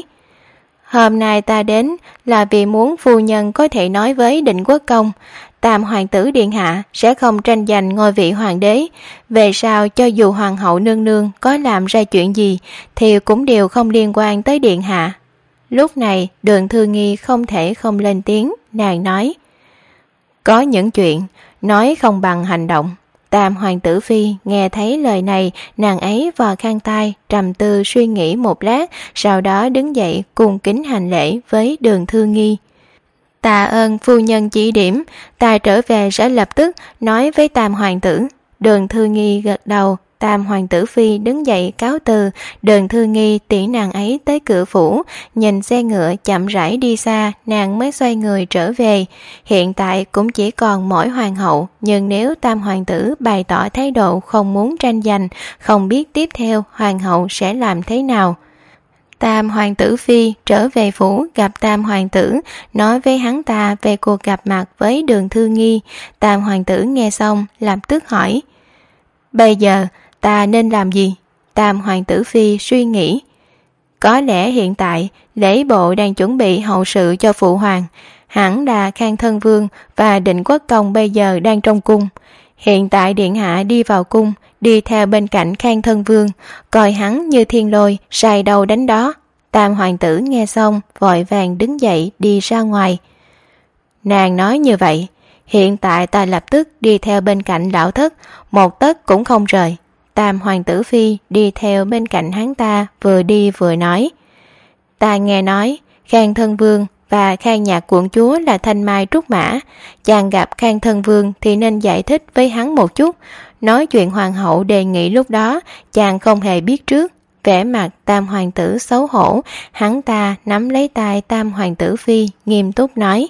"Hôm nay ta đến là vì muốn phu nhân có thể nói với Định Quốc công, Tam hoàng tử điện hạ sẽ không tranh giành ngôi vị hoàng đế. Về sau cho dù hoàng hậu nương nương có làm ra chuyện gì thì cũng đều không liên quan tới điện hạ." Lúc này Đường Thư Nghi không thể không lên tiếng, nàng nói: "Có những chuyện nói không bằng hành động." Tam hoàng tử phi nghe thấy lời này, nàng ấy vò khăn tay trầm tư suy nghĩ một lát, sau đó đứng dậy cung kính hành lễ với Đường Thư Nghi. "Tạ ơn phu nhân chỉ điểm, ta trở về sẽ lập tức nói với Tam hoàng tử." Đường Thư Nghi gật đầu. Tam hoàng tử phi đứng dậy cáo từ. Đường Thư Nghi tiễn nàng ấy tới cửa phủ, nhìn xe ngựa chậm rãi đi xa, nàng mới xoay người trở về. Hiện tại cũng chỉ còn mỗi hoàng hậu, nhưng nếu Tam hoàng tử bày tỏ thái độ không muốn tranh giành, không biết tiếp theo hoàng hậu sẽ làm thế nào. Tam hoàng tử phi trở về phủ gặp Tam hoàng tử, nói với hắn ta về cuộc gặp mặt với Đường Thư Nghi. Tam hoàng tử nghe xong lập tức hỏi: "Bây giờ ta nên làm gì?" Tam hoàng tử phi suy nghĩ: "Có lẽ hiện tại lễ bộ đang chuẩn bị hậu sự cho phụ hoàng, hẳn là Khang Thân Vương và Định Quốc công bây giờ đang trong cung. Hiện tại điện hạ đi vào cung, đi theo bên cạnh Khang Thân Vương, coi hắn như thiên lôi, sai đâu đánh đó. Tam hoàng tử nghe xong, vội vàng đứng dậy đi ra ngoài. Nàng nói như vậy, hiện tại ta lập tức đi theo bên cạnh lão thất, một tấc cũng không rời. Tam hoàng tử phi đi theo bên cạnh hắn ta, vừa đi vừa nói. Ta nghe nói, Khang Thân Vương và Khang Nhạc quận chúa là thanh mai trúc mã. Chàng gặp Khang Thân Vương thì nên giải thích với hắn một chút. Nói chuyện hoàng hậu đề nghị lúc đó, chàng không hề biết trước. Vẻ mặt tam hoàng tử xấu hổ, hắn ta nắm lấy tay tam hoàng tử phi, nghiêm túc nói.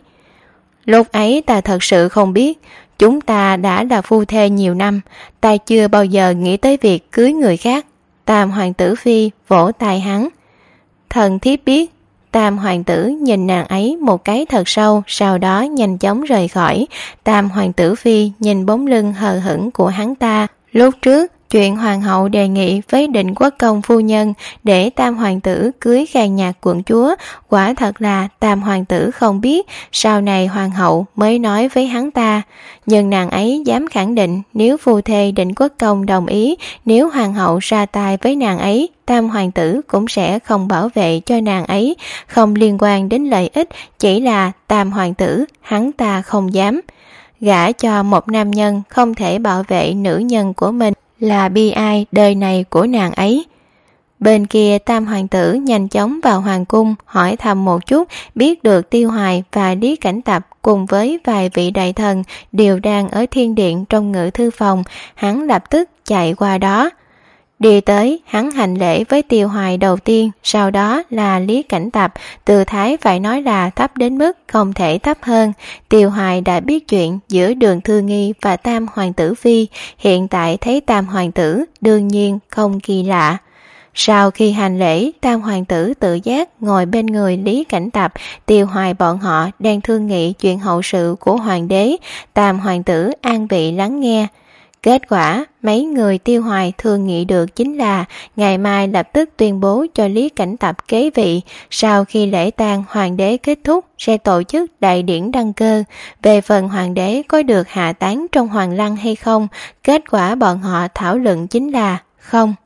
Lúc ấy ta thật sự không biết, chúng ta đã là phu thê nhiều năm, ta chưa bao giờ nghĩ tới việc cưới người khác. Tam hoàng tử phi vỗ tay hắn. Thần thiếp biết. Tam hoàng tử nhìn nàng ấy một cái thật sâu, sau đó nhanh chóng rời khỏi. Tam hoàng tử phi nhìn bóng lưng hờ hững của hắn ta. Lúc trước, chuyện hoàng hậu đề nghị với Định Quốc công phu nhân để tam hoàng tử cưới Khang Nhạc quận chúa, quả thật là tam hoàng tử không biết, sau này hoàng hậu mới nói với hắn ta. Nhưng nàng ấy dám khẳng định nếu phu thê Định Quốc công đồng ý, nếu hoàng hậu ra tay với nàng ấy, tam hoàng tử cũng sẽ không bảo vệ cho nàng ấy, không liên quan đến lợi ích, chỉ là tam hoàng tử, hắn ta không dám. Gả cho một nam nhân không thể bảo vệ nữ nhân của mình là bi ai đời này của nàng ấy. Bên kia tam hoàng tử nhanh chóng vào hoàng cung hỏi thăm một chút, biết được Tiêu Hoài và Lý Cảnh Tập cùng với vài vị đại thần đều đang ở thiên điện trong ngự thư phòng, hắn lập tức chạy qua đó. Đi tới, hắn hành lễ với Tiêu Hoài đầu tiên, sau đó là Lý Cảnh Tập, tư thái phải nói là thấp đến mức không thể thấp hơn. Tiêu Hoài đã biết chuyện giữa Đường Thư Nghi và Tam hoàng tử phi, hiện tại thấy Tam hoàng tử đương nhiên không kỳ lạ. Sau khi hành lễ, Tam hoàng tử tự giác ngồi bên người Lý Cảnh Tập. Tiêu Hoài bọn họ đang thương nghị chuyện hậu sự của hoàng đế. Tam hoàng tử an vị lắng nghe. Kết quả, mấy người Tiêu Hoài thương nghị được chính là ngày mai lập tức tuyên bố cho Lý Cảnh Tập kế vị. Sau khi lễ tang hoàng đế kết thúc, sẽ tổ chức đại điển đăng cơ. Về phần hoàng đế có được hạ táng trong hoàng lăng hay không, kết quả bọn họ thảo luận chính là không.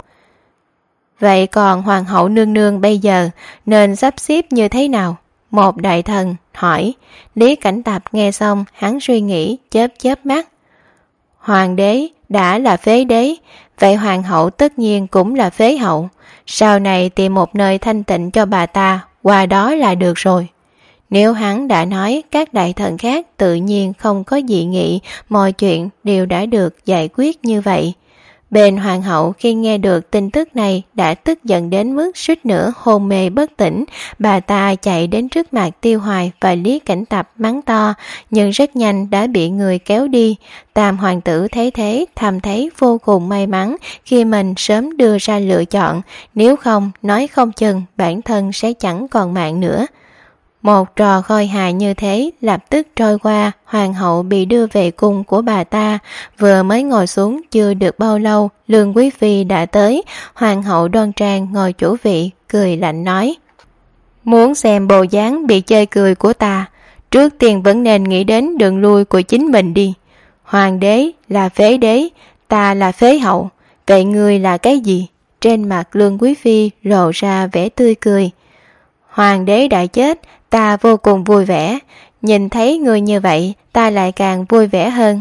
Vậy còn hoàng hậu nương nương bây giờ nên sắp xếp như thế nào? Một đại thần hỏi. Lý Cảnh Tập nghe xong, hắn suy nghĩ, chớp chớp mắt. Hoàng đế đã là phế đế, vậy hoàng hậu tất nhiên cũng là phế hậu. Sau này tìm một nơi thanh tịnh cho bà ta, qua đó là được rồi. Nếu hắn đã nói, các đại thần khác tự nhiên không có dị nghị, mọi chuyện đều đã được giải quyết như vậy. Bên hoàng hậu khi nghe được tin tức này đã tức giận đến mức suýt nữa hôn mê bất tỉnh. Bà ta chạy đến trước mặt Tiêu Hoài và Lý Cảnh Tập mắng to, nhưng rất nhanh đã bị người kéo đi. Tam hoàng tử thấy thế thầm thấy vô cùng may mắn khi mình sớm đưa ra lựa chọn, nếu không nói không chừng bản thân sẽ chẳng còn mạng nữa. Một trò khôi hài như thế lập tức trôi qua, hoàng hậu bị đưa về cung của bà ta. Vừa mới ngồi xuống chưa được bao lâu, Lương Quý Phi đã tới. Hoàng hậu đoan trang ngồi chủ vị, cười lạnh nói. Muốn xem bộ dáng bị chơi cười của ta, trước tiên vẫn nên nghĩ đến đường lui của chính mình đi. Hoàng đế là phế đế, ta là phế hậu, vậy ngươi là cái gì? Trên mặt Lương Quý Phi lộ ra vẻ tươi cười. Hoàng đế đã chết, ta vô cùng vui vẻ, nhìn thấy người như vậy ta lại càng vui vẻ hơn.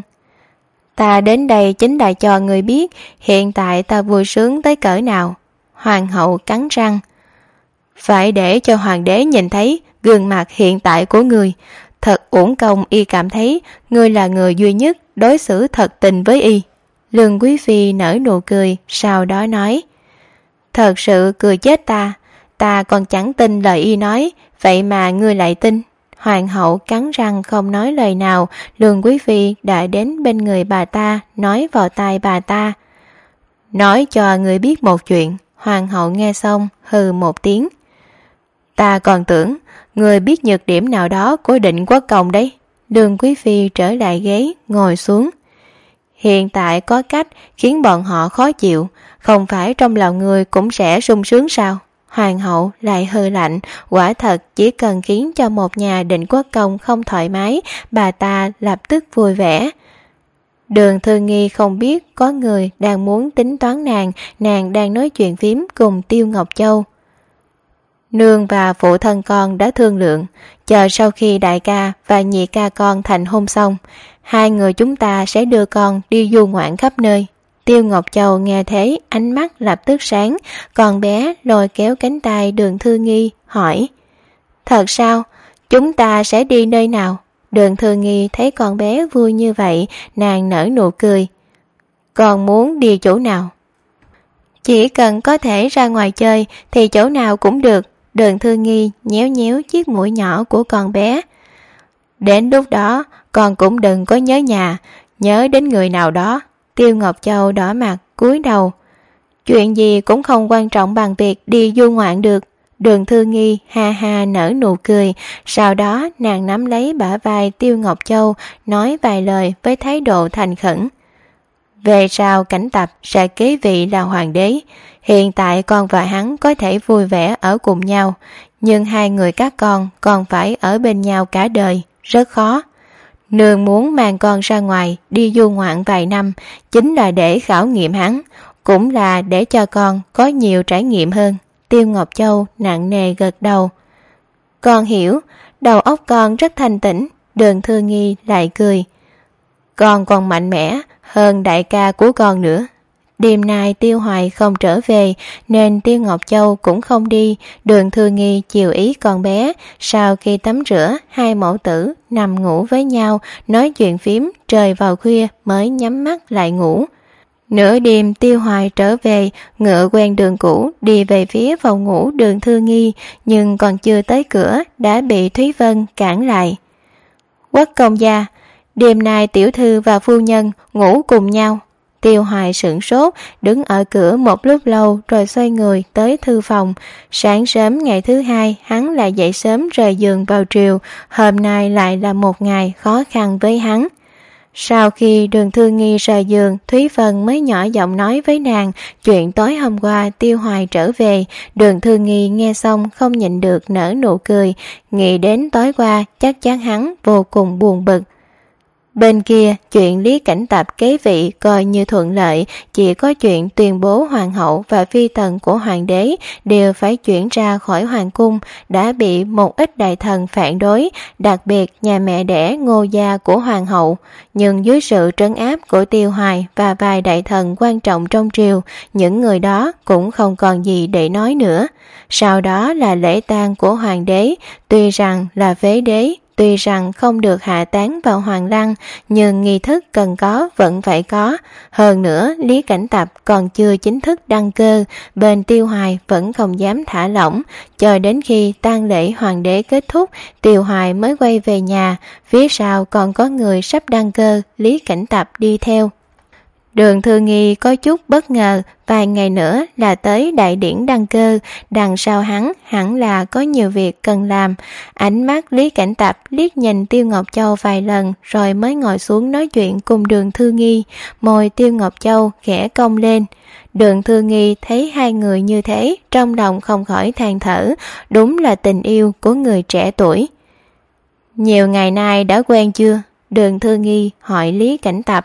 Ta đến đây chính là cho người biết hiện tại ta vui sướng tới cỡ nào. Hoàng hậu cắn răng. Phải để cho hoàng đế nhìn thấy gương mặt hiện tại của người. Thật uổng công y cảm thấy ngươi là người duy nhất đối xử thật tình với y. Lương Quý Phi nở nụ cười, sau đó nói. Thật sự cười chết ta, ta còn chẳng tin lời y nói, vậy mà ngươi lại tin. Hoàng hậu cắn răng không nói lời nào. Lương Quý Phi đã đến bên người bà ta, nói vào tai bà ta. Nói cho người biết một chuyện. Hoàng hậu nghe xong hừ một tiếng. Ta còn tưởng người biết nhược điểm nào đó của Định Quốc công đấy. Lương Quý Phi trở lại ghế, ngồi xuống. Hiện tại có cách khiến bọn họ khó chịu, không phải trong lòng người cũng sẽ sung sướng sao? Hoàng hậu lại hừ lạnh, quả thật chỉ cần khiến cho một nhà Định Quốc công không thoải mái, bà ta lập tức vui vẻ. Đường Thư Nghi không biết có người đang muốn tính toán nàng, nàng đang nói chuyện phím cùng Tiêu Ngọc Châu. Nương và phụ thân con đã thương lượng, chờ sau khi đại ca và nhị ca con thành hôn xong, hai người chúng ta sẽ đưa con đi du ngoạn khắp nơi. Tiêu Ngọc Châu nghe thế, ánh mắt lập tức sáng, con bé lôi kéo cánh tay Đường Thư Nghi, hỏi: Thật sao? Chúng ta sẽ đi nơi nào? Đường Thư Nghi thấy con bé vui như vậy, nàng nở nụ cười. Con muốn đi chỗ nào? Chỉ cần có thể ra ngoài chơi thì chỗ nào cũng được. Đường Thư Nghi nhéo nhéo chiếc mũi nhỏ của con bé. Đến lúc đó con cũng đừng có nhớ nhà, nhớ đến người nào đó. Tiêu Ngọc Châu đỏ mặt cúi đầu. Chuyện gì cũng không quan trọng bằng việc đi du ngoạn được. Đường Thư Nghi ha ha nở nụ cười, sau đó nàng nắm lấy bả vai Tiêu Ngọc Châu, nói vài lời với thái độ thành khẩn. Về sau Cảnh Tập sẽ kế vị là hoàng đế. Hiện tại con và hắn có thể vui vẻ ở cùng nhau, nhưng hai người các con còn phải ở bên nhau cả đời, rất khó. Nương muốn mang con ra ngoài đi du ngoạn vài năm chính là để khảo nghiệm hắn, cũng là để cho con có nhiều trải nghiệm hơn. Tiêu Ngọc Châu nặng nề gật đầu. Con hiểu, đầu óc con rất thanh tĩnh. Đường Thư Nghi lại cười. Con còn mạnh mẽ hơn đại ca của con nữa. Đêm nay Tiêu Hoài không trở về nên Tiêu Ngọc Châu cũng không đi. Đường Thư Nghi chiều ý con bé. Sau khi tắm rửa, hai mẫu tử nằm ngủ với nhau, nói chuyện phím, trời vào khuya mới nhắm mắt lại ngủ. Nửa đêm Tiêu Hoài trở về, ngựa quen đường cũ đi về phía phòng ngủ Đường Thư Nghi, nhưng còn chưa tới cửa đã bị Thúy Vân cản lại. Quốc công gia, đêm nay tiểu thư và phu nhân ngủ cùng nhau. Tiêu Hoài sửng sốt, đứng ở cửa một lúc lâu rồi xoay người tới thư phòng. Sáng sớm ngày thứ hai, hắn lại dậy sớm rời giường vào triều, hôm nay lại là một ngày khó khăn với hắn. Sau khi Đường Thư Nghi rời giường, Thúy Vân mới nhỏ giọng nói với nàng chuyện tối hôm qua Tiêu Hoài trở về. Đường Thư Nghi nghe xong không nhịn được nở nụ cười, nghĩ đến tối qua chắc chắn hắn vô cùng buồn bực. Bên kia, chuyện Lý Cảnh Tập kế vị coi như thuận lợi, chỉ có chuyện tuyên bố hoàng hậu và phi tần của hoàng đế đều phải chuyển ra khỏi hoàng cung đã bị một ít đại thần phản đối, đặc biệt nhà mẹ đẻ Ngô gia của hoàng hậu. Nhưng dưới sự trấn áp của Tiêu Hoài và vài đại thần quan trọng trong triều, những người đó cũng không còn gì để nói nữa. Sau đó là lễ tang của hoàng đế, tuy rằng là phế đế, tuy rằng không được hạ táng vào hoàng lăng, nhưng nghi thức cần có vẫn phải có. Hơn nữa, Lý Cảnh Tập còn chưa chính thức đăng cơ, bên Tiêu Hoài vẫn không dám thả lỏng. Cho đến khi tang lễ hoàng đế kết thúc, Tiêu Hoài mới quay về nhà, phía sau còn có người sắp đăng cơ, Lý Cảnh Tập đi theo. Đường Thư Nghi có chút bất ngờ, vài ngày nữa là tới đại điển đăng cơ, đằng sau hắn hẳn là có nhiều việc cần làm. Ánh mắt Lý Cảnh Tập liếc nhìn Tiêu Ngọc Châu vài lần rồi mới ngồi xuống nói chuyện cùng Đường Thư Nghi, môi Tiêu Ngọc Châu khẽ cong lên. Đường Thư Nghi thấy hai người như thế, trong lòng không khỏi than thở, đúng là tình yêu của người trẻ tuổi. Nhiều ngày nay đã quen chưa? Đường Thư Nghi hỏi Lý Cảnh Tập.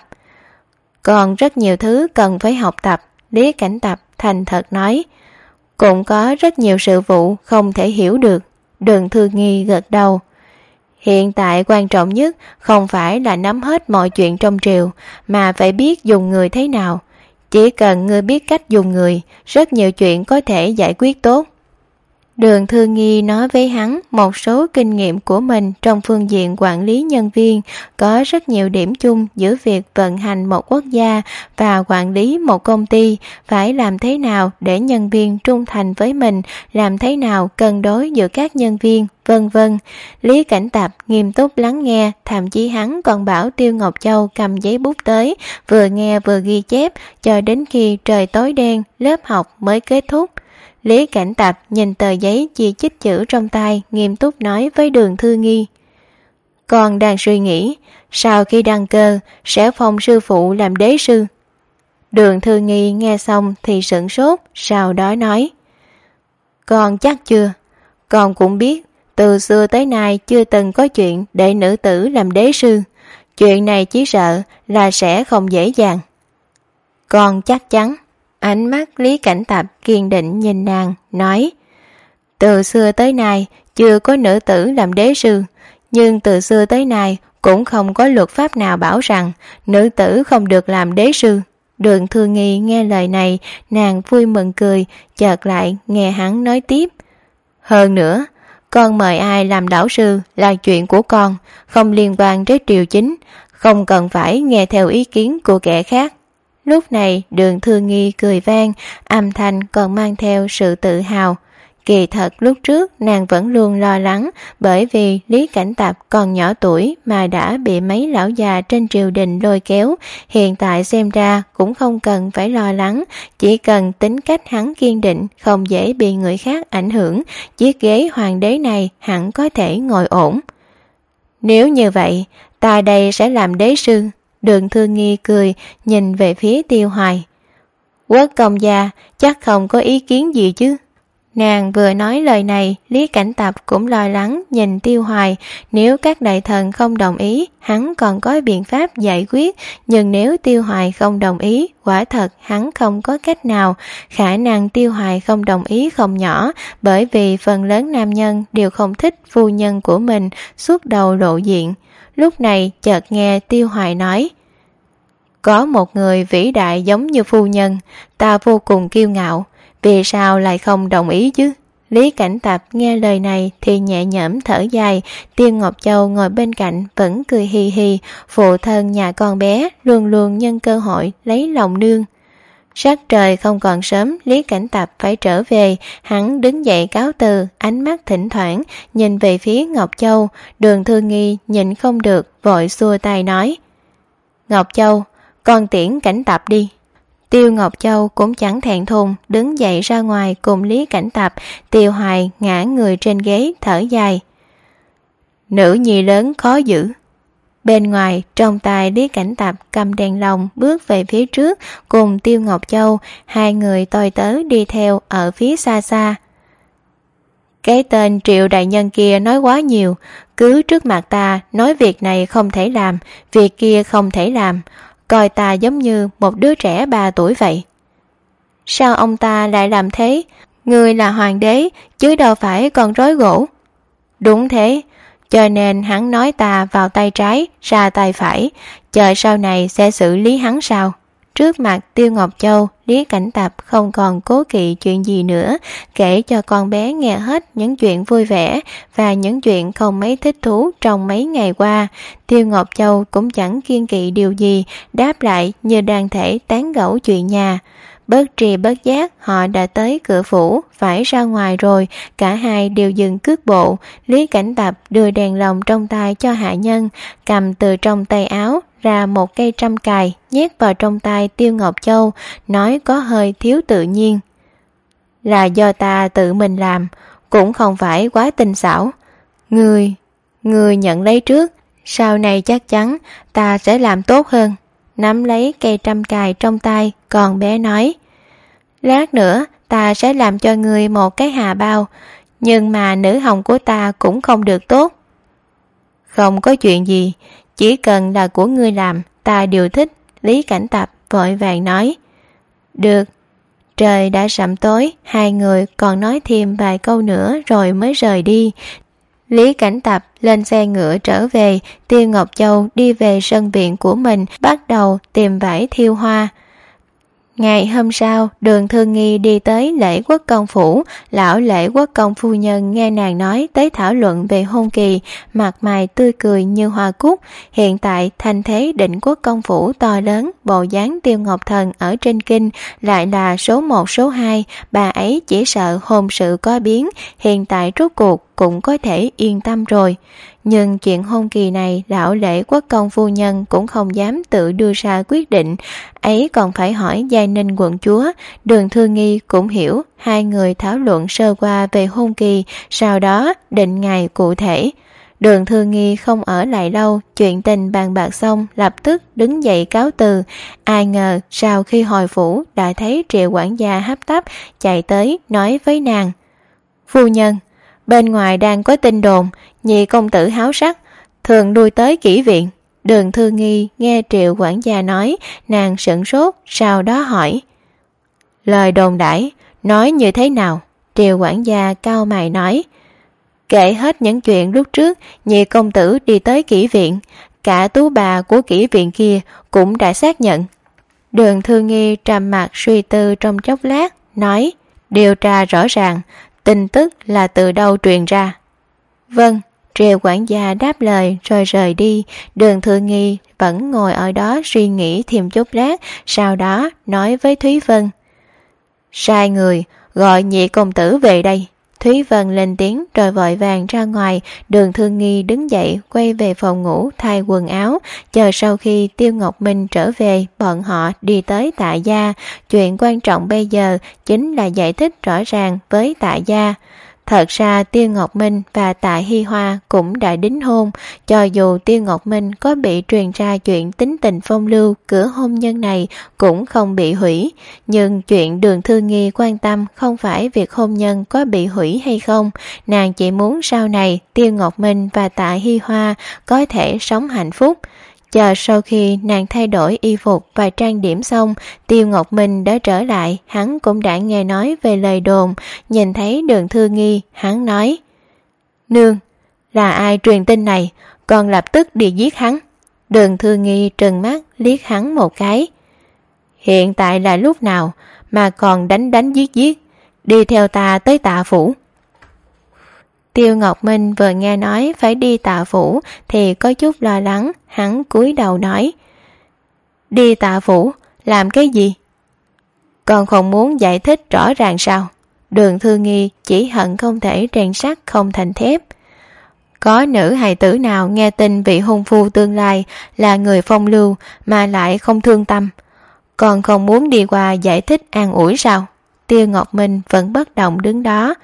Còn rất nhiều thứ cần phải học tập, Lý Cảnh Tập thành thật nói. Cũng có rất nhiều sự vụ không thể hiểu được. Đường Thư Nghi gật đầu. Hiện tại quan trọng nhất không phải là nắm hết mọi chuyện trong triều, mà phải biết dùng người thế nào. Chỉ cần ngươi biết cách dùng người, rất nhiều chuyện có thể giải quyết tốt. Đường Thư Nghi nói với hắn một số kinh nghiệm của mình trong phương diện quản lý nhân viên, có rất nhiều điểm chung giữa việc vận hành một quốc gia và quản lý một công ty, phải làm thế nào để nhân viên trung thành với mình, làm thế nào cân đối giữa các nhân viên, vân vân. Lý Cảnh Tập nghiêm túc lắng nghe, thậm chí hắn còn bảo Tiêu Ngọc Châu cầm giấy bút tới, vừa nghe vừa ghi chép, cho đến khi trời tối đen, lớp học mới kết thúc. Lý Cảnh Tập nhìn tờ giấy chia chích chữ trong tay, nghiêm túc nói với Đường Thư Nghi. Con đang suy nghĩ, sau khi đăng cơ, sẽ phong sư phụ làm đế sư. Đường Thư Nghi nghe xong thì sửng sốt, sau đó nói. Con chắc chưa? Con cũng biết, từ xưa tới nay chưa từng có chuyện để nữ tử làm đế sư. Chuyện này chỉ sợ là sẽ không dễ dàng. Con chắc chắn. Ánh mắt Lý Cảnh Tập kiên định nhìn nàng, nói: từ xưa tới nay chưa có nữ tử làm đế sư, nhưng từ xưa tới nay cũng không có luật pháp nào bảo rằng nữ tử không được làm đế sư. Đường Thư Nghi nghe lời này, nàng vui mừng cười, chợt lại nghe hắn nói tiếp: hơn nữa, con mời ai làm lão sư là chuyện của con, không liên quan tới triều chính, không cần phải nghe theo ý kiến của kẻ khác. Lúc này Đường Thư Nghi cười vang, âm thanh còn mang theo sự tự hào. Kỳ thật lúc trước nàng vẫn luôn lo lắng, bởi vì Lý Cảnh Tập còn nhỏ tuổi mà đã bị mấy lão già trên triều đình lôi kéo. Hiện tại xem ra cũng không cần phải lo lắng, chỉ cần tính cách hắn kiên định, không dễ bị người khác ảnh hưởng, chiếc ghế hoàng đế này hẳn có thể ngồi ổn. Nếu như vậy, ta đây sẽ làm đế sư. Đường Thư Nghi cười, nhìn về phía Tiêu Hoài. Quốc công gia chắc không có ý kiến gì chứ? Nàng vừa nói lời này, Lý Cảnh Tập cũng lo lắng nhìn Tiêu Hoài. Nếu các đại thần không đồng ý, hắn còn có biện pháp giải quyết, nhưng nếu Tiêu Hoài không đồng ý, quả thật hắn không có cách nào. Khả năng Tiêu Hoài không đồng ý không nhỏ, bởi vì phần lớn nam nhân đều không thích phu nhân của mình suốt đầu lộ diện. Lúc này chợt nghe Tiêu Hoài nói: có một người vĩ đại giống như phu nhân, ta vô cùng kiêu ngạo, vì sao lại không đồng ý chứ? Lý Cảnh Tập nghe lời này thì nhẹ nhõm thở dài. Tiêu Ngọc Châu ngồi bên cạnh vẫn cười hì hì, phụ thân nhà con bé luôn luôn nhân cơ hội lấy lòng nương. Sắc trời không còn sớm, Lý Cảnh Tập phải trở về. Hắn đứng dậy cáo từ, ánh mắt thỉnh thoảng nhìn về phía Ngọc Châu. Đường Thư Nghi nhìn không được, vội xua tay nói: Ngọc Châu, con tiễn Cảnh Tập đi. Tiêu Ngọc Châu cũng chẳng thẹn thùng, đứng dậy ra ngoài cùng Lý Cảnh Tập. Tiêu Hoài ngã người trên ghế thở dài: nữ nhi lớn khó giữ. Bên ngoài, trong tay Lý Cảnh Tập cầm đèn lồng bước về phía trước cùng Tiêu Ngọc Châu, hai người tôi tớ đi theo ở phía xa xa. Cái tên Triệu đại nhân kia nói quá nhiều, cứ trước mặt ta nói việc này không thể làm, việc kia không thể làm, coi ta giống như một đứa trẻ ba tuổi vậy. Sao ông ta lại làm thế? Người là hoàng đế chứ đâu phải con rối gỗ. Đúng thế, cho nên hắn nói ta vào tay trái, ra tay phải, chờ sau này sẽ xử lý hắn sao? Trước mặt Tiêu Ngọc Châu, Lý Cảnh Tập không còn cố kỵ chuyện gì nữa, kể cho con bé nghe hết những chuyện vui vẻ và những chuyện không mấy thích thú trong mấy ngày qua. Tiêu Ngọc Châu cũng chẳng kiêng kỵ điều gì, đáp lại như đang thể tán gẫu chuyện nhà. Bất tri bất giác họ đã tới cửa phủ, phải ra ngoài rồi. Cả hai đều dừng cước bộ. Lý Cảnh Tập đưa đèn lồng trong tay cho hạ nhân, cầm từ trong tay áo ra một cây trăm cài, nhét vào trong tay Tiêu Ngọc Châu, nói có hơi thiếu tự nhiên: là do ta tự mình làm, cũng không phải quá tinh xảo. Người, người nhận lấy trước, sau này chắc chắn ta sẽ làm tốt hơn. Nắm lấy cây trăm cài trong tay, còn bé nói: lát nữa ta sẽ làm cho ngươi một cái hà bao, nhưng mà nữ hồng của ta cũng không được tốt. Không có chuyện gì, chỉ cần là của ngươi làm, ta đều thích. Lý Cảnh Tập vội vàng nói. Được. Trời đã sẩm tối, hai người còn nói thêm vài câu nữa rồi mới rời đi. Lý Cảnh Tập lên xe ngựa trở về. Tiêu Ngọc Châu đi về sân viện của mình, bắt đầu tìm vải thiêu hoa. Ngày hôm sau, Đường Thư Nghi đi tới Lễ Quốc công phủ. Lão Lễ Quốc công phu nhân nghe nàng nói tới thảo luận về hôn kỳ, mặt mày tươi cười như hoa cúc. Hiện tại thành thế Định Quốc công phủ to lớn, bộ dáng Tiêu Ngọc Thần ở trên kinh lại là số một số hai. Bà ấy chỉ sợ hôn sự có biến, hiện tại rốt cuộc cũng có thể yên tâm rồi. Nhưng chuyện hôn kỳ này, lão Lễ Quốc công phu nhân cũng không dám tự đưa ra quyết định, ấy còn phải hỏi Giai Ninh quận chúa. Đường Thư Nghi cũng hiểu, hai người thảo luận sơ qua về hôn kỳ, sau đó định ngày cụ thể. Đường Thư Nghi không ở lại lâu, chuyện tình bàn bạc xong lập tức đứng dậy cáo từ. Ai ngờ sau khi hồi phủ đã thấy Triệu quản gia hấp tấp chạy tới nói với nàng: phu nhân, bên ngoài đang có tin đồn nhị công tử háo sắc thường lui tới kỹ viện. Đường Thư Nghi nghe Triệu quản gia nói, nàng sửng sốt, sau đó hỏi. Lời đồn đãi nói như thế nào? Triệu quản gia cau mày nói. Kể hết những chuyện lúc trước nhị công tử đi tới kỹ viện, cả tú bà của kỹ viện kia cũng đã xác nhận. Đường Thư Nghi trầm mặt suy tư trong chốc lát, nói. Điều tra rõ ràng, tin tức là từ đâu truyền ra? Vâng. Triệu quản gia đáp lời rồi rời đi. Đường Thư Nghi vẫn ngồi ở đó suy nghĩ thêm chút lát, sau đó nói với Thúy Vân. Sai người gọi nhị công tử về đây. Thúy Vân lên tiếng rồi vội vàng ra ngoài. Đường Thư Nghi đứng dậy quay về phòng ngủ thay quần áo, chờ sau khi Tiêu Ngọc Minh trở về, bọn họ đi tới Tạ gia. Chuyện quan trọng bây giờ chính là giải thích rõ ràng với Tạ gia. Thật ra Tiêu Ngọc Minh và Tạ Hi Hoa cũng đã đính hôn. Cho dù Tiêu Ngọc Minh có bị truyền ra chuyện tính tình phong lưu, cửa hôn nhân này cũng không bị hủy. Nhưng chuyện Đường Thư Nghi quan tâm không phải việc hôn nhân có bị hủy hay không. Nàng chỉ muốn sau này Tiêu Ngọc Minh và Tạ Hi Hoa có thể sống hạnh phúc. Chờ sau khi nàng thay đổi y phục và trang điểm xong, Tiêu Ngọc Minh đã trở lại. Hắn cũng đã nghe nói về lời đồn. Nhìn thấy Đường Thư Nghi, hắn nói. Nương, là ai truyền tin này? Con lập tức đi giết hắn. Đường Thư Nghi trừng mắt liếc hắn một cái. Hiện tại là lúc nào mà còn đánh đánh giết giết? Đi theo ta tới Tạ phủ. Tiêu Ngọc Minh vừa nghe nói phải đi Tạ phủ thì có chút lo lắng. Hắn cúi đầu nói. Đi Tạ phủ làm cái gì? Con không muốn giải thích rõ ràng sao? Đường Thư Nghi chỉ hận không thể rèn sắt không thành thép. Có nữ hài tử nào nghe tin vị hôn phu tương lai là người phong lưu mà lại không thương tâm? Còn không muốn đi qua giải thích an ủi sao? Tiêu Ngọc Minh vẫn bất động đứng đó.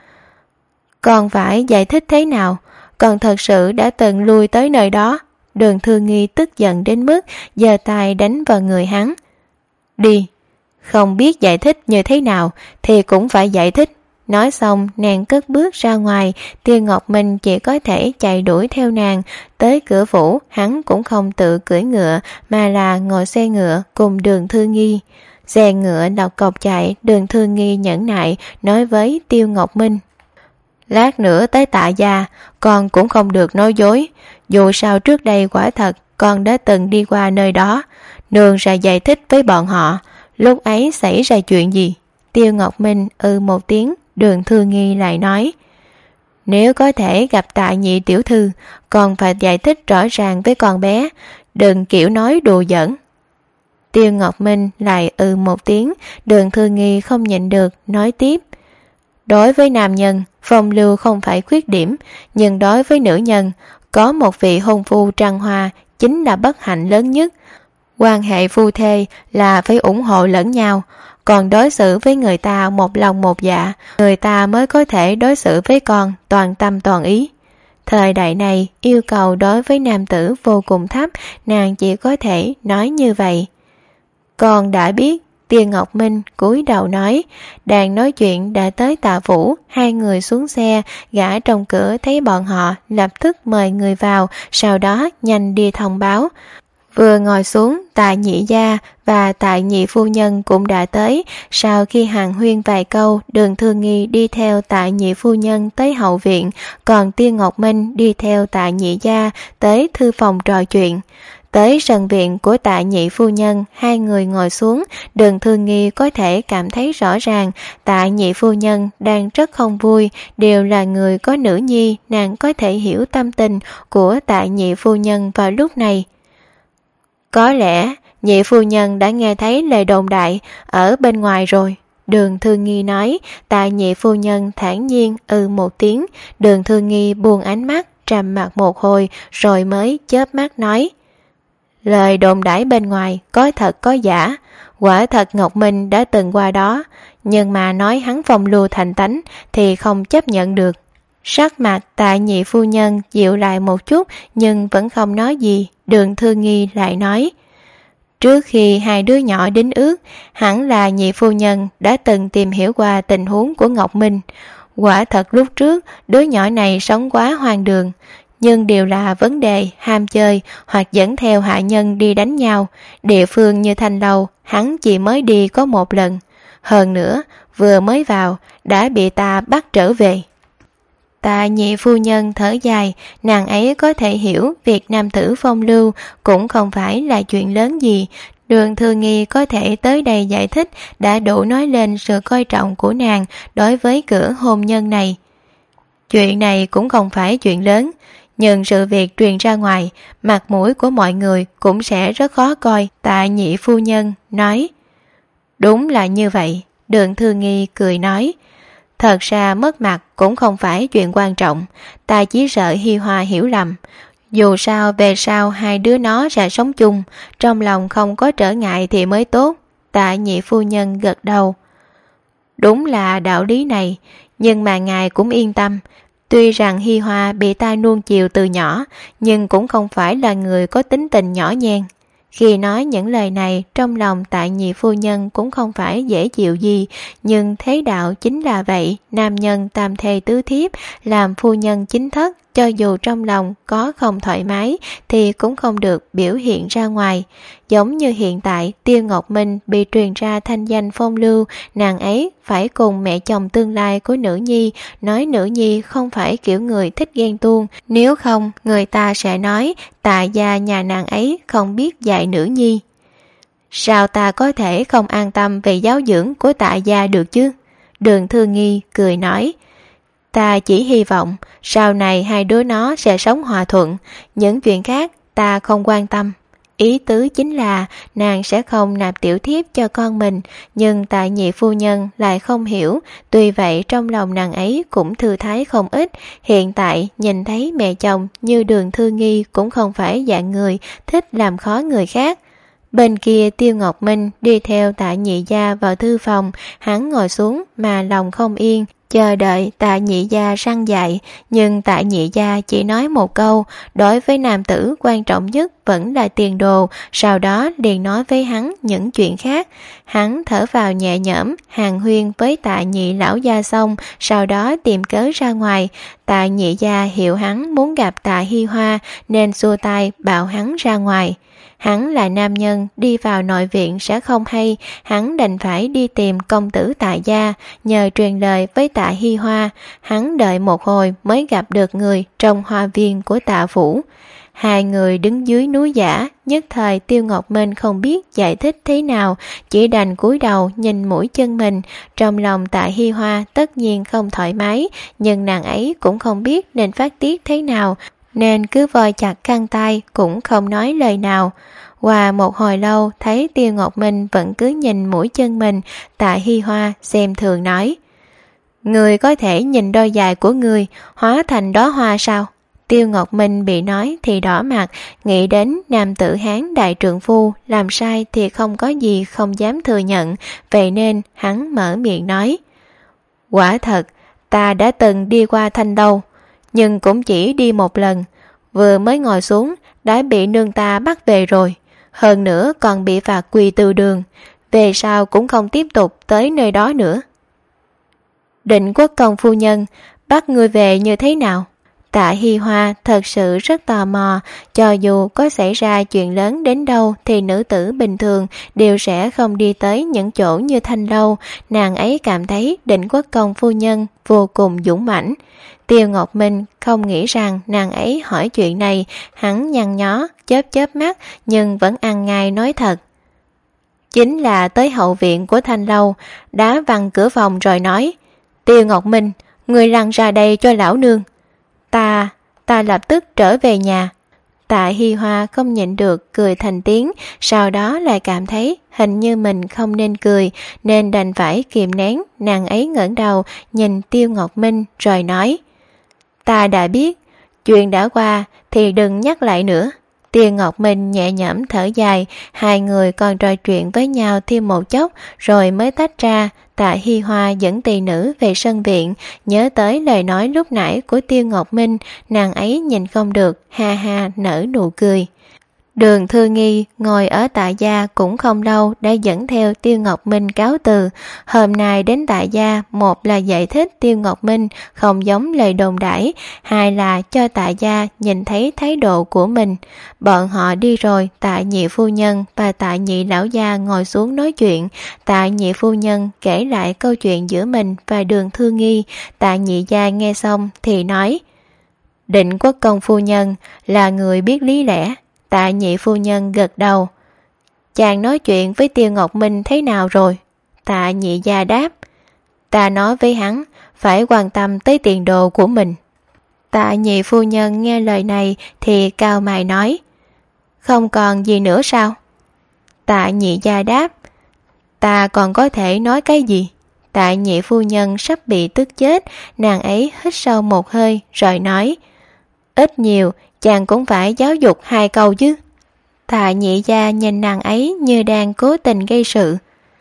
Còn phải giải thích thế nào? Còn thật sự đã từng lui tới nơi đó. Đường Thư Nghi tức giận đến mức giơ tay đánh vào người hắn. Đi, không biết giải thích như thế nào thì cũng phải giải thích. Nói xong nàng cất bước ra ngoài. Tiêu Ngọc Minh chỉ có thể chạy đuổi theo nàng. Tới cửa phủ hắn cũng không tự cưỡi ngựa mà là ngồi xe ngựa cùng Đường Thư Nghi. Xe ngựa lọc cọc chạy. Đường Thư Nghi nhẫn nại nói với Tiêu Ngọc Minh. Lát nữa tới Tạ gia, con cũng không được nói dối. Dù sao trước đây quả thật con đã từng đi qua nơi đó. Nương ra giải thích với bọn họ lúc ấy xảy ra chuyện gì. Tiêu Ngọc Minh ư một tiếng. Đường Thư Nghi lại nói. Nếu có thể gặp Tạ nhị tiểu thư, còn phải giải thích rõ ràng với con bé, đừng kiểu nói đùa giỡn. Tiêu Ngọc Minh lại ư một tiếng. Đường Thư Nghi không nhịn được nói tiếp. Đối với nam nhân, phong lưu không phải khuyết điểm, nhưng đối với nữ nhân, có một vị hôn phu trăng hoa chính là bất hạnh lớn nhất. Quan hệ phu thê là phải ủng hộ lẫn nhau, còn đối xử với người ta một lòng một dạ, người ta mới có thể đối xử với con toàn tâm toàn ý. Thời đại này, yêu cầu đối với nam tử vô cùng thấp, nàng chỉ có thể nói như vậy. Con đã biết. Tiêu Ngọc Minh cúi đầu nói. Đang nói chuyện đã tới Tạ phủ. Hai người xuống xe. Gã trong cửa thấy bọn họ lập tức mời người vào, sau đó nhanh đi thông báo. Vừa ngồi xuống, Tạ nhị gia và Tạ nhị phu nhân cũng đã tới. Sau khi hàn huyên vài câu, Đường Thư Nghi đi theo Tạ nhị phu nhân tới hậu viện, còn Tiêu Ngọc Minh đi theo Tạ nhị gia tới thư phòng trò chuyện. Tới sân viện của Tạ nhị phu nhân, hai người ngồi xuống. Đường Thư Nghi có thể cảm thấy rõ ràng Tạ nhị phu nhân đang rất không vui. Đều là người có nữ nhi, nàng có thể hiểu tâm tình của Tạ nhị phu nhân vào lúc này. Có lẽ nhị phu nhân đã nghe thấy lời đồn đại ở bên ngoài rồi. Đường Thư Nghi nói. Tạ nhị phu nhân thản nhiên ừ một tiếng. Đường Thư Nghi buông ánh mắt, trầm mặt một hồi rồi mới chớp mắt nói. Lời đồn đãi bên ngoài có thật có giả. Quả thật Ngọc Minh đã từng qua đó, nhưng mà nói hắn phong lưu thành tánh thì không chấp nhận được. Sắc mặt Tạ nhị phu nhân dịu lại một chút nhưng vẫn không nói gì. Đường Thư Nghi lại nói. Trước khi hai đứa nhỏ đính ước, hẳn là nhị phu nhân đã từng tìm hiểu qua tình huống của Ngọc Minh. Quả thật lúc trước đứa nhỏ này sống quá hoang đường, nhưng đều là vấn đề ham chơi hoặc dẫn theo hạ nhân đi đánh nhau. Địa phương như Thanh Lâu, hắn chỉ mới đi có một lần. Hơn nữa, vừa mới vào, đã bị ta bắt trở về. Tạ nhị phu nhân thở dài, nàng ấy có thể hiểu việc nam tử phong lưu cũng không phải là chuyện lớn gì. Đường Thư Nghi có thể tới đây giải thích đã đủ nói lên sự coi trọng của nàng đối với cửa hôn nhân này. Chuyện này cũng không phải chuyện lớn, nhưng sự việc truyền ra ngoài, mặt mũi của mọi người cũng sẽ rất khó coi. Tạ nhị phu nhân nói. Đúng là như vậy, Đường Thư Nghi cười nói. Thật ra mất mặt cũng không phải chuyện quan trọng, ta chỉ sợ Hi Hoa hiểu lầm. Dù sao về sau hai đứa nó sẽ sống chung, trong lòng không có trở ngại thì mới tốt. Tạ nhị phu nhân gật đầu. Đúng là đạo lý này, nhưng mà ngài cũng yên tâm. Tuy rằng Hi Hoa bị ta nuông chiều từ nhỏ, nhưng cũng không phải là người có tính tình nhỏ nhen. Khi nói những lời này, trong lòng Tạ nhị phu nhân cũng không phải dễ chịu gì, nhưng thế đạo chính là vậy, nam nhân tam thê tứ thiếp, làm phu nhân chính thất, cho dù trong lòng có không thoải mái thì cũng không được biểu hiện ra ngoài. Giống như hiện tại, Tiêu Ngọc Minh bị truyền ra thanh danh phong lưu, nàng ấy phải cùng mẹ chồng tương lai của nữ nhi nói nữ nhi không phải kiểu người thích ghen tuông, nếu không người ta sẽ nói Tạ gia nhà nàng ấy không biết dạy nữ nhi. Sao ta có thể không an tâm về giáo dưỡng của Tạ gia được chứ? Đường Thư Nghi cười nói. Ta chỉ hy vọng sau này hai đứa nó sẽ sống hòa thuận, những chuyện khác ta không quan tâm. Ý tứ chính là nàng sẽ không nạp tiểu thiếp cho con mình, nhưng Tạ nhị phu nhân lại không hiểu, tuy vậy trong lòng nàng ấy cũng thư thái không ít. Hiện tại nhìn thấy mẹ chồng như Đường Thư Nghi cũng không phải dạng người thích làm khó người khác. Bên kia Tiêu Ngọc Minh đi theo Tạ nhị gia vào thư phòng, hắn ngồi xuống mà lòng không yên, chờ đợi Tạ nhị gia răn dạy, nhưng Tạ nhị gia chỉ nói một câu, đối với nam tử quan trọng nhất vẫn là tiền đồ, sau đó liền nói với hắn những chuyện khác. Hắn thở vào nhẹ nhõm, hàn huyên với Tạ nhị lão gia xong, sau đó tìm cớ ra ngoài. Tạ nhị gia hiểu hắn muốn gặp Tạ Hi Hoa nên xua tay bảo hắn ra ngoài. Hắn là nam nhân, đi vào nội viện sẽ không hay, hắn đành phải đi tìm công tử Tạ gia, nhờ truyền lời với Tạ Hi Hoa. Hắn đợi một hồi mới gặp được người trong hoa viên của Tạ phủ. Hai người đứng dưới núi giả, nhất thời Tiêu Ngọc Minh không biết giải thích thế nào, chỉ đành cúi đầu nhìn mũi chân mình. Trong lòng Tạ Hi Hoa tất nhiên không thoải mái, nhưng nàng ấy cũng không biết nên phát tiết thế nào, nên cứ vò chặt khăn tay cũng không nói lời nào. Qua một hồi lâu thấy Tiêu Ngọc Minh vẫn cứ nhìn mũi chân mình, Tạ Hi Hoa xem thường nói. Người có thể nhìn đôi giày của người hóa thành đóa hoa sao? Tiêu Ngọc Minh bị nói thì đỏ mặt, nghĩ đến nam tử Hán đại trượng phu, làm sai thì không có gì không dám thừa nhận, vậy nên hắn mở miệng nói. Quả thật, ta đã từng đi qua Thanh Lâu, nhưng cũng chỉ đi một lần, vừa mới ngồi xuống đã bị nương ta bắt về rồi, hơn nữa còn bị phạt quỳ từ đường, về sau cũng không tiếp tục tới nơi đó nữa. Định Quốc công phu nhân bắt ngươi về như thế nào? Tạ Hi Hoa thật sự rất tò mò, cho dù có xảy ra chuyện lớn đến đâu thì nữ tử bình thường đều sẽ không đi tới những chỗ như Thanh Lâu. Nàng ấy cảm thấy Định Quốc công phu nhân vô cùng dũng mãnh. Tiêu Ngọc Minh không nghĩ rằng nàng ấy hỏi chuyện này, hắn nhăn nhó, chớp chớp mắt nhưng vẫn ăn ngay nói thật. Chính là tới hậu viện của Thanh Lâu, đá văng cửa phòng rồi nói, Tiêu Ngọc Minh, người lăn ra đây cho lão nương. Ta, ta lập tức trở về nhà. Tạ Hi Hoa không nhịn được cười thành tiếng, sau đó lại cảm thấy hình như mình không nên cười, nên đành phải kìm nén. Nàng ấy ngẩng đầu nhìn Tiêu Ngọc Minh rồi nói, ta đã biết, chuyện đã qua thì đừng nhắc lại nữa. Tiêu Ngọc Minh nhẹ nhõm thở dài, hai người còn trò chuyện với nhau thêm một chốc rồi mới tách ra. Tạ Hi Hoa dẫn tỳ nữ về sân viện, nhớ tới lời nói lúc nãy của Tiêu Ngọc Minh, nàng ấy nhìn không được, ha ha nở nụ cười. Đường Thư Nghi ngồi ở Tạ gia cũng không lâu đã dẫn theo Tiêu Ngọc Minh cáo từ. Hôm nay đến Tạ gia, một là giải thích Tiêu Ngọc Minh không giống lời đồn đãi, hai là cho Tạ gia nhìn thấy thái độ của mình. Bọn họ đi rồi, Tạ nhị phu nhân và Tạ nhị lão gia ngồi xuống nói chuyện. Tạ nhị phu nhân kể lại câu chuyện giữa mình và Đường Thư Nghi. Tạ nhị gia nghe xong thì nói: Định Quốc công phu nhân là người biết lý lẽ. Tạ nhị phu nhân gật đầu. Chàng nói chuyện với Tiêu Ngọc Minh thế nào rồi? Tạ nhị gia đáp: Ta nói với hắn phải quan tâm tới tiền đồ của mình. Tạ nhị phu nhân nghe lời này thì cau mày nói: Không còn gì nữa sao? Tạ nhị gia đáp: Ta còn có thể nói cái gì? Tạ nhị phu nhân sắp bị tức chết, nàng ấy hít sâu một hơi rồi nói: Ít nhiều chàng cũng phải giáo dục hai câu chứ. Tạ nhị gia nhìn nàng ấy như đang cố tình gây sự.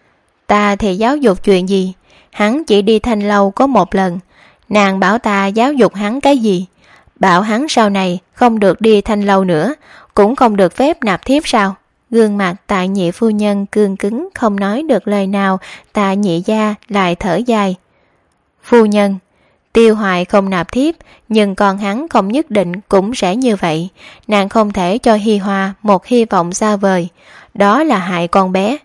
Ta thì giáo dục chuyện gì? Hắn chỉ đi Thanh Lâu có một lần. Nàng bảo ta giáo dục hắn cái gì? Bảo hắn sau này không được đi Thanh Lâu nữa, cũng không được phép nạp thiếp sao? Gương mặt Tạ nhị phu nhân cương cứng không nói được lời nào. Tạ nhị gia lại thở dài. Phu nhân, Tiêu Hoài không nạp thiếp, nhưng con hắn không nhất định cũng sẽ như vậy. Nàng không thể cho Hi Hoa một hy vọng xa vời. Đó là hại con bé.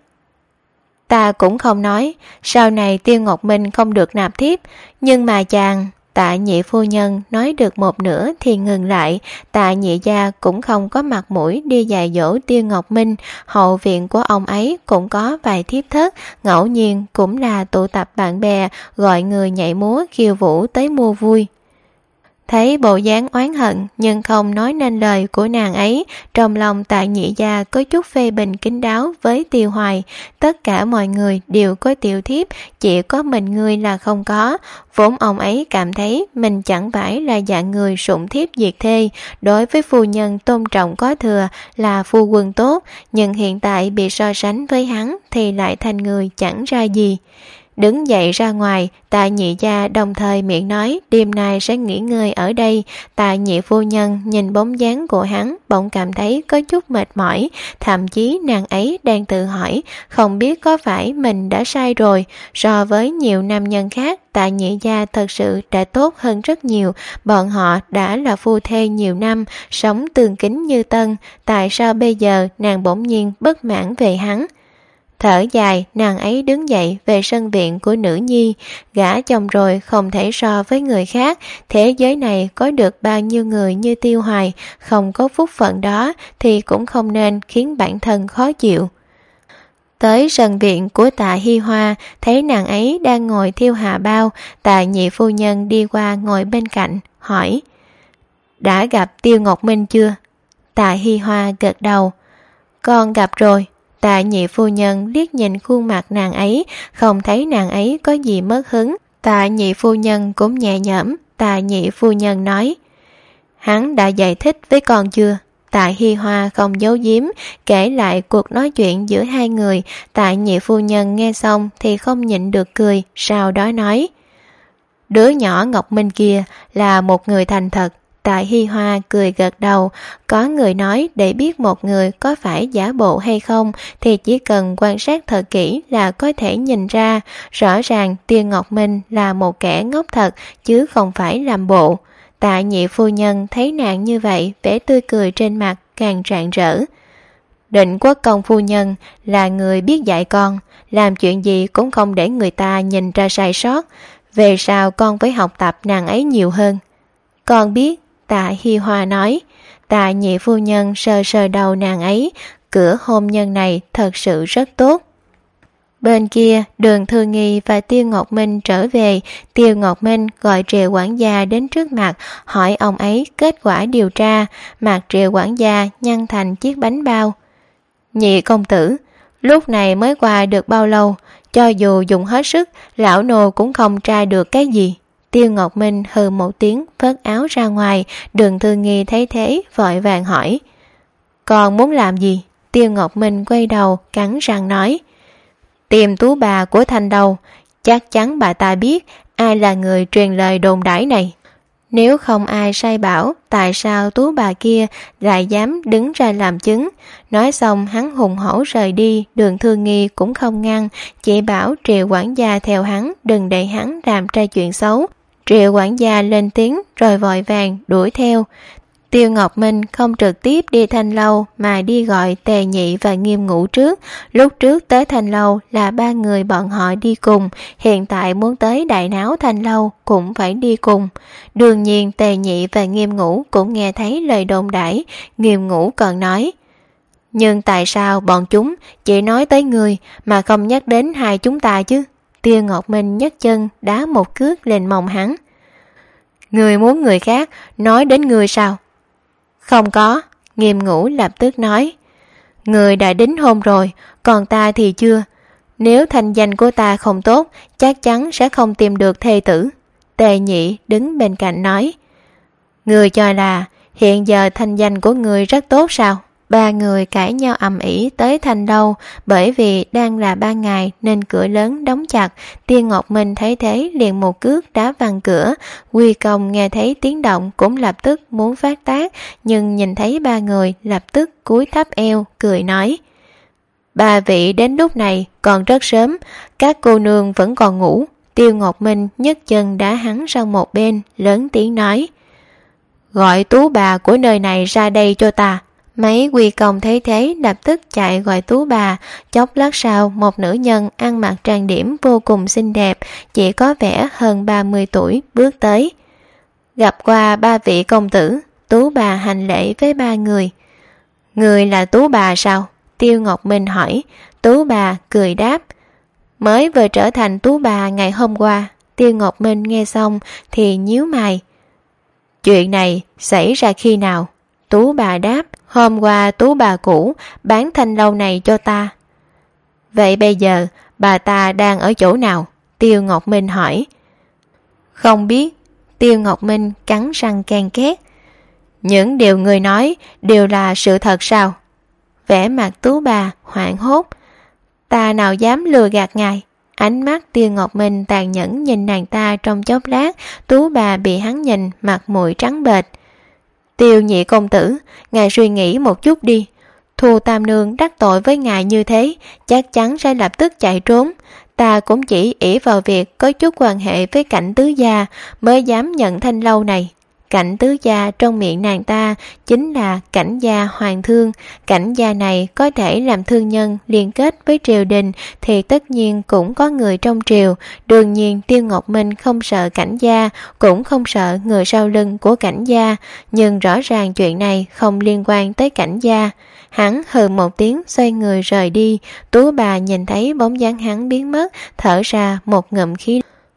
Ta cũng không nói sau này Tiêu Ngọc Minh không được nạp thiếp, nhưng mà chàng... Tạ nhị phu nhân nói được một nửa thì ngừng lại. Tạ nhị gia cũng không có mặt mũi đi dạy dỗ Tiêu Ngọc Minh. Hậu viện của ông ấy cũng có vài thiếp thất, ngẫu nhiên cũng là tụ tập bạn bè, gọi người nhảy múa khiêu vũ tới mua vui. Thấy bộ dáng oán hận nhưng không nói nên lời của nàng ấy, trong lòng Tạ nhị gia có chút phê bình kín đáo với Tiêu Hoài. Tất cả mọi người đều có tiểu thiếp, chỉ có mình ngươi là không có. Vốn ông ấy cảm thấy mình chẳng phải là dạng người sủng thiếp diệt thê, đối với phu nhân tôn trọng có thừa, là phu quân tốt, nhưng hiện tại bị so sánh với hắn thì lại thành người chẳng ra gì. Đứng dậy ra ngoài, Tạ nhị gia đồng thời miệng nói đêm nay sẽ nghỉ ngơi ở đây. Tạ nhị phu nhân nhìn bóng dáng của hắn bỗng cảm thấy có chút mệt mỏi, thậm chí nàng ấy đang tự hỏi không biết có phải mình đã sai rồi. So với nhiều nam nhân khác, Tạ nhị gia thật sự đã tốt hơn rất nhiều. Bọn họ đã là phu thê nhiều năm, sống tương kính như tân, tại sao bây giờ nàng bỗng nhiên bất mãn về hắn? Thở dài, nàng ấy đứng dậy về sân viện của nữ nhi. Gả chồng rồi không thể so với người khác. Thế giới này có được bao nhiêu người như Tiêu Hoài, không có phúc phận đó thì cũng không nên khiến bản thân khó chịu. Tới sân viện của Tạ Hi Hoa, thấy nàng ấy đang ngồi thiêu hà bao. Tạ nhị phu nhân đi qua ngồi bên cạnh, hỏi: Đã gặp Tiêu Ngọc Minh chưa? Tạ Hi Hoa gật đầu. Con gặp rồi. Tạ nhị phu nhân liếc nhìn khuôn mặt nàng ấy, không thấy nàng ấy có gì mất hứng. Tạ nhị phu nhân cũng nhẹ nhõm. Tạ nhị phu nhân nói: Hắn đã giải thích với con chưa? Tạ Hi Hoa không giấu giếm, kể lại cuộc nói chuyện giữa hai người. Tạ nhị phu nhân nghe xong thì không nhịn được cười, sau đó nói: Đứa nhỏ Ngọc Minh kia là một người thành thật. Tạ Hi Hoa cười gật đầu. Có người nói để biết một người có phải giả bộ hay không thì chỉ cần quan sát thật kỹ là có thể nhìn ra. Rõ ràng Tiêu Ngọc Minh là một kẻ ngốc thật chứ không phải làm bộ. Tạ nhị phu nhân thấy nàng như vậy, vẻ tươi cười trên mặt càng rạng rỡ. Định Quốc công phu nhân là người biết dạy con, làm chuyện gì cũng không để người ta nhìn ra sai sót. Về sau con phải học tập nàng ấy nhiều hơn. Con biết. Tạ Hi Hoa nói. Tạ nhị phu nhân sờ sờ đầu nàng ấy. Cửa hôn nhân này thật sự rất tốt. Bên kia, Đường Thư Nghi và Tiêu Ngọc Minh trở về. Tiêu Ngọc Minh gọi Triệu quản gia đến trước mặt, hỏi ông ấy kết quả điều tra. Mặt Triệu quản gia nhăn thành chiếc bánh bao. Nhị công tử, lúc này mới qua được bao lâu, cho dù dùng hết sức, lão nô cũng không tra được cái gì. Tiêu Ngọc Minh hừ một tiếng vớt áo ra ngoài. Đường Thư Nghi thấy thế vội vàng hỏi: Còn muốn làm gì? Tiêu Ngọc Minh quay đầu cắn răng nói: Tìm tú bà của Thanh Đầu. Chắc chắn bà ta biết ai là người truyền lời đồn đãi này. Nếu không ai sai bảo, tại sao tú bà kia lại dám đứng ra làm chứng? Nói xong hắn hùng hổ rời đi, Đường Thương Nghi cũng không ngăn, chỉ bảo Triệu quản gia theo hắn, đừng để hắn làm ra chuyện xấu. Triệu quản gia lên tiếng rồi vội vàng đuổi theo. Tiêu Ngọc Minh không trực tiếp đi Thanh Lâu mà đi gọi Tề Nhị và Nghiêm Ngũ trước. Lúc trước tới Thanh Lâu là ba người bọn họ đi cùng, hiện tại muốn tới đại náo Thanh Lâu cũng phải đi cùng. Đương nhiên Tề Nhị và Nghiêm Ngũ cũng nghe thấy lời đồn đãi. Nghiêm Ngũ còn nói: nhưng tại sao bọn chúng chỉ nói tới người mà không nhắc đến hai chúng ta chứ? Tiêu Ngọc Minh nhấc chân đá một cước lên mông hắn. Người muốn người khác nói đến người sao? Không có, Nghiêm Ngũ lập tức nói. Người đã đính hôn rồi, còn ta thì chưa. Nếu thanh danh của ta không tốt, chắc chắn sẽ không tìm được thê tử. Tề Nhị đứng bên cạnh nói. Người cho là hiện giờ thanh danh của người rất tốt sao? Ba người cãi nhau ầm ĩ tới Thanh Lâu, bởi vì đang là ban ngày nên cửa lớn đóng chặt. Tiêu Ngọc Minh thấy thế liền một cước đá văng cửa. Quy Công nghe thấy tiếng động cũng lập tức muốn phát tác, nhưng nhìn thấy ba người lập tức cúi thấp eo cười nói: ba vị đến lúc này còn rất sớm, các cô nương vẫn còn ngủ. Tiêu Ngọc Minh nhấc chân đá hắn sang một bên, lớn tiếng nói: gọi tú bà của nơi này ra đây cho ta. Mấy Quy Công thấy thế lập tức chạy gọi tú bà. Chốc lát sau, một nữ nhân ăn mặc trang điểm vô cùng xinh đẹp, chỉ có vẻ hơn ba mươi tuổi bước tới. Gặp qua ba vị công tử. Tú bà hành lễ với ba người. Người là tú bà sao? Tiêu Ngọc Minh hỏi. Tú bà cười đáp: mới vừa trở thành tú bà ngày hôm qua. Tiêu Ngọc Minh nghe xong thì nhíu mày. Chuyện này xảy ra khi nào? Tú bà đáp: hôm qua tú bà cũ bán Thanh Lâu này cho ta. Vậy bây giờ bà ta đang ở chỗ nào? Tiêu Ngọc Minh hỏi. Không biết. Tiêu Ngọc Minh cắn răng ken két. Những điều người nói đều là sự thật sao? Vẻ mặt tú bà hoảng hốt. Ta nào dám lừa gạt ngài. Ánh mắt Tiêu Ngọc Minh tàn nhẫn nhìn nàng ta trong chốc lát. Tú bà bị hắn nhìn mặt mũi trắng bệch. Tiêu Nhị công tử, ngài suy nghĩ một chút đi. Thu Tam Nương đắc tội với ngài như thế, chắc chắn sẽ lập tức chạy trốn. Ta cũng chỉ ỷ vào việc có chút quan hệ với Cảnh tứ gia mới dám nhận Thanh Lâu này. Cảnh tứ gia trong miệng nàng ta chính là Cảnh gia hoàng thương. Cảnh gia này có thể làm thương nhân liên kết với triều đình thì tất nhiên cũng có người trong triều. Đương nhiên Tiêu Ngọc Minh không sợ Cảnh gia, cũng không sợ người sau lưng của Cảnh gia, nhưng rõ ràng chuyện này không liên quan tới Cảnh gia. Hắn hừ một tiếng xoay người rời đi. Tú bà nhìn thấy bóng dáng hắn biến mất, thở ra một ngụm khí.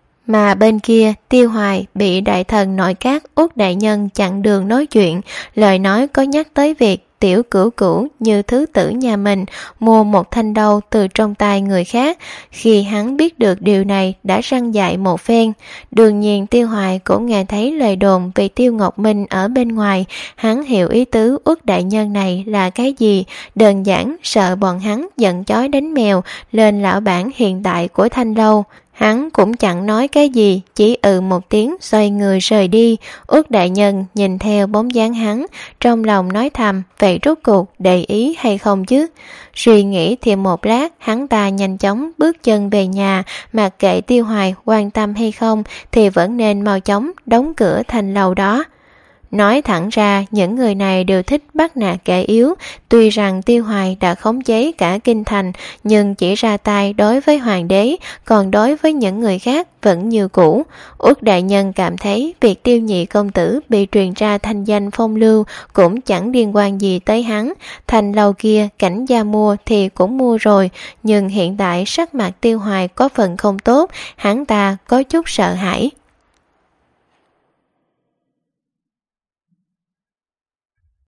Mà bên kia Tiêu Hoài bị đại thần nội các Út đại nhân chặn đường nói chuyện, lời nói có nhắc tới việc tiểu cửu cửu như thứ tử nhà mình mua một thanh đâu từ trong tay người khác. Khi hắn biết được điều này đã răn dạy một phen. Đương nhiên Tiêu Hoài cũng nghe thấy lời đồn về Tiêu Ngọc Minh ở bên ngoài. Hắn hiểu ý tứ Út đại nhân này là cái gì, đơn giản sợ bọn hắn giận chó đánh mèo lên lão bản hiện tại của thanh lâu. Hắn cũng chẳng nói cái gì, chỉ ừ một tiếng xoay người rời đi. Út đại nhân nhìn theo bóng dáng hắn, trong lòng nói thầm, vậy rốt cuộc để ý hay không chứ? Suy nghĩ thì một lát, hắn ta nhanh chóng bước chân về nhà, mặc kệ Tiêu Hoài quan tâm hay không thì vẫn nên mau chóng đóng cửa thành lầu đó. Nói thẳng ra, những người này đều thích bắt nạt kẻ yếu. Tuy rằng Tiêu Hoài đã khống chế cả kinh thành, nhưng chỉ ra tay đối với hoàng đế, còn đối với những người khác vẫn như cũ. Út đại nhân cảm thấy việc Tiêu Nhị công tử bị truyền ra thanh danh phong lưu cũng chẳng liên quan gì tới hắn. Thành lâu kia Cảnh gia mua thì cũng mua rồi, nhưng hiện tại sắc mặt Tiêu Hoài có phần không tốt, hắn ta có chút sợ hãi.